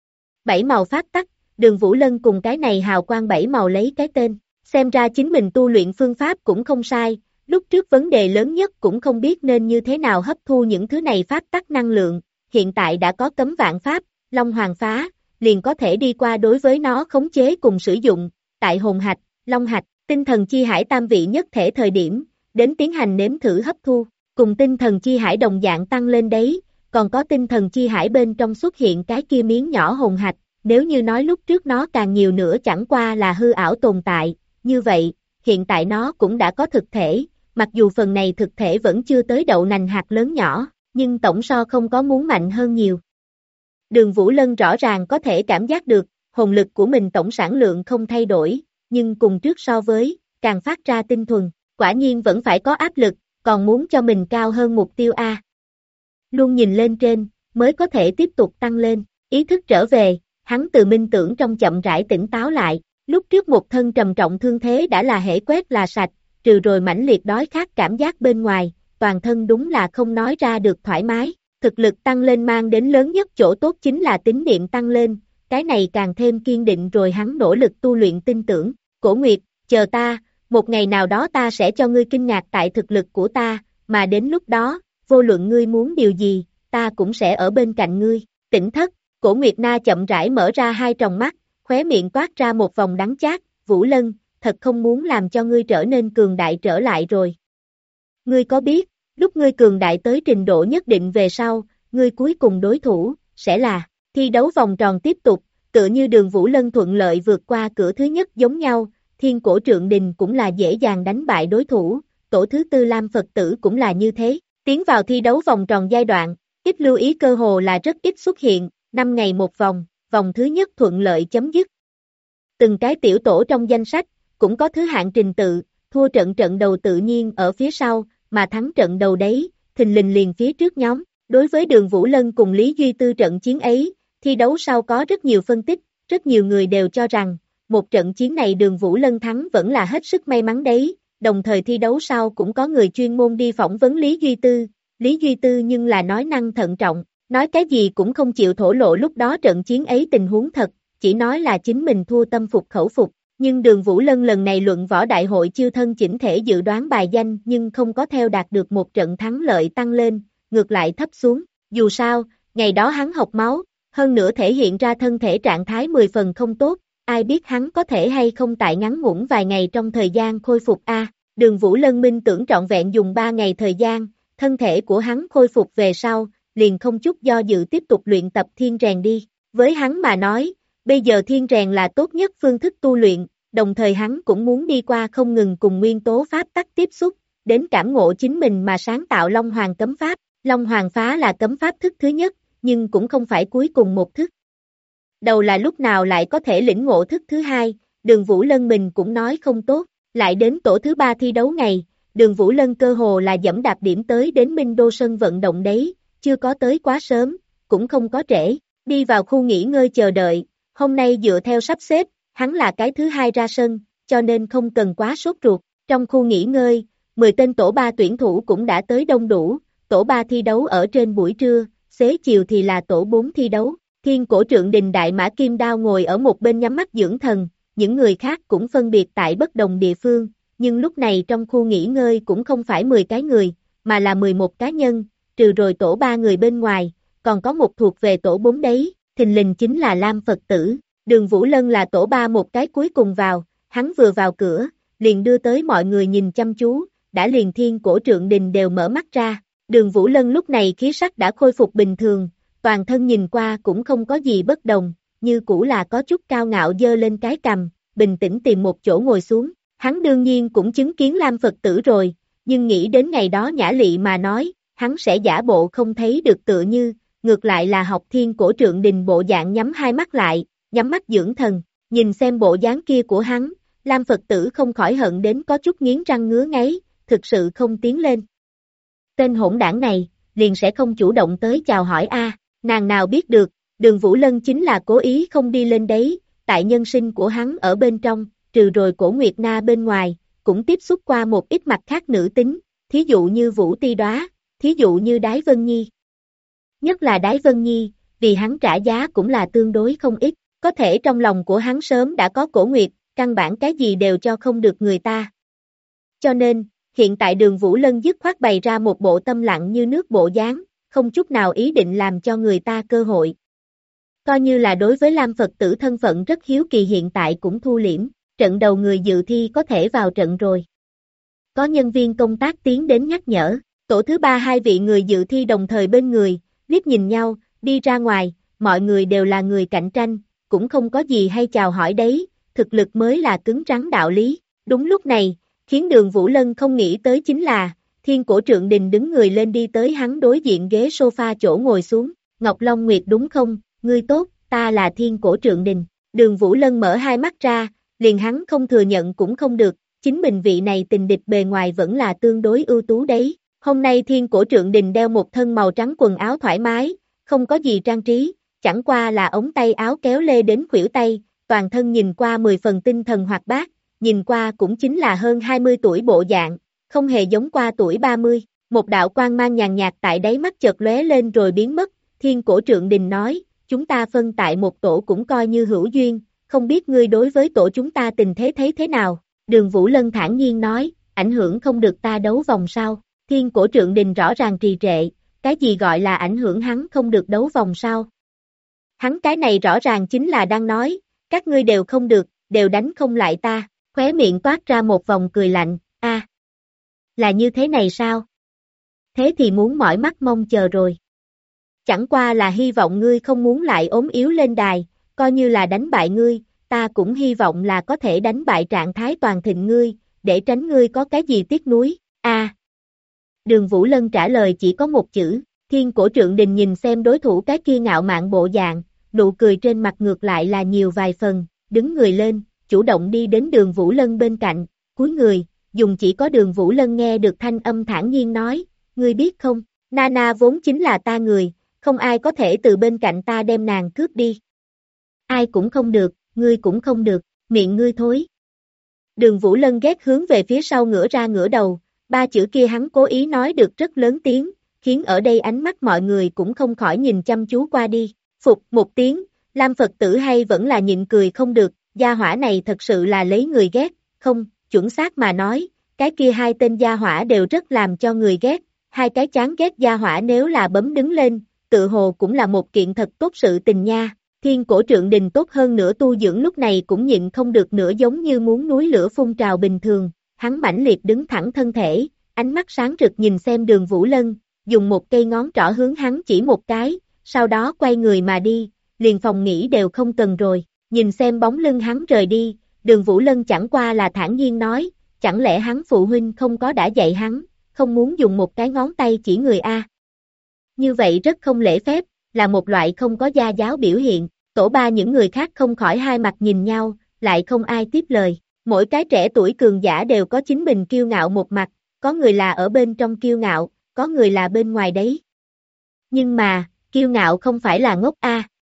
7 màu pháp tắc, Đường Vũ Lân cùng cái này hào quang 7 màu lấy cái tên, xem ra chính mình tu luyện phương pháp cũng không sai, lúc trước vấn đề lớn nhất cũng không biết nên như thế nào hấp thu những thứ này pháp tắc năng lượng, hiện tại đã có cấm vạn pháp, Long Hoàng phá, liền có thể đi qua đối với nó khống chế cùng sử dụng, tại hồn hạch, long hạch, tinh thần chi hải tam vị nhất thể thời điểm, đến tiến hành nếm thử hấp thu, cùng tinh thần chi hải đồng dạng tăng lên đấy, còn có tinh thần chi hải bên trong xuất hiện cái kia miếng nhỏ hồn hạch, nếu như nói lúc trước nó càng nhiều nữa chẳng qua là hư ảo tồn tại, như vậy, hiện tại nó cũng đã có thực thể, mặc dù phần này thực thể vẫn chưa tới đậu nành hạt lớn nhỏ, nhưng tổng so không có muốn mạnh hơn nhiều. Đường Vũ Lân rõ ràng có thể cảm giác được, hồn lực của mình tổng sản lượng không thay đổi, nhưng cùng trước so với, càng phát ra tinh thuần, quả nhiên vẫn phải có áp lực, còn muốn cho mình cao hơn mục tiêu A. Luôn nhìn lên trên, mới có thể tiếp tục tăng lên, ý thức trở về, hắn từ minh tưởng trong chậm rãi tỉnh táo lại, lúc trước một thân trầm trọng thương thế đã là hễ quét là sạch, trừ rồi mãnh liệt đói khát cảm giác bên ngoài, toàn thân đúng là không nói ra được thoải mái, thực lực tăng lên mang đến lớn nhất chỗ tốt chính là tín niệm tăng lên, cái này càng thêm kiên định rồi hắn nỗ lực tu luyện tin tưởng, Cổ Nguyệt, chờ ta, một ngày nào đó ta sẽ cho ngươi kinh ngạc tại thực lực của ta, mà đến lúc đó, vô luận ngươi muốn điều gì, ta cũng sẽ ở bên cạnh ngươi, Tỉnh Thất, Cổ Nguyệt Na chậm rãi mở ra 2 tròng mắt, khóe miệng toát ra một vòng đắng chát, Vũ Lân, thật không muốn làm cho ngươi trở nên cường đại trở lại rồi. Ngươi có biết, lúc ngươi cường đại tới trình độ nhất định về sau, ngươi cuối cùng đối thủ, sẽ là, thi đấu vòng tròn tiếp tục, tựa như Đường Vũ Lân thuận lợi vượt qua cửa thứ nhất giống nhau, Thiên Cổ Trượng Đình cũng là dễ dàng đánh bại đối thủ, tổ thứ tư Lam Phật Tử cũng là như thế, tiến vào thi đấu vòng tròn giai đoạn, ít lưu ý cơ hồ là rất ít xuất hiện, 5 ngày một vòng, vòng thứ nhất thuận lợi chấm dứt. Từng cái tiểu tổ trong danh sách, cũng có thứ hạng trình tự, thua trận đầu tự nhiên ở phía sau, mà thắng trận đầu đấy, thình lình liền phía trước nhóm. Đối với Đường Vũ Lân cùng Lý Duy Tư trận chiến ấy, thi đấu sau có rất nhiều phân tích, rất nhiều người đều cho rằng, một trận chiến này Đường Vũ Lân thắng vẫn là hết sức may mắn đấy, đồng thời thi đấu sau cũng có người chuyên môn đi phỏng vấn Lý Duy Tư nhưng là nói năng thận trọng, nói cái gì cũng không chịu thổ lộ lúc đó trận chiến ấy tình huống thật, chỉ nói là chính mình thua tâm phục khẩu phục. Nhưng Đường Vũ Lân lần này luận võ đại hội chiêu thân chỉnh thể dự đoán bài danh nhưng không có theo đạt được một trận thắng lợi tăng lên, ngược lại thấp xuống, dù sao, ngày đó hắn học máu, hơn nữa thể hiện ra thân thể trạng thái 10 phần không tốt, ai biết hắn có thể hay không tại ngắn ngủn vài ngày trong thời gian khôi phục a. Đường Vũ Lân minh tưởng trọn vẹn dùng 3 ngày thời gian, thân thể của hắn khôi phục về sau, liền không chút do dự tiếp tục luyện tập thiên rèn đi, với hắn mà nói, bây giờ thiên rèn là tốt nhất phương thức tu luyện, đồng thời hắn cũng muốn đi qua không ngừng cùng nguyên tố pháp tắc tiếp xúc, đến cảm ngộ chính mình mà sáng tạo Long Hoàng cấm pháp. Long Hoàng phá là cấm pháp thức thứ nhất, nhưng cũng không phải cuối cùng một thức. Đầu là lúc nào lại có thể lĩnh ngộ thức thứ hai, Đường Vũ Lân mình cũng nói không tốt, lại đến tổ thứ 3 thi đấu ngày, Đường Vũ Lân cơ hồ là dẫm đạp điểm tới đến Minh Đô sân vận động đấy, chưa có tới quá sớm, cũng không có trễ, đi vào khu nghỉ ngơi chờ đợi, hôm nay dựa theo sắp xếp, hắn là cái thứ 2 ra sân, cho nên không cần quá sốt ruột, trong khu nghỉ ngơi, 10 tên tổ 3 tuyển thủ cũng đã tới đông đủ, tổ 3 thi đấu ở trên buổi trưa, xế chiều thì là tổ 4 thi đấu, Thiên Cổ Trượng Đình Đại Mã Kim Đao ngồi ở một bên nhắm mắt dưỡng thần, những người khác cũng phân biệt tại bất đồng địa phương, nhưng lúc này trong khu nghỉ ngơi cũng không phải 10 cái người, mà là 11 cá nhân, trừ rồi tổ 3 người bên ngoài, còn có một thuộc về tổ 4 đấy, thình lình chính là Lam Phật Tử, Đường Vũ Lân là tổ 3 một cái cuối cùng vào, hắn vừa vào cửa, liền đưa tới mọi người nhìn chăm chú, đã liền Thiên Cổ Trượng Đình đều mở mắt ra. Đường Vũ Lân lúc này khí sắc đã khôi phục bình thường, toàn thân nhìn qua cũng không có gì bất đồng, như cũ là có chút cao ngạo dơ lên cái cằm, bình tĩnh tìm một chỗ ngồi xuống. Hắn đương nhiên cũng chứng kiến Lam Phật tử rồi, nhưng nghĩ đến ngày đó Nhã Lị mà nói, hắn sẽ giả bộ không thấy được tựa như, ngược lại là học Thiên Cổ Trượng Đình bộ dạng nhắm hai mắt lại, nhắm mắt dưỡng thần, nhìn xem bộ dáng kia của hắn, Lam Phật tử không khỏi hận đến có chút nghiến răng ngứa ngáy, thực sự không tiến lên. Tên hỗn đảng này, liền sẽ không chủ động tới chào hỏi nàng nào biết được, Đường Vũ Lân chính là cố ý không đi lên đấy, tại nhân sinh của hắn ở bên trong, trừ rồi Cổ Nguyệt Na bên ngoài, cũng tiếp xúc qua một ít mặt khác nữ tính, thí dụ như Vũ Ti Đóa, thí dụ như Đái Vân Nhi. Nhất là Đái Vân Nhi, vì hắn trả giá cũng là tương đối không ít, có thể trong lòng của hắn sớm đã có Cổ Nguyệt, căn bản cái gì đều cho không được người ta. Cho nên, hiện tại Đường Vũ Lân dứt khoát bày ra một bộ tâm lặng như nước bộ dáng, không chút nào ý định làm cho người ta cơ hội. Coi như là đối với Lam Phật tử thân phận rất hiếu kỳ hiện tại cũng thu liễm, trận đầu người dự thi có thể vào trận rồi. Có nhân viên công tác tiến đến nhắc nhở, tổ thứ 3 hai vị người dự thi đồng thời bên người, liếc nhìn nhau, đi ra ngoài, mọi người đều là người cạnh tranh, cũng không có gì hay chào hỏi đấy, thực lực mới là cứng rắn đạo lý. Đúng lúc này, khiến Đường Vũ Lân không nghĩ tới chính là, Thiên Cổ Trượng Đình đứng người lên đi tới hắn đối diện ghế sofa chỗ ngồi xuống, Ngọc Long Nguyệt đúng không, ngươi tốt, ta là Thiên Cổ Trượng Đình. Đường Vũ Lân mở hai mắt ra, liền hắn không thừa nhận cũng không được, chính mình vị này tình địch bề ngoài vẫn là tương đối ưu tú đấy. Hôm nay Thiên Cổ Trượng Đình đeo một thân màu trắng quần áo thoải mái, không có gì trang trí, chẳng qua là ống tay áo kéo lê đến khuỷu tay, toàn thân nhìn qua 10 phần tinh thần hoạt bát, nhìn qua cũng chính là hơn 20 tuổi bộ dạng, không hề giống qua tuổi 30. Một đạo quang mang nhàn nhạt tại đáy mắt chợt lóe lên rồi biến mất, Thiên Cổ Trượng Đình nói, chúng ta phân tại một tổ cũng coi như hữu duyên, không biết ngươi đối với tổ chúng ta tình thế thấy thế nào? Đường Vũ Lân thản nhiên nói, ảnh hưởng không được ta đấu vòng sau. Thiên Cổ Trượng Đình rõ ràng trì trệ, cái gì gọi là ảnh hưởng hắn không được đấu vòng sau? Hắn cái này rõ ràng chính là đang nói, các ngươi đều không được, đều đánh không lại ta, khóe miệng toát ra một vòng cười lạnh, là như thế này sao? Thế thì muốn mỏi mắt mong chờ rồi. Chẳng qua là hy vọng ngươi không muốn lại ốm yếu lên đài, coi như là đánh bại ngươi, ta cũng hy vọng là có thể đánh bại trạng thái toàn thịnh ngươi, để tránh ngươi có cái gì tiếc nuối. Đường Vũ Lân trả lời chỉ có một chữ, Thiên Cổ Trượng Đình nhìn xem đối thủ cái kia ngạo mạn bộ dạng, nụ cười trên mặt ngược lại là nhiều vài phần, đứng người lên, chủ động đi đến Đường Vũ Lân bên cạnh, cúi người, dùng chỉ có Đường Vũ Lân nghe được thanh âm thản nhiên nói, ngươi biết không, Nana vốn chính là ta người, không ai có thể từ bên cạnh ta đem nàng cướp đi. Ai cũng không được, ngươi cũng không được, miệng ngươi thối. Đường Vũ Lân ghét hướng về phía sau ngửa ra ngửa đầu, ba chữ kia hắn cố ý nói được rất lớn tiếng, khiến ở đây ánh mắt mọi người cũng không khỏi nhìn chăm chú qua đi. Phục một tiếng, Lam Phật tử hay vẫn là nhịn cười không được, gia hỏa này thật sự là lấy người ghét, không, chuẩn xác mà nói, cái kia hai tên gia hỏa đều rất làm cho người ghét, hai cái chán ghét gia hỏa nếu là bấm đứng lên, tự hồ cũng là một kiện thật tốt sự tình nha. Thiên Cổ Trượng Đình tốt hơn nữa tu dưỡng lúc này cũng nhịn không được nữa giống như muốn núi lửa phun trào bình thường, hắn mãnh liệt đứng thẳng thân thể, ánh mắt sáng rực nhìn xem Đường Vũ Lân, dùng một cây ngón trỏ hướng hắn chỉ một cái, sau đó quay người mà đi, liền phòng nghỉ đều không cần rồi, nhìn xem bóng lưng hắn rời đi, Đường Vũ Lân chẳng qua là thản nhiên nói, chẳng lẽ hắn phụ huynh không có đã dạy hắn, không muốn dùng một cái ngón tay chỉ người Như vậy rất không lễ phép, là một loại không có gia giáo biểu hiện, tổ ba những người khác không khỏi hai mặt nhìn nhau, lại không ai tiếp lời, mỗi cái trẻ tuổi cường giả đều có chính mình kiêu ngạo một mặt, có người là ở bên trong kiêu ngạo, có người là bên ngoài đấy. Nhưng mà, kiêu ngạo không phải là ngốc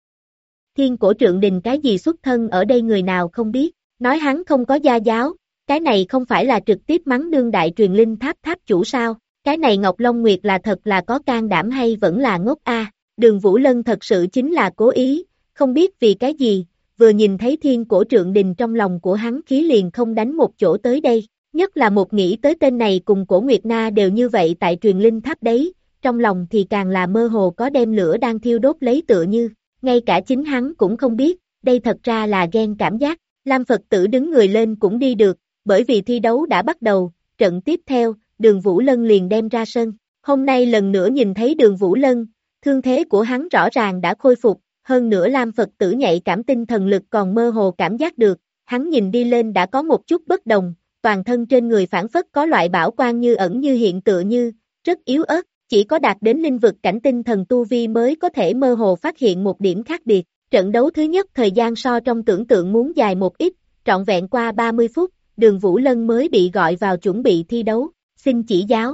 Thiên Cổ Trượng Đình cái gì xuất thân ở đây người nào không biết, nói hắn không có gia giáo, cái này không phải là trực tiếp mắng đương đại truyền linh tháp tháp chủ sao, cái này Ngọc Long Nguyệt là thật là có can đảm hay vẫn là ngốc Đường Vũ Lân thật sự chính là cố ý, không biết vì cái gì, vừa nhìn thấy Thiên Cổ Trượng Đình trong lòng của hắn khí liền không đánh một chỗ tới đây, nhất là một nghĩ tới tên này cùng Cổ Nguyệt Na đều như vậy tại truyền linh tháp đấy, trong lòng thì càng là mơ hồ có đem lửa đang thiêu đốt lấy tựa như, ngay cả chính hắn cũng không biết, đây thật ra là ghen cảm giác. Lam Phật tử đứng người lên cũng đi được, bởi vì thi đấu đã bắt đầu, trận tiếp theo, Đường Vũ Lân liền đem ra sân. Hôm nay lần nữa nhìn thấy Đường Vũ Lân, thương thế của hắn rõ ràng đã khôi phục, hơn nữa Lam Phật tử nhạy cảm tinh thần lực còn mơ hồ cảm giác được, hắn nhìn đi lên đã có một chút bất đồng, toàn thân trên người phảng phất có loại bảo quang như ẩn như hiện tựa như, rất yếu ớt, chỉ có đạt đến linh vực cảnh tinh thần tu vi mới có thể mơ hồ phát hiện một điểm khác biệt. Trận đấu thứ nhất thời gian so trong tưởng tượng muốn dài một ít, trọn vẹn qua 30 phút, Đường Vũ Lân mới bị gọi vào chuẩn bị thi đấu, xin chỉ giáo.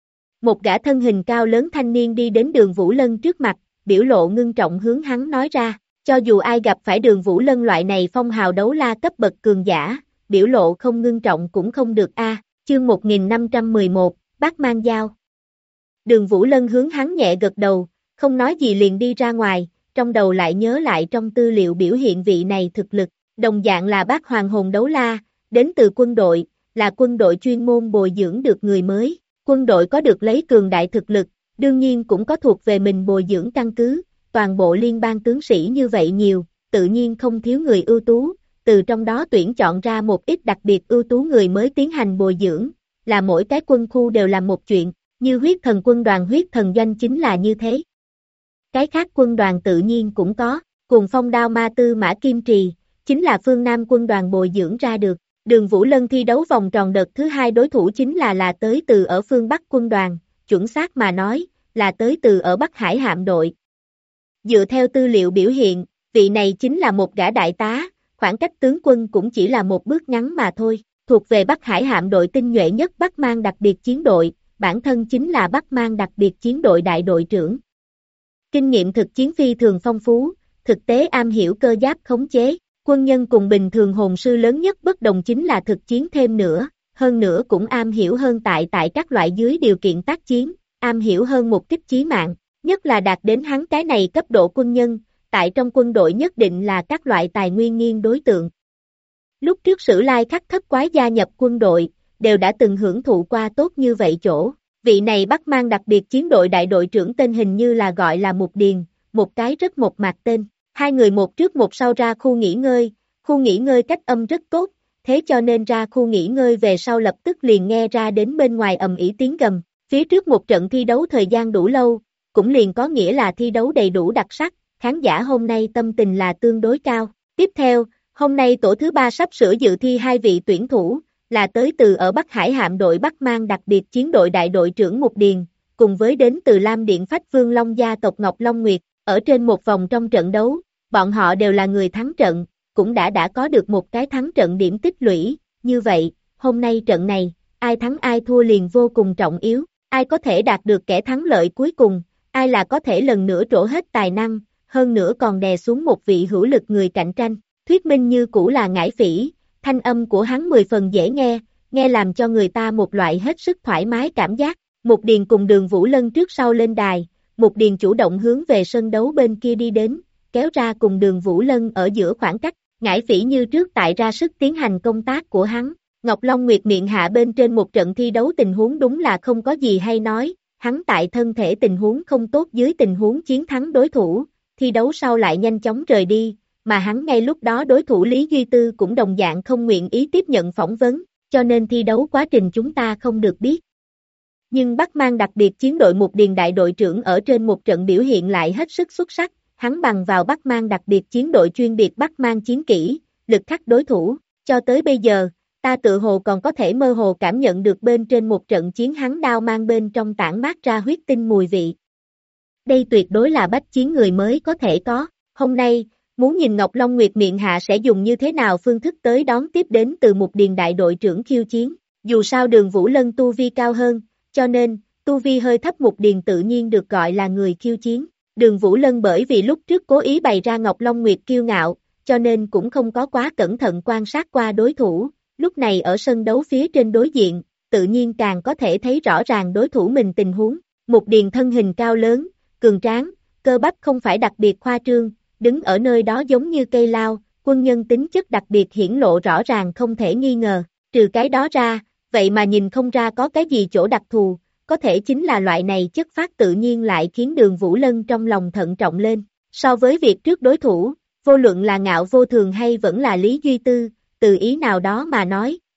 Một gã thân hình cao lớn thanh niên đi đến Đường Vũ Lân trước mặt, biểu lộ ngưng trọng hướng hắn nói ra, cho dù ai gặp phải Đường Vũ Lân loại này phong hào đấu la cấp bậc cường giả, biểu lộ không ngưng trọng cũng không được a. Chương 1511, Bát Mang Giao. Đường Vũ Lân hướng hắn nhẹ gật đầu, không nói gì liền đi ra ngoài, trong đầu lại nhớ lại trong tư liệu biểu hiện vị này thực lực, đồng dạng là Bát Hoàng Hồn đấu la, đến từ quân đội, là quân đội chuyên môn bồi dưỡng được người mới, quân đội có được lấy cường đại thực lực, đương nhiên cũng có thuộc về mình bồi dưỡng căn cứ, toàn bộ liên bang tướng sĩ như vậy nhiều, tự nhiên không thiếu người ưu tú, từ trong đó tuyển chọn ra một ít đặc biệt ưu tú người mới tiến hành bồi dưỡng, là mỗi cái quân khu đều làm một chuyện, như huyết thần quân đoàn huyết thần doanh chính là như thế. Cái khác quân đoàn tự nhiên cũng có, cùng phong đao ma tư mã kim trì, chính là phương Nam quân đoàn bồi dưỡng ra được. Đường Vũ Lân thi đấu vòng tròn đợt thứ hai đối thủ chính là tới từ ở phương Bắc quân đoàn, chuẩn xác mà nói, là tới từ ở Bắc Hải hạm đội. Dựa theo tư liệu biểu hiện, vị này chính là một gã đại tá, khoảng cách tướng quân cũng chỉ là một bước ngắn mà thôi, thuộc về Bắc Hải hạm đội tinh nhuệ nhất Bắc Mang đặc biệt chiến đội, bản thân chính là Bắc Mang đặc biệt chiến đội đại đội trưởng. Kinh nghiệm thực chiến phi thường phong phú, thực tế am hiểu cơ giáp khống chế, quân nhân cùng bình thường hồn sư lớn nhất bất đồng chính là thực chiến thêm nữa, hơn nữa cũng am hiểu hơn tại các loại dưới điều kiện tác chiến, am hiểu hơn một kích chí mạng, nhất là đạt đến hắn cái này cấp độ quân nhân, tại trong quân đội nhất định là các loại tài nguyên nghiêng đối tượng. Lúc trước Sử Lai Khắc Thất Quái gia nhập quân đội, đều đã từng hưởng thụ qua tốt như vậy chỗ. Vị này Bắc Mang đặc biệt chiến đội đại đội trưởng tên hình như là gọi là Mục Điền, một cái rất mộc mạc tên. Hai người một trước một sau ra khu nghỉ ngơi cách âm rất tốt, thế cho nên ra khu nghỉ ngơi về sau lập tức liền nghe ra đến bên ngoài ầm ĩ tiếng gầm. Phía trước một trận thi đấu thời gian đủ lâu, cũng liền có nghĩa là thi đấu đầy đủ đặc sắc, khán giả hôm nay tâm tình là tương đối cao. Tiếp theo, hôm nay tổ thứ 3 sắp sửa dự thi hai vị tuyển thủ, là tới từ ở Bắc Hải hạm đội Bắc Mang đặc biệt chiến đội đại đội trưởng Mục Điền, cùng với đến từ Lam Điện Phách Vương Long gia tộc Ngọc Long Nguyệt, ở trên một vòng trong trận đấu, bọn họ đều là người thắng trận, cũng đã có được một cái thắng trận điểm tích lũy, như vậy, hôm nay trận này, ai thắng ai thua liền vô cùng trọng yếu, ai có thể đạt được kẻ thắng lợi cuối cùng, ai là có thể lần nữa trổ hết tài năng, hơn nữa còn đè xuống một vị hữu lực người cạnh tranh, thuyết minh như cũ là Ngải Phỉ. Thanh âm của hắn 10 phần dễ nghe, nghe làm cho người ta một loại hết sức thoải mái cảm giác. Mục Điền cùng Đường Vũ Lân trước sau lên đài, Mục Điền chủ động hướng về sân đấu bên kia đi đến, kéo ra cùng Đường Vũ Lân ở giữa khoảng cách, Ngải Phỉ như trước tại ra sức tiến hành công tác của hắn. Ngọc Long Nguyệt miệng hạ bên trên một trận thi đấu tình huống đúng là không có gì hay nói, hắn tại thân thể tình huống không tốt dưới tình huống chiến thắng đối thủ, thi đấu sau lại nhanh chóng rời đi. Mà hắn ngay lúc đó đối thủ Lý Duy Tư cũng đồng dạng không nguyện ý tiếp nhận phỏng vấn, cho nên thi đấu quá trình chúng ta không được biết. Nhưng Bắc Mang đặc biệt chiến đội Mục Điền đại đội trưởng ở trên một trận biểu hiện lại hết sức xuất sắc, hắn bằng vào Bắc Mang đặc biệt chiến đội chuyên biệt Bắc Mang chiến kỹ, lực khắc đối thủ, cho tới bây giờ, ta tự hồ còn có thể mơ hồ cảm nhận được bên trên một trận chiến hắn đao mang bên trong tản mát ra huyết tinh mùi vị. Đây tuyệt đối là bách chiến người mới có thể có, hôm nay, muốn nhìn Ngọc Long Nguyệt miệng hạ sẽ dùng như thế nào phương thức tới đón tiếp đến từ Mục Điền đại đội trưởng khiêu chiến. Dù sao Đường Vũ Lân tu vi cao hơn, cho nên, tu vi hơi thấp Mục Điền tự nhiên được gọi là người khiêu chiến. Đường Vũ Lân bởi vì lúc trước cố ý bày ra Ngọc Long Nguyệt kiêu ngạo, cho nên cũng không có quá cẩn thận quan sát qua đối thủ. Lúc này ở sân đấu phía trên đối diện, tự nhiên càng có thể thấy rõ ràng đối thủ mình tình huống. Mục Điền thân hình cao lớn, cường tráng, cơ bắp không phải đặc biệt khoa trương, đứng ở nơi đó giống như cây lao, quân nhân tính chất đặc biệt hiển lộ rõ ràng không thể nghi ngờ, trừ cái đó ra, vậy mà nhìn không ra có cái gì chỗ đặc thù, có thể chính là loại này chất phát tự nhiên lại khiến Đường Vũ Lân trong lòng thận trọng lên, so với việc trước đối thủ, vô luận là Ngạo Vô Thường hay vẫn là Lý Duy Tư, từ ý nào đó mà nói,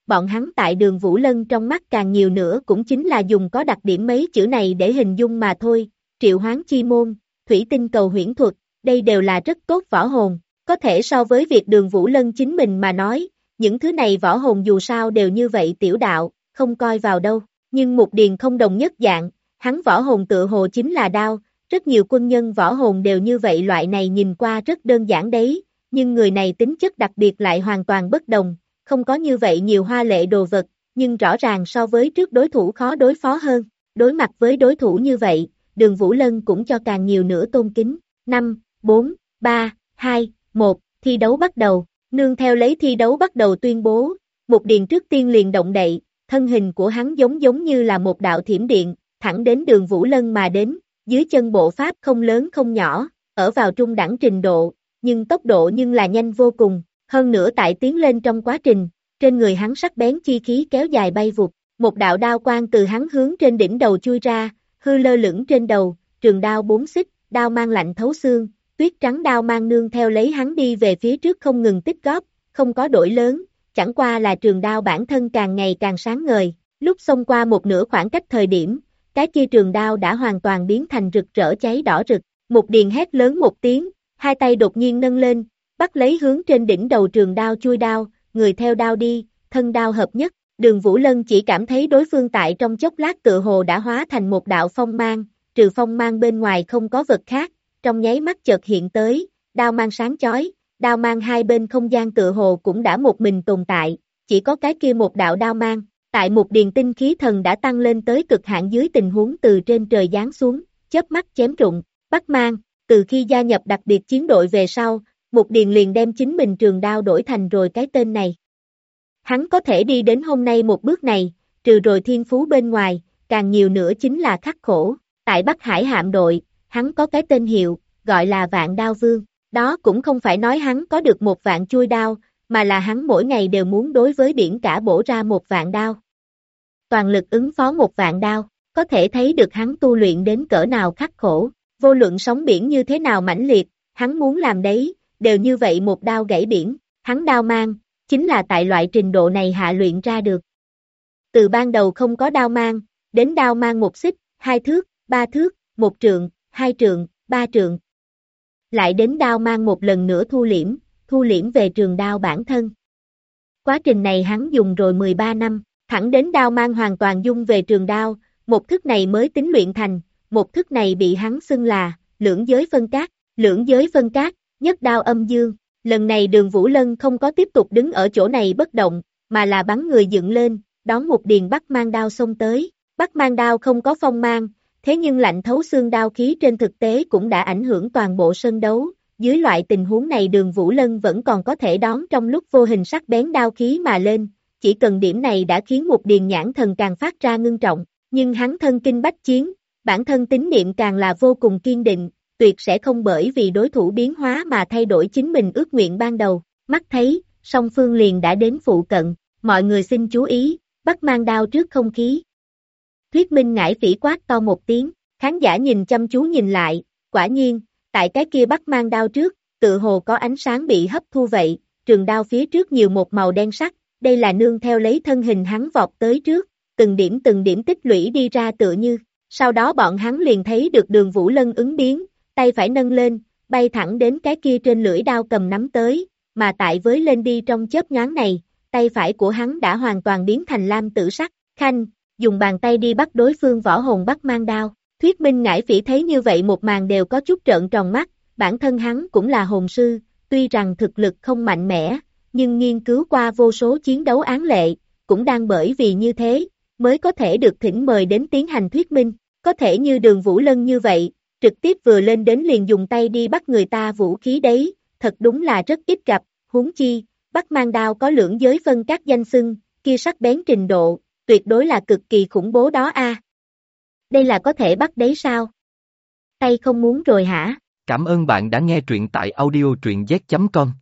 bọn hắn tại Đường Vũ Lân trong mắt càng nhiều nữa cũng chính là dùng có đặc điểm mấy chữ này để hình dung mà thôi, triệu hoán chi môn, thủy tinh cầu huyễn thuật, đây đều là rất tốt võ hồn, có thể so với việc Đường Vũ Lân chính mình mà nói, những thứ này võ hồn dù sao đều như vậy tiểu đạo, không coi vào đâu, nhưng Mục Điền không đồng nhất dạng, hắn võ hồn tựa hồ chính là đao, rất nhiều quân nhân võ hồn đều như vậy, loại này nhìn qua rất đơn giản đấy, nhưng người này tính chất đặc biệt lại hoàn toàn bất đồng, không có như vậy nhiều hoa lệ đồ vật, nhưng rõ ràng so với trước đối thủ khó đối phó hơn, đối mặt với đối thủ như vậy, Đường Vũ Lân cũng cho càng nhiều nữa tôn kính, 5, 4, 3, 2, 1, thi đấu bắt đầu, nương theo lấy thi đấu bắt đầu tuyên bố, Mục Điền trước tiên liền động đậy, thân hình của hắn giống như là một đạo thiểm điện, thẳng đến Đường Vũ Lân mà đến, dưới chân bộ pháp không lớn không nhỏ, ở vào trung đẳng trình độ, nhưng tốc độ nhưng là nhanh vô cùng, hơn nữa tại tiến lên trong quá trình, trên người hắn sắc bén chi khí kéo dài bay vụt, một đạo đao quang từ hắn hướng trên đỉnh đầu chui ra, hư lơ lửng trên đầu, trường đao 4 xích, đao mang lạnh thấu xương, tuyết trắng đao mang nương theo lấy hắn đi về phía trước không ngừng tích góp, không có đổi lớn, chẳng qua là trường đao bản thân càng ngày càng sáng ngời, lúc xông qua một nửa khoảng cách thời điểm, cái kia trường đao đã hoàn toàn biến thành rực rỡ cháy đỏ rực, Mục Điền hét lớn một tiếng, hai tay đột nhiên nâng lên, bắt lấy hướng trên đỉnh đầu trường đao chui đao, người theo đao đi, thân đao hợp nhất, Đường Vũ Lân chỉ cảm thấy đối phương tại trong chốc lát tựa hồ đã hóa thành một đạo phong mang, trừ phong mang bên ngoài không có vật khác, trong nháy mắt chợt hiện tới, đao mang sáng chói, đao mang hai bên không gian tựa hồ cũng đã một mình tồn tại, chỉ có cái kia một đạo đao mang, tại Mục Điền tinh khí thần đã tăng lên tới cực hạn dưới tình huống từ trên trời giáng xuống, chớp mắt chém rụng, Bắc Mang, từ khi gia nhập đặc biệt chiến đội về sau, Mục Điền liền đem chính mình trường đao đổi thành rồi cái tên này. Hắn có thể đi đến hôm nay một bước này, trừ rồi thiên phú bên ngoài, càng nhiều nữa chính là khắc khổ, tại Bắc Hải hạm đội, hắn có cái tên hiệu, gọi là Vạn Đao Vương, đó cũng không phải nói hắn có được một vạn chuôi đao, mà là hắn mỗi ngày đều muốn đối với biển cả bổ ra một vạn đao. Toàn lực ứng phó một vạn đao, có thể thấy được hắn tu luyện đến cỡ nào khắc khổ, vô luận sóng biển như thế nào mãnh liệt, hắn muốn làm đấy, đều như vậy một đao gãy biển, hắn đao mang, chính là tại loại trình độ này hạ luyện ra được. Từ ban đầu không có đao mang, đến đao mang 1 xích, 2 thước, 3 thước, 1 trượng, 2 trượng, 3 trượng. Lại đến đao mang một lần nữa thu liễm về trường đao bản thân. Quá trình này hắn dùng rồi 13 năm, thẳng đến đao mang hoàn toàn dung về trường đao, một thức này mới tính luyện thành, một thức này bị hắn xưng là lưỡng giới phân cát, nhất đao âm dương. Lần này Đường Vũ Lân không có tiếp tục đứng ở chỗ này bất động, mà là bắn người dựng lên, đón Mục Điền Bắc Mang đao xông tới. Bắc Mang đao không có phong mang, thế nhưng lạnh thấu xương đao khí trên thực tế cũng đã ảnh hưởng toàn bộ sân đấu. Dưới loại tình huống này Đường Vũ Lân vẫn còn có thể đón trong lúc vô hình sắc bén đao khí mà lên, chỉ cần điểm này đã khiến Mục Điền nhãn thần càng phát ra ngưng trọng, nhưng hắn thân kinh bách chiến, bản thân tín niệm càng là vô cùng kiên định, tuyệt sẽ không bởi vì đối thủ biến hóa mà thay đổi chính mình ước nguyện ban đầu. Mắt thấy, song phương liền đã đến phụ cận, mọi người xin chú ý, Bắc Mang đao trước không khí. Thuyết Minh ngải phỉ quát to một tiếng, khán giả nhìn chăm chú nhìn lại, quả nhiên, tại cái kia Bắc Mang đao trước, tự hồ có ánh sáng bị hấp thu vậy, trường đao phía trước nhiều một màu đen sắc, đây là nương theo lấy thân hình hắn vọt tới trước, từng điểm tích lũy đi ra tựa như, sau đó bọn hắn liền thấy được Đường Vũ Lân ứng biến, tay phải nâng lên, bay thẳng đến cái kia trên lưỡi đao cầm nắm tới, mà tại với lên đi trong chớp nhoáng này, tay phải của hắn đã hoàn toàn biến thành lam tử sắc, khanh, dùng bàn tay đi bắt đối phương võ hồn Bắc Mang đao. Thuyết Minh ngải phỉ thấy như vậy một màn đều có chút trợn tròn mắt, bản thân hắn cũng là hồn sư, tuy rằng thực lực không mạnh mẽ, nhưng nghiên cứu qua vô số chiến đấu án lệ, cũng đang bởi vì như thế, mới có thể được thỉnh mời đến tiến hành thuyết minh, có thể như Đường Vũ Lân như vậy, trực tiếp vừa lên đến liền dùng tay đi bắt người ta vũ khí đấy, thật đúng là rất ít gặp, huống chi, Bắc Mang đao có lưỡng giới phân các danh xưng, kia sắc bén trình độ, tuyệt đối là cực kỳ khủng bố đó a. Đây là có thể bắt đấy sao? Tay không muốn rồi hả? Cảm ơn bạn đã nghe truyện tại audio truyện z.com.